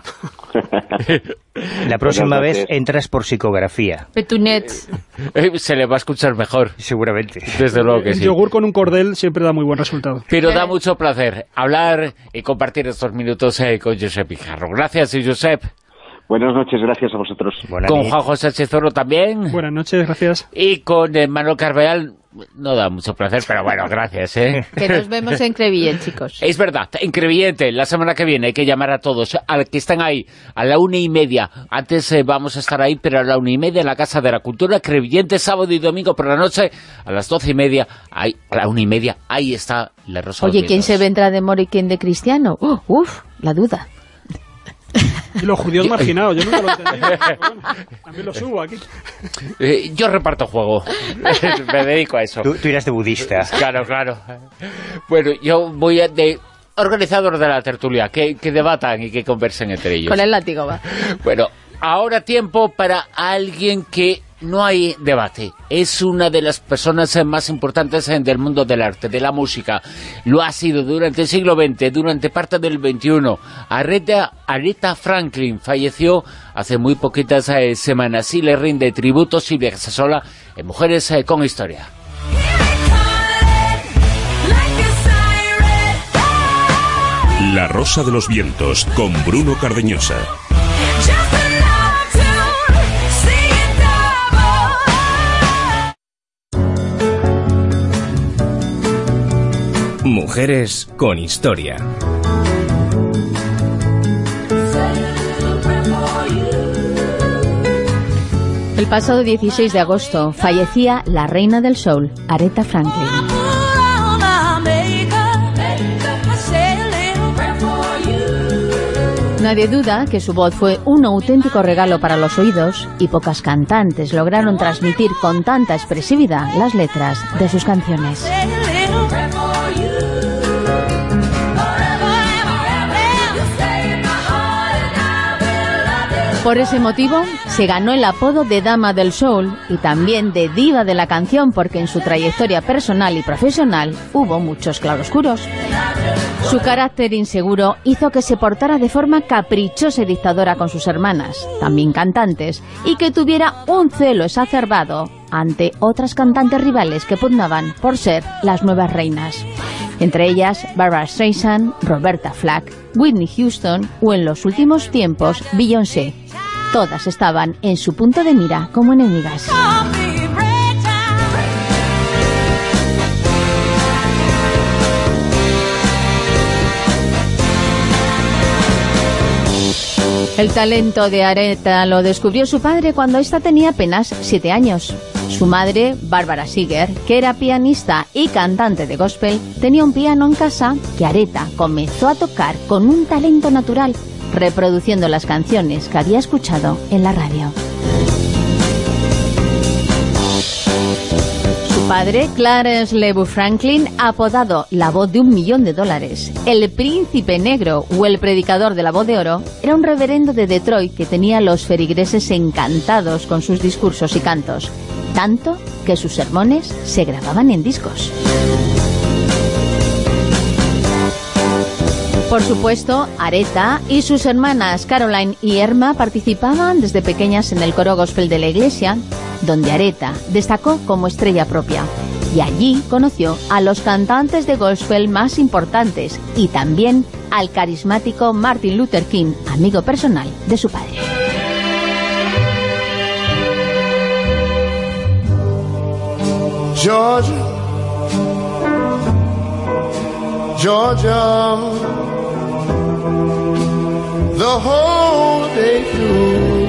La próxima vez entras por psicografía. Petunet. Eh, se le va a escuchar mejor. Seguramente. Desde luego que El sí. yogur con un cordel siempre da muy buen resultado. Pero da mucho placer hablar y compartir estos minutos eh, con Josep Guijarro. Gracias, Josep. Buenas noches, gracias a vosotros. Buenas con Juan José Sánchez Oro también. Buenas noches, gracias. Y con eh, Manuel Carvajal. no da mucho placer, pero bueno, gracias, ¿eh? Que nos vemos en Crevillent, chicos. Es verdad, en Crevillent, la semana que viene hay que llamar a todos, a los que están ahí, a la una y media. Antes eh, vamos a estar ahí, pero a la una y media en la Casa de la Cultura, Crevillent, sábado y domingo por la noche, a las doce y media, ahí, a la una y media, ahí está La Rosa. Oye, ¿quién se vendrá de moro y quién de cristiano? Uh, uf, la duda. Y los judíos marginados, yo nunca lo entendí. Bueno, también lo subo aquí. Eh, yo reparto juego. Me dedico a eso. Tú, tú irás de budista. Claro, claro. Bueno, yo voy a de organizador de la tertulia, que, que debatan y que conversen entre ellos. Con el látigo va. Bueno, ahora tiempo para alguien que no hay debate. Es una de las personas más importantes del mundo del arte, de la música. Lo ha sido durante el siglo veinte, durante parte del veintiuno. Aretha, Aretha Franklin falleció hace muy poquitas eh, semanas y le rinde tributo Silvia Casasola en Mujeres eh, con Historia. La Rosa de los Vientos, con Bruno Cardeñosa. Mujeres con Historia. El pasado dieciséis de agosto fallecía la reina del soul, Aretha Franklin. Nadie duda que su voz fue un auténtico regalo para los oídos y pocas cantantes lograron transmitir con tanta expresividad las letras de sus canciones. Por ese motivo, se ganó el apodo de Dama del Soul y también de Diva de la canción, porque en su trayectoria personal y profesional hubo muchos claroscuros. Su carácter inseguro hizo que se portara de forma caprichosa y dictadora con sus hermanas, también cantantes, y que tuviera un celo exacerbado ante otras cantantes rivales que pugnaban por ser las nuevas reinas. Entre ellas, Barbra Streisand, Roberta Flack, Whitney Houston o, en los últimos tiempos, Beyoncé. Todas estaban en su punto de mira como enemigas. El talento de Aretha lo descubrió su padre cuando ésta tenía apenas siete años. Su madre, Barbara Seger, que era pianista y cantante de gospel, tenía un piano en casa que Aretha comenzó a tocar con un talento natural, reproduciendo las canciones que había escuchado en la radio. Su padre, Clarence Lebu Franklin, apodado la voz de un millón de dólares, el príncipe negro o el predicador de la voz de oro, era un reverendo de Detroit que tenía a los feligreses encantados con sus discursos y cantos, tanto que sus sermones se grababan en discos. Por supuesto, Aretha y sus hermanas Caroline y Irma participaban desde pequeñas en el coro gospel de la iglesia, donde Aretha destacó como estrella propia. Y allí conoció a los cantantes de gospel más importantes y también al carismático Martin Luther King, amigo personal de su padre. Georgia, Georgia, the whole day through.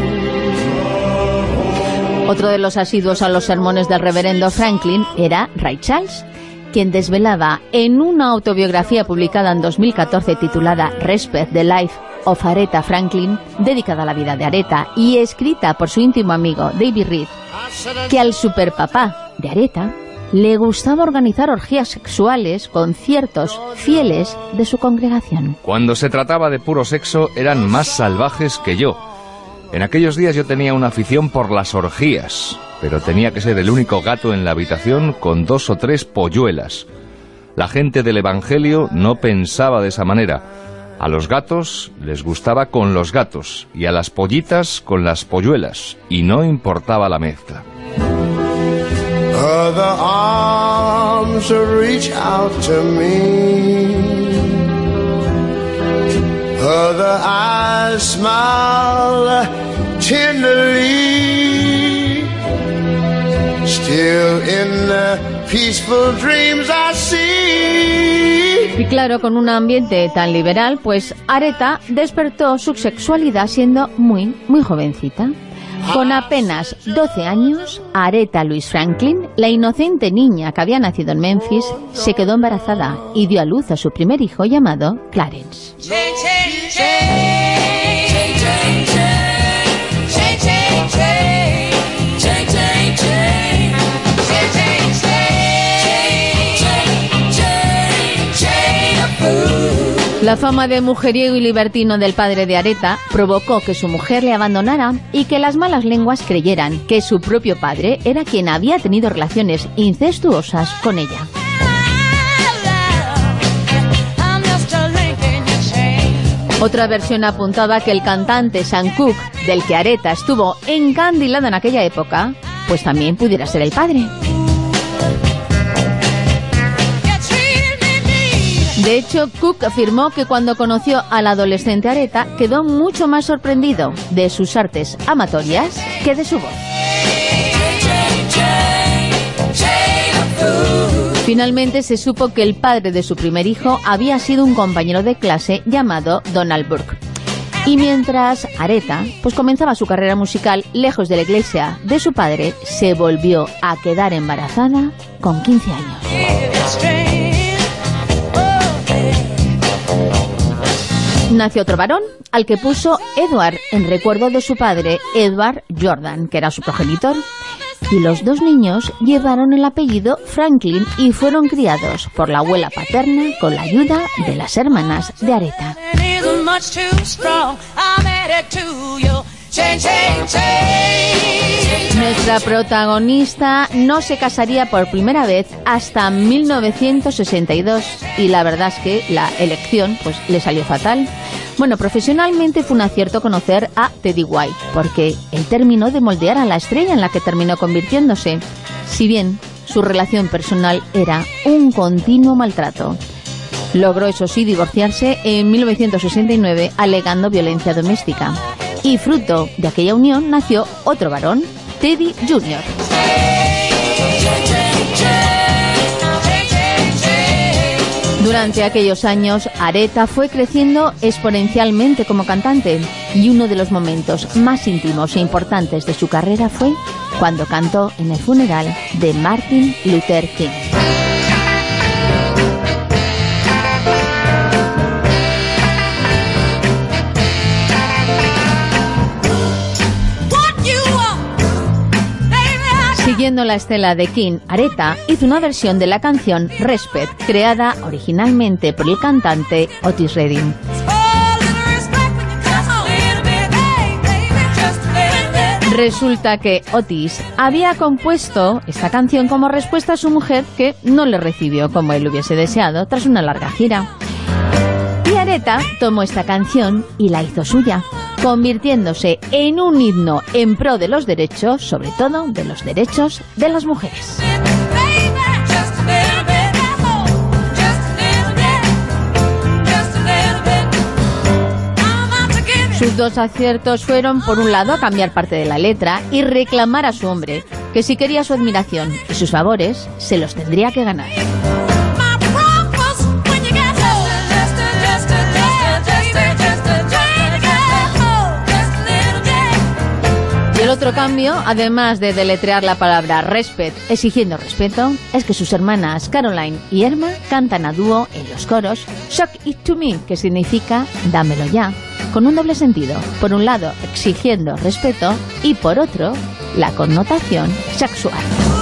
Otro de los asiduos a los sermones del reverendo Franklin era Ray Charles, quien desvelaba en una autobiografía publicada en dos mil catorce titulada Respect the Life of Aretha Franklin, dedicada a la vida de Aretha y escrita por su íntimo amigo David Reed, que al superpapá de Aretha le gustaba organizar orgías sexuales con ciertos fieles de su congregación. Cuando se trataba de puro sexo eran más salvajes que yo. En aquellos días yo tenía una afición por las orgías, pero tenía que ser el único gato en la habitación con dos o tres polluelas. La gente del Evangelio no pensaba de esa manera. A los gatos les gustaba con los gatos y a las pollitas con las polluelas, y no importaba la mezcla. Other arms reach out to me, other eyes smile tenderly, still in the peaceful dreams I see. Y claro, con un ambiente tan liberal, pues Aretha despertó su sexualidad siendo muy, muy jovencita. Con apenas doce años, Aretha Louise Franklin, la inocente niña que había nacido en Memphis, se quedó embarazada y dio a luz a su primer hijo llamado Clarence. La fama de mujeriego y libertino del padre de Aretha provocó que su mujer le abandonara y que las malas lenguas creyeran que su propio padre era quien había tenido relaciones incestuosas con ella. Otra versión apuntaba que el cantante Sam Cooke, del que Aretha estuvo encandilada en aquella época, pues también pudiera ser el padre. De hecho, Cooke afirmó que cuando conoció a la adolescente Aretha quedó mucho más sorprendido de sus artes amatorias que de su voz. Finalmente se supo que el padre de su primer hijo había sido un compañero de clase llamado Donald Burke. Y mientras Aretha pues comenzaba su carrera musical lejos de la iglesia de su padre, se volvió a quedar embarazada con quince años. Nació otro varón, al que puso Edward, en recuerdo de su padre, Edward Jordan, que era su progenitor. Y los dos niños llevaron el apellido Franklin y fueron criados por la abuela paterna con la ayuda de las hermanas de Aretha. Nuestra protagonista no se casaría por primera vez hasta mil novecientos sesenta y dos y la verdad es que la elección pues le salió fatal. Bueno, profesionalmente fue un acierto conocer a Teddy White, porque él terminó de moldear a la estrella en la que terminó convirtiéndose, si bien su relación personal era un continuo maltrato. Logró, eso sí, divorciarse en mil novecientos sesenta y nueve alegando violencia doméstica. Y fruto de aquella unión nació otro varón, Teddy junior Durante aquellos años, Aretha fue creciendo exponencialmente como cantante y uno de los momentos más íntimos e importantes de su carrera fue cuando cantó en el funeral de Martin Luther King. Siguiendo la estela de King, Aretha hizo una versión de la canción Respect, creada originalmente por el cantante Otis Redding. Resulta que Otis había compuesto esta canción como respuesta a su mujer, que no le recibió como él hubiese deseado tras una larga gira. Y Aretha tomó esta canción y la hizo suya, convirtiéndose en un himno en pro de los derechos, sobre todo de los derechos de las mujeres. Sus dos aciertos fueron, por un lado, cambiar parte de la letra y reclamar a su hombre, que si quería su admiración y sus favores, se los tendría que ganar. El otro cambio, además de deletrear la palabra respect exigiendo respeto, es que sus hermanas Caroline y Irma cantan a dúo en los coros Shock It To Me, que significa dámelo ya, con un doble sentido. Por un lado, exigiendo respeto y por otro, la connotación sexual.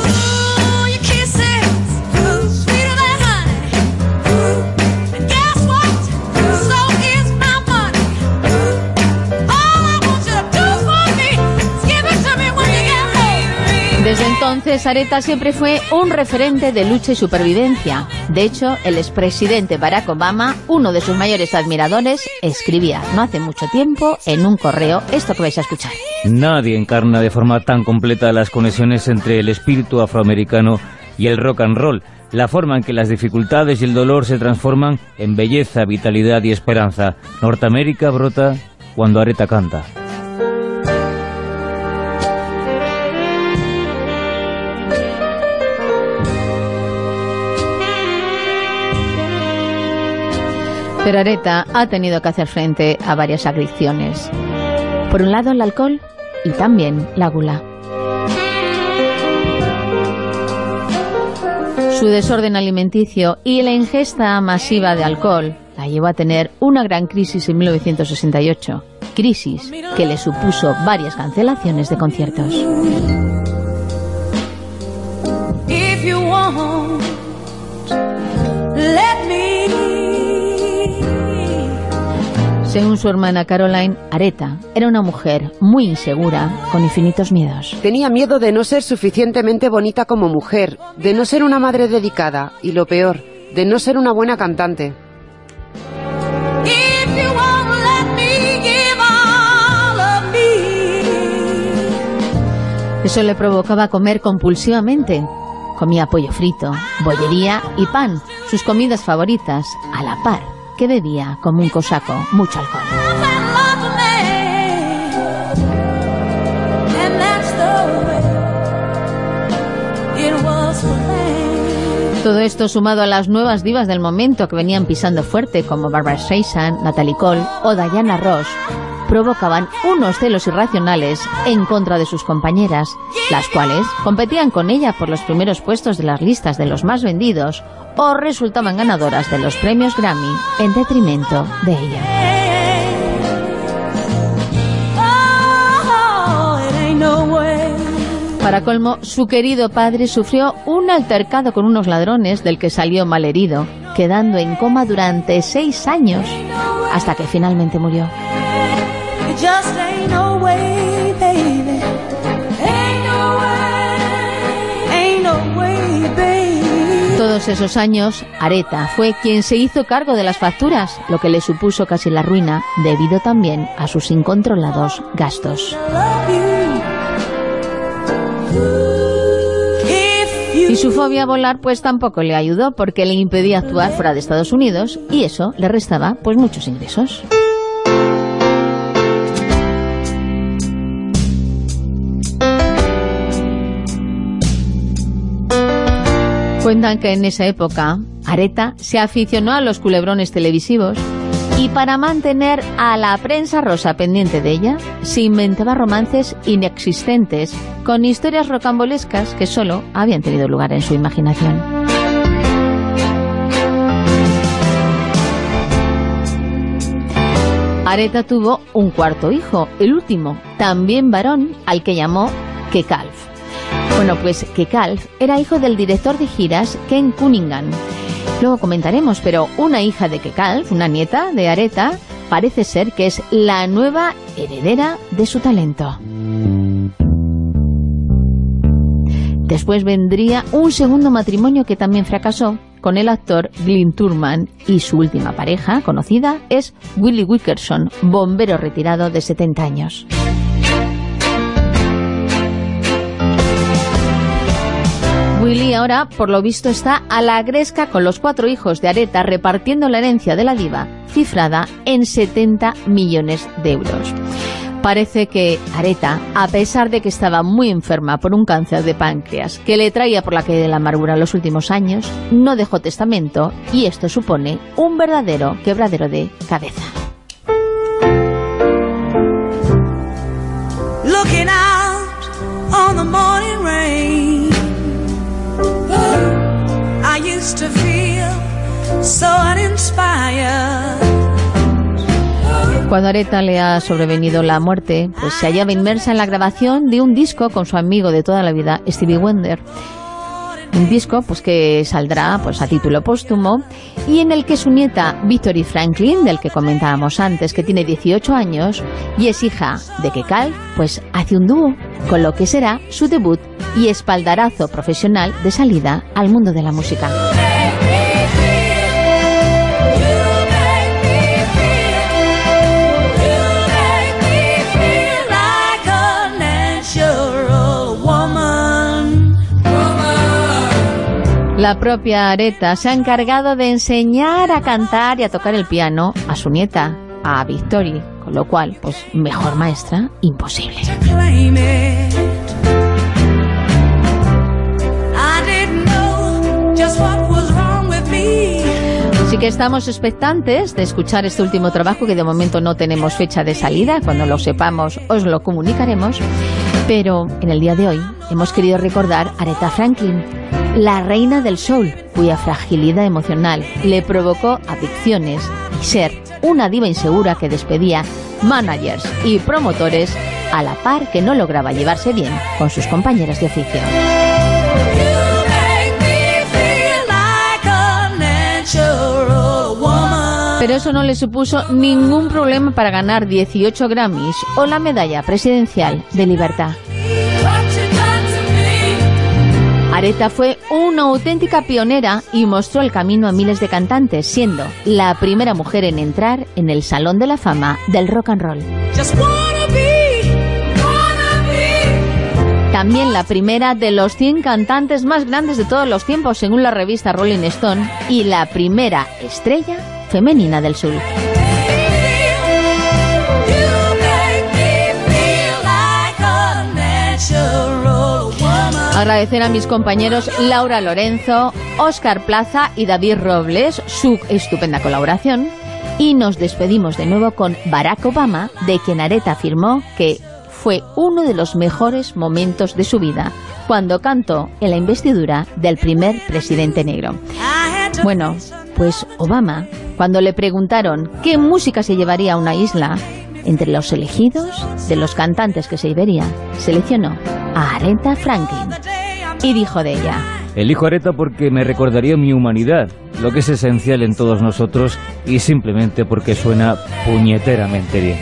Desde entonces, Aretha siempre fue un referente de lucha y supervivencia. De hecho, el expresidente Barack Obama, uno de sus mayores admiradores, escribía no hace mucho tiempo en un correo esto que vais a escuchar. Nadie encarna de forma tan completa las conexiones entre el espíritu afroamericano y el rock and roll, la forma en que las dificultades y el dolor se transforman en belleza, vitalidad y esperanza. Norteamérica brota cuando Aretha canta. Pero Aretha ha tenido que hacer frente a varias adicciones. Por un lado, el alcohol y también la gula. Su desorden alimenticio y la ingesta masiva de alcohol la llevó a tener una gran crisis en mil novecientos sesenta y ocho. Crisis que le supuso varias cancelaciones de conciertos. If you want, let me. Según su hermana Caroline, Aretha era una mujer muy insegura, con infinitos miedos. Tenía miedo de no ser suficientemente bonita como mujer, de no ser una madre dedicada y, lo peor, de no ser una buena cantante. Eso le provocaba comer compulsivamente. Comía pollo frito, bollería y pan, sus comidas favoritas, a la par que bebía como un cosaco mucho alcohol. Todo esto sumado a las nuevas divas del momento que venían pisando fuerte, como Barbra Streisand, Natalie Cole o Diana Ross, provocaban unos celos irracionales en contra de sus compañeras, las cuales competían con ella por los primeros puestos de las listas de los más vendidos o resultaban ganadoras de los premios Grammy en detrimento de ella. Para colmo, su querido padre sufrió un altercado con unos ladrones del que salió malherido, quedando en coma durante seis años, hasta que finalmente murió. Just ain't no way, baby. Ain't no way, ain't no way, baby. Todos esos años, Aretha fue quien se hizo cargo de las facturas, lo que le supuso casi la ruina, debido también a sus incontrolados gastos. Y su fobia a volar pues tampoco le ayudó, porque le impedía actuar fuera de Estados Unidos y eso le restaba pues muchos ingresos. Cuentan que en esa época Aretha se aficionó a los culebrones televisivos y para mantener a la prensa rosa pendiente de ella, se inventaba romances inexistentes con historias rocambolescas que solo habían tenido lugar en su imaginación. Aretha tuvo un cuarto hijo, el último, también varón, al que llamó Kecalf. Bueno, pues Kecalf era hijo del director de giras Ken Cunningham. Luego comentaremos, pero una hija de Kecalf, una nieta de Aretha, parece ser que es la nueva heredera de su talento. Después vendría un segundo matrimonio que también fracasó con el actor Glyn Turman, y su última pareja conocida es Willie Wilkerson, bombero retirado de setenta años. Willie ahora, por lo visto, está a la gresca con los cuatro hijos de Aretha, repartiendo la herencia de la diva, cifrada en setenta millones de euros. Parece que Aretha, a pesar de que estaba muy enferma por un cáncer de páncreas que le traía por la calle de la amargura en los últimos años, no dejó testamento, y esto supone un verdadero quebradero de cabeza. Looking out on the morning rain, I used to feel so uninspired. Cuando a Aretha le ha sobrevenido la muerte, pues se hallaba inmersa en la grabación de un disco con su amigo de toda la vida, Stevie Wonder. Un disco pues que saldrá pues a título póstumo y en el que su nieta Victory Franklin, del que comentábamos antes, que tiene dieciocho años y es hija de Kecalf, pues hace un dúo, con lo que será su debut y espaldarazo profesional de salida al mundo de la música. La propia Aretha se ha encargado de enseñar a cantar y a tocar el piano a su nieta, a Victory, con lo cual, pues, mejor maestra imposible. Así que estamos expectantes de escuchar este último trabajo, que de momento no tenemos fecha de salida. Cuando lo sepamos os lo comunicaremos. Pero en el día de hoy hemos querido recordar a Aretha Franklin, la reina del soul, cuya fragilidad emocional le provocó adicciones y ser una diva insegura que despedía managers y promotores a la par que no lograba llevarse bien con sus compañeras de oficio. Pero eso no le supuso ningún problema para ganar dieciocho Grammys o la medalla presidencial de libertad. Aretha fue una auténtica pionera y mostró el camino a miles de cantantes, siendo la primera mujer en entrar en el Salón de la Fama del Rock and Roll. También la primera de los cien cantantes más grandes de todos los tiempos, según la revista Rolling Stone, y la primera estrella femenina del sur. Agradecer a mis compañeros Laura Lorenzo, Óscar Plaza y David Robles su estupenda colaboración, y nos despedimos de nuevo con Barack Obama, de quien Aretha afirmó que fue uno de los mejores momentos de su vida, cuando cantó en la investidura del primer presidente negro. Bueno, pues Obama, cuando le preguntaron qué música se llevaría a una isla, entre los elegidos de los cantantes que se llevaría, seleccionó a Aretha Franklin y dijo de ella: elijo Aretha porque me recordaría mi humanidad, lo que es esencial en todos nosotros, y simplemente porque suena puñeteramente bien.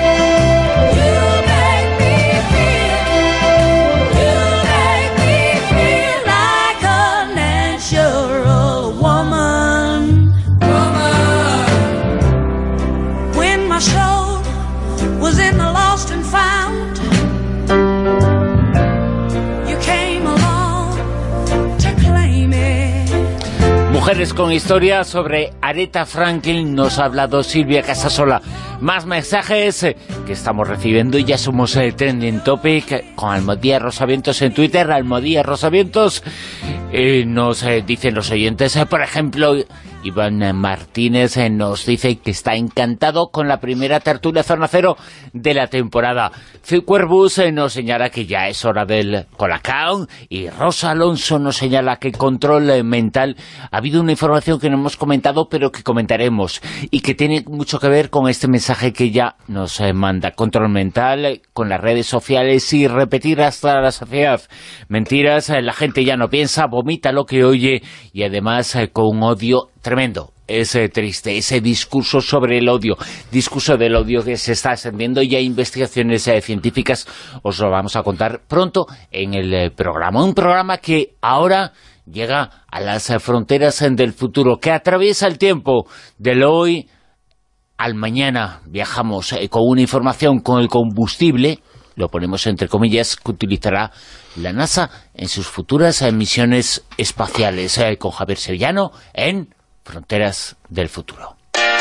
Mujeres con historia. Sobre Aretha Franklin nos ha hablado Silvia Casasola. Más mensajes que estamos recibiendo y ya somos el trending topic con Almodía Rosavientos en Twitter. Almodía Rosavientos eh, nos eh, dicen los oyentes, eh, por ejemplo, Iván Martínez eh, nos dice que está encantado con la primera tertulia Zona Cero de la temporada. Phil Cuervus eh, nos señala que ya es hora del Colacao, y Rosa Alonso nos señala que control eh, mental. Ha habido una información que no hemos comentado, pero que comentaremos, y que tiene mucho que ver con este mensaje que ya nos eh, manda. Control mental eh, con las redes sociales y repetir hasta la saciedad mentiras. Eh, la gente ya no piensa, vomita lo que oye, y además eh, con un odio tremendo. Es eh, triste ese discurso sobre el odio, discurso del odio que se está extendiendo, y hay investigaciones eh, científicas. Os lo vamos a contar pronto en el eh, programa. Un programa que ahora llega a las eh, fronteras eh, del futuro, que atraviesa el tiempo del hoy al mañana. Viajamos eh, con una información, con el combustible, lo ponemos entre comillas, que utilizará la NASA en sus futuras eh, misiones espaciales, eh, con Javier Sevillano en Fronteras del Futuro.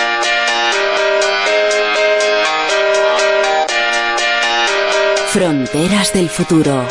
Fronteras del Futuro.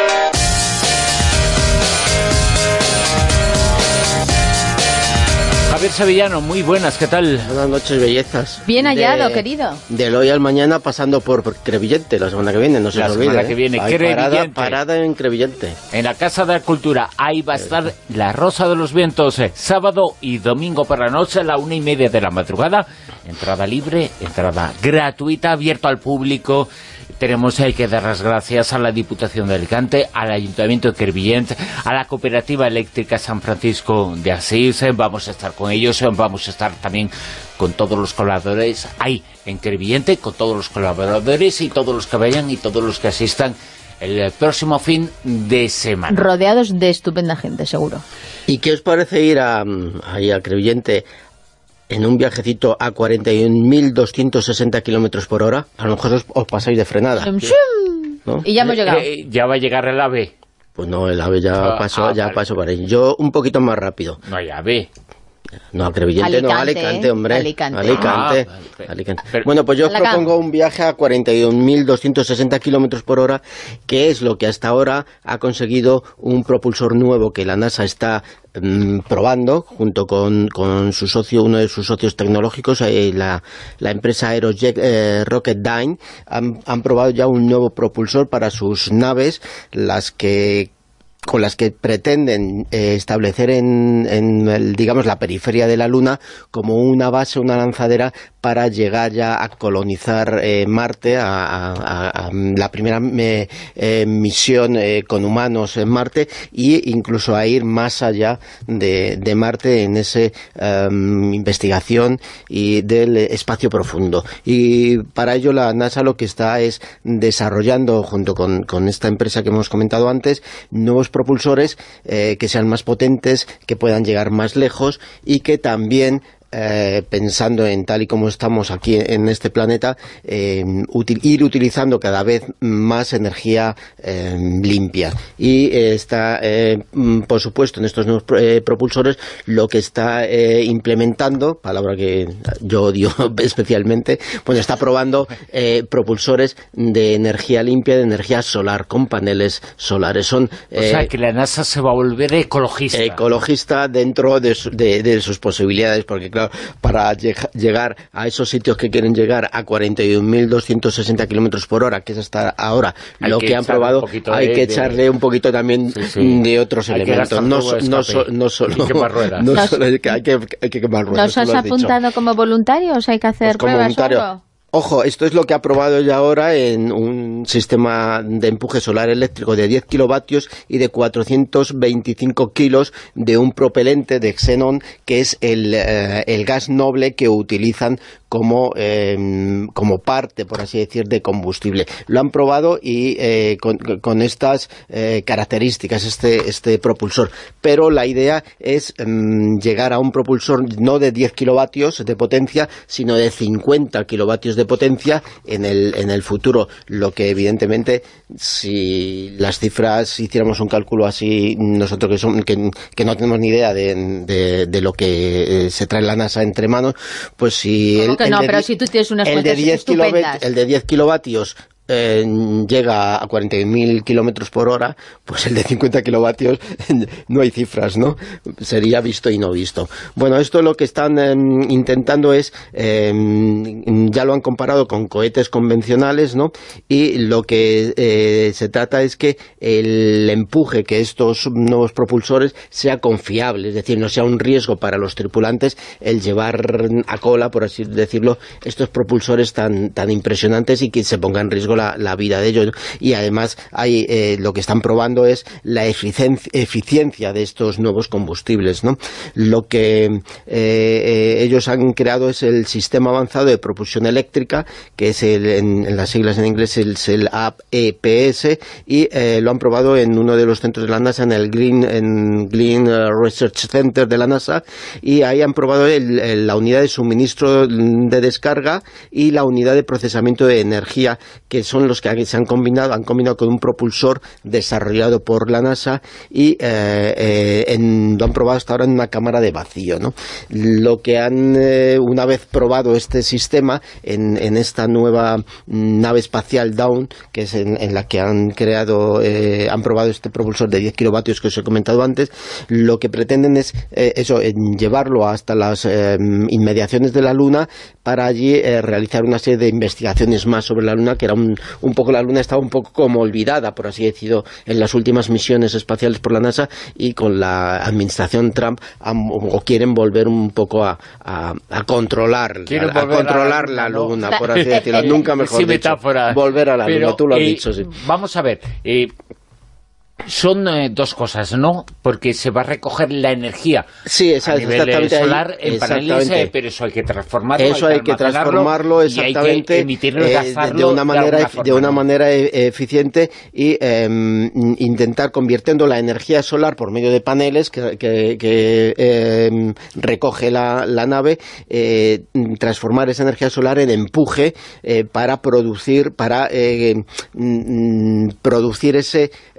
Javier Sevillano, muy buenas, ¿qué tal? Buenas noches, bellezas. Bien hallado, de, querido. Del hoy al mañana, pasando por, por Crevillente, la semana que viene, no se la nos olvide. La semana que viene, ¿eh? Crevillente. Parada, parada en Crevillente. En la Casa de la Cultura, ahí va a estar La Rosa de los Vientos, eh, sábado y domingo por la noche, a la una y media de la madrugada. Entrada libre, entrada gratuita, abierto al público. Tenemos eh, que dar las gracias a la Diputación de Alicante, al Ayuntamiento de Crevillent, a la Cooperativa Eléctrica San Francisco de Asís. Eh, vamos a estar con ellos, eh, vamos a estar también con todos los colaboradores ahí en Crevillente, con todos los colaboradores y todos los que vayan y todos los que asistan el próximo fin de semana. Rodeados de estupenda gente, seguro. ¿Y qué os parece ir a, ahí a Crevillente en un viajecito a cuarenta y un mil doscientos sesenta kilómetros por hora? A lo mejor os, os pasáis de frenada, ¿no? Y ya hemos llegado. Eh, eh, ya va a llegar el AVE. Pues no, el AVE ya ah, pasó, ah, ya vale. pasó para ahí. Yo un poquito más rápido. No hay AVE. No, a Crevillente, Alicante, no, Alicante, hombre. Alicante. Alicante. Ah, Alicante. Bueno, pues yo os propongo un viaje a cuarenta y un mil doscientos sesenta kilómetros por hora, que es lo que hasta ahora ha conseguido un propulsor nuevo que la NASA está mmm, probando, junto con, con su socio, uno de sus socios tecnológicos, eh, la, la empresa Aerojet eh, Rocketdyne, han, han probado ya un nuevo propulsor para sus naves, las que con las que pretenden eh, establecer en, en el, digamos, la periferia de la Luna como una base, una lanzadera para llegar ya a colonizar eh, Marte, a, a, a la primera me, eh, misión eh, con humanos en Marte, e incluso a ir más allá de, de Marte en esa um, investigación y del espacio profundo. Y para ello la NASA lo que está es desarrollando, junto con, con esta empresa que hemos comentado antes, nuevos propulsores eh, que sean más potentes, que puedan llegar más lejos y que también Eh, pensando en tal y como estamos aquí en este planeta, eh, util, ir utilizando cada vez más energía eh, limpia. Y eh, está, eh, por supuesto, en estos nuevos eh, propulsores, lo que está eh, implementando, palabra que yo odio especialmente, pues está probando eh, propulsores de energía limpia, de energía solar, con paneles solares. Son, eh, o sea, que la NASA se va a volver ecologista. Ecologista dentro de, su, de, de sus posibilidades, porque claro, para llegar a esos sitios que quieren llegar a cuarenta y un mil doscientos sesenta kilómetros por hora, que es hasta ahora hay lo que, que han probado, hay de, que echarle de... un poquito también sí, sí. de otros hay elementos, no, no, so, no solo no solo hay que, hay que, hay que quemar ruedas. ¿Nos has apuntado dicho. como voluntarios? ¿Hay que hacer pues pruebas o algo? Ojo, esto es lo que ha probado ya ahora en un sistema de empuje solar eléctrico de diez kilovatios y de cuatrocientos veinticinco kilos de un propelente de xenón, que es el, eh, el gas noble que utilizan como, eh, como parte, por así decir, de combustible. Lo han probado y eh, con, con estas eh, características, este, este propulsor. Pero la idea es eh, llegar a un propulsor no de diez kilovatios de potencia, sino de cincuenta kilovatios de potencia en el, en el futuro, lo que evidentemente, si las cifras, hiciéramos un cálculo así, nosotros que, son, que, que no tenemos ni idea de, de, de lo que eh, se trae la NASA entre manos, pues si el, que no, pero si tú tienes unas cuentas estupendas. El de diez kilovatios Eh, llega a cuarenta y un mil kilómetros por hora, pues el de cincuenta kilovatios no hay cifras, ¿no? Sería visto y no visto. Bueno, esto lo que están eh, intentando es, eh, ya lo han comparado con cohetes convencionales, ¿no? Y lo que eh, se trata es que el empuje, que estos nuevos propulsores sea confiable, es decir, no sea un riesgo para los tripulantes el llevar a cola, por así decirlo, estos propulsores tan, tan impresionantes y que se ponga en riesgo La, la vida de ellos. Y además hay eh, lo que están probando es la eficiencia, eficiencia de estos nuevos combustibles, ¿no? Lo que eh, eh, ellos han creado es el sistema avanzado de propulsión eléctrica, que es el, en, en las siglas en inglés es el A E P S, y eh, lo han probado en uno de los centros de la NASA, en el Green, en Green Research Center de la NASA, y ahí han probado el, el, la unidad de suministro de descarga y la unidad de procesamiento de energía, que son los que se han combinado, han combinado con un propulsor desarrollado por la NASA y eh, eh, en, lo han probado hasta ahora en una cámara de vacío, ¿no? Lo que han, eh, una vez probado este sistema en, en esta nueva nave espacial Dawn, que es en, en la que han creado, eh, han probado este propulsor de diez kilovatios que os he comentado antes, lo que pretenden es eh, eso, en llevarlo hasta las eh, inmediaciones de la Luna para allí eh, realizar una serie de investigaciones más sobre la Luna, que era un, un poco, la Luna estaba un poco como olvidada, por así decirlo, en las últimas misiones espaciales por la NASA, y con la administración Trump han, o quieren volver un poco a, a, a controlar, a, a controlar a la, la Luna, ¿no? Por así decirlo, nunca mejor sí, dicho, metáfora. Volver a la Pero, Luna, tú lo has eh, dicho, sí. Vamos a ver, eh, son eh, dos cosas, ¿no? Porque se va a recoger la energía sí, exact, a nivel exactamente solar ahí, en paneles, eh, pero eso hay que transformarlo, eso hay que, hay que transformarlo exactamente, y hay que emitirlo, eh, de una manera de, forma, de una ¿no? manera e eficiente y eh, intentar convirtiendo la energía solar por medio de paneles que, que, que eh, recoge la, la nave, eh, transformar esa energía solar en empuje eh, para producir para eh, producir ese eh,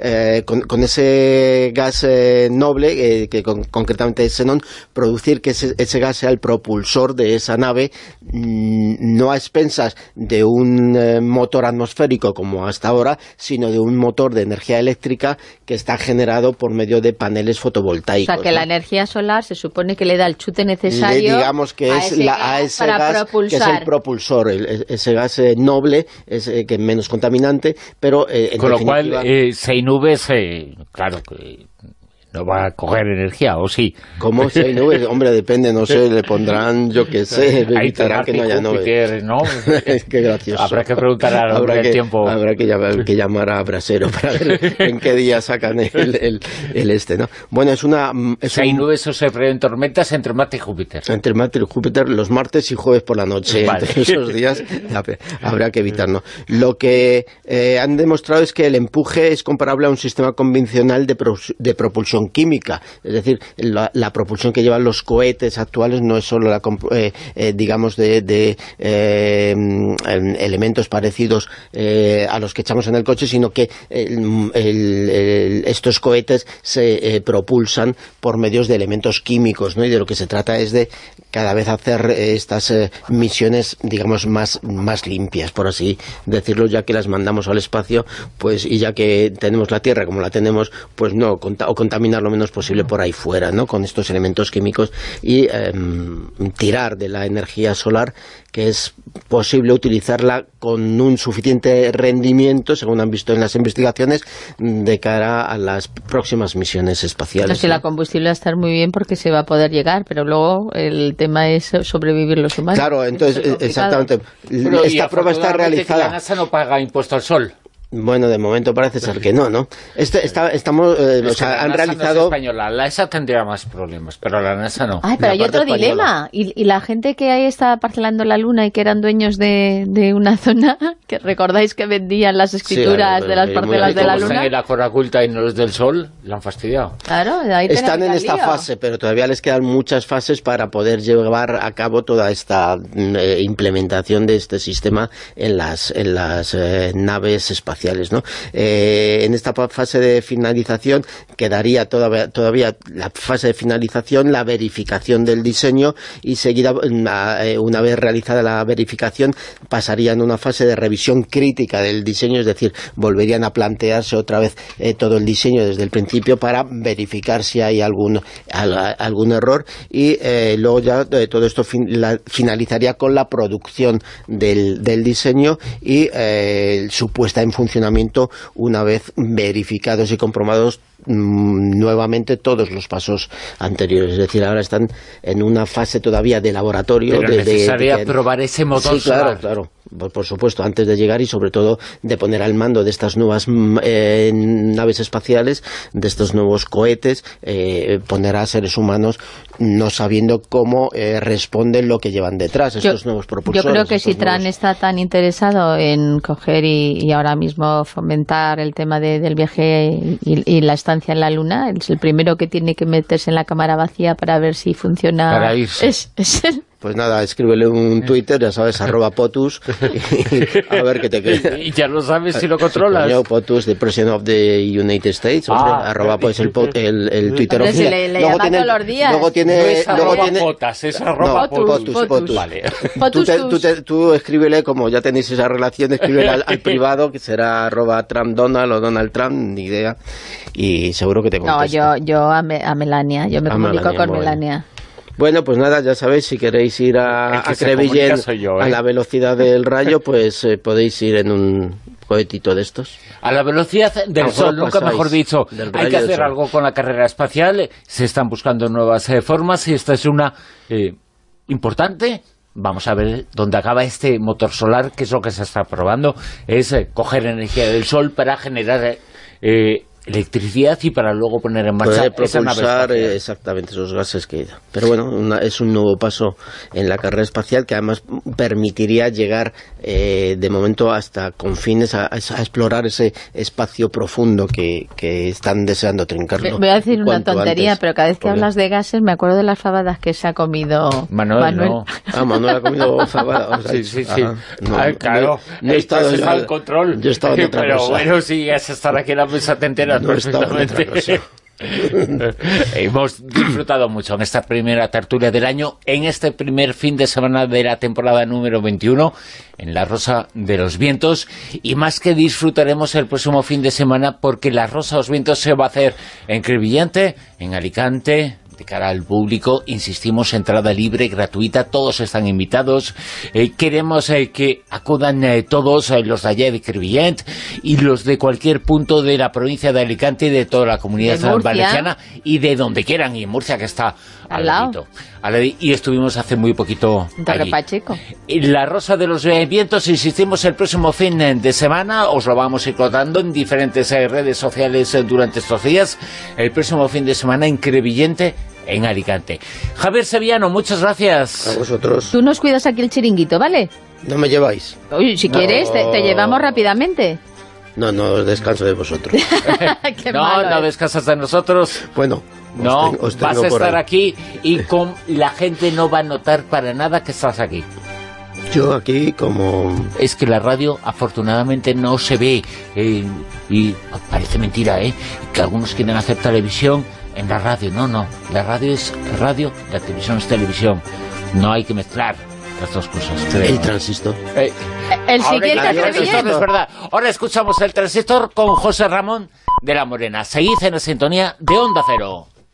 con, con ese gas eh, noble, eh, que con, concretamente es xenón, producir que ese, ese gas sea el propulsor de esa nave, mmm, no a expensas de un eh, motor atmosférico como hasta ahora, sino de un motor de energía eléctrica que está generado por medio de paneles fotovoltaicos. O sea, que ¿no? la energía solar se supone que le da el chute necesario le digamos que a es ese, la, gas, a ese para gas propulsar. que es el propulsor, el, ese gas eh, noble, es eh, que es menos contaminante, pero eh, en con lo definitiva... cual, eh, seis nubes, eh, claro que no va a coger energía, ¿o sí? ¿Cómo? Si hay nubes, hombre, depende, no sé, le pondrán, yo qué sé, evitarán que no haya nubes. ¿No? Qué gracioso. Habrá que preguntar al hombre del tiempo. Habrá que llamar, que llamar a Brasero para ver en qué día sacan el, el, el este, ¿no? Bueno, es una... Es si hay un, nubes o se prevén tormentas entre Marte y Júpiter. Entre Marte y Júpiter, los martes y jueves por la noche. Vale. Entre esos días habrá que evitarlo. Lo que eh, han demostrado es que el empuje es comparable a un sistema convencional de, pro, de propulsión química, es decir, la, la propulsión que llevan los cohetes actuales no es solo la eh, eh, digamos de, de eh, elementos parecidos eh, a los que echamos en el coche, sino que el, el, el, estos cohetes se eh, propulsan por medios de elementos químicos, ¿no? Y de lo que se trata es de cada vez hacer eh, estas eh, misiones, digamos, más, más limpias, por así decirlo, ya que las mandamos al espacio, pues, y ya que tenemos la Tierra como la tenemos, pues no, conta o contaminar lo menos posible por ahí fuera, ¿no? Con estos elementos químicos y eh, tirar de la energía solar, que es posible utilizarla con un suficiente rendimiento, según han visto en las investigaciones, de cara a las próximas misiones espaciales. Entonces, ¿no? La combustible va a estar muy bien porque se va a poder llegar, pero luego el tema es sobrevivir los humanos. Claro, entonces, exactamente. Pero, esta prueba está realizada. Que la NASA no paga impuesto al sol. Bueno, de momento parece ser que no, ¿no? Este, está, estamos, eh, o sea, han realizado... No es española, la ESA tendría más problemas, pero la NASA no. Ay, pero hay otro española. dilema. Y, y la gente que ahí estaba parcelando la luna y que eran dueños de, de una zona, que recordáis que vendían las escrituras sí, de las parcelas de la luna. Están en la Cora Oculta y no los del Sol, la han fastidiado. Claro, ahí están en esta lío. fase, pero todavía les quedan muchas fases para poder llevar a cabo toda esta eh, implementación de este sistema en las, en las eh, naves espaciales, ¿no? Eh, en esta fase de finalización quedaría todavía, todavía la fase de finalización, la verificación del diseño, y seguida, una vez realizada la verificación, pasarían a una fase de revisión crítica del diseño, es decir, volverían a plantearse otra vez eh, todo el diseño desde el principio para verificar si hay algún, al, algún error, y eh, luego ya eh, todo esto fin, la, finalizaría con la producción del, del diseño y eh, su puesta en funcionamiento una vez verificados y comprobados mmm, nuevamente todos los pasos anteriores. Es decir, ahora están en una fase todavía de laboratorio. Pero de, necesaria de, de, probar ese motor sí, claro, solar. claro. Por, por supuesto, antes de llegar, y sobre todo de poner al mando de estas nuevas eh, naves espaciales, de estos nuevos cohetes, eh, poner a seres humanos no sabiendo cómo eh, responden lo que llevan detrás, estos yo, nuevos propulsores. Yo creo que si Tran nuevos... está tan interesado en coger y, y ahora mismo fomentar el tema de, del viaje y, y la estancia en la Luna, es el primero que tiene que meterse en la cámara vacía para ver si funciona. Para irse. Es, es el... Pues nada, escríbele un Twitter, ya sabes, arroba POTUS, y a ver qué te crees. Y ya lo sabes si lo controlas. Yo, POTUS, the President of the United States, o sea, ah, arroba pues el, el, el Twitter Hombre, oficial. Le, le luego tiene, todos los días. Luego tiene, no es luego arroba tiene, potas, es arroba no, potus. potus, potus. Potus. Vale. Tú, te, tú, te, tú escríbele, como ya tenéis esa relación, escríbele al, al privado, que será arroba Trump Donald o Donald Trump, ni idea, y seguro que te contesta. No, yo, yo a, me, a Melania, yo me a comunico Melania, con Melania. Bueno, pues nada, ya sabéis, si queréis ir a, a Crevillent yo, ¿eh? a la velocidad del rayo, pues eh, podéis ir en un cohetito de estos. A la velocidad del sol, nunca mejor dicho. Hay que hacer algo con la carrera espacial, se están buscando nuevas eh, formas, y esta es una eh, importante. Vamos a ver dónde acaba este motor solar, que es lo que se está probando, es eh, coger energía del sol para generar... Eh, electricidad y para luego poner en marcha esa nave espacial. Eh, exactamente esos gases que... Pero bueno, una, es un nuevo paso en la carrera espacial que además permitiría llegar eh, de momento hasta confines a, a explorar ese espacio profundo que, que están deseando trincarlo. Voy a decir una tontería, antes, pero cada vez que hablas de gases me acuerdo de las fabadas que se ha comido Manuel. Manuel. No. Ah, Manuel ha comido fabadas. O sea, sí, sí, sí. No, Ay, claro, no, no he estado en el control. Yo he estado en otra pero cosa. bueno, si has estado aquí en la mesa te enteras imaginar no perfectamente. Hemos disfrutado mucho en esta primera tertulia del año, en este primer fin de semana de la temporada número veintiuno, en La Rosa de los Vientos, y más que disfrutaremos el próximo fin de semana, porque La Rosa de los Vientos se va a hacer en Crevillente, en Alicante, de cara al público. Insistimos, entrada libre, gratuita, todos están invitados. Eh, queremos eh, que acudan eh, todos, eh, los de allá de Crevillent y los de cualquier punto de la provincia de Alicante y de toda la comunidad valenciana y de donde quieran, y en Murcia, que está al, al lado. Y estuvimos hace muy poquito allí. Pacheco. La Rosa de los Vientos, insistimos, el próximo fin de semana, os lo vamos a ir contando en diferentes eh, redes sociales eh, durante estos días, el próximo fin de semana en Crevillente, en Alicante. Javier Sevillano, muchas gracias. A vosotros. Tú nos cuidas aquí el chiringuito, ¿vale? ¿No me lleváis? Oye, si no. quieres, te, te llevamos rápidamente. No, no, descanso de vosotros. Qué no, malo no es. Descansas de nosotros. Bueno, no, os ten, os vas a estar aquí y con la gente no va a notar para nada que estás aquí. Yo aquí como... Es que la radio afortunadamente no se ve, eh, y parece mentira, ¿eh? Que algunos quieren hacer televisión en la radio. No, no, la radio es radio, la televisión es televisión. No hay que mezclar las dos cosas, creo. El transistor. Eh, el siguiente el transistor, es verdad. Ahora escuchamos el transistor con José Ramón de la Morena. Seguid en la sintonía de Onda Cero.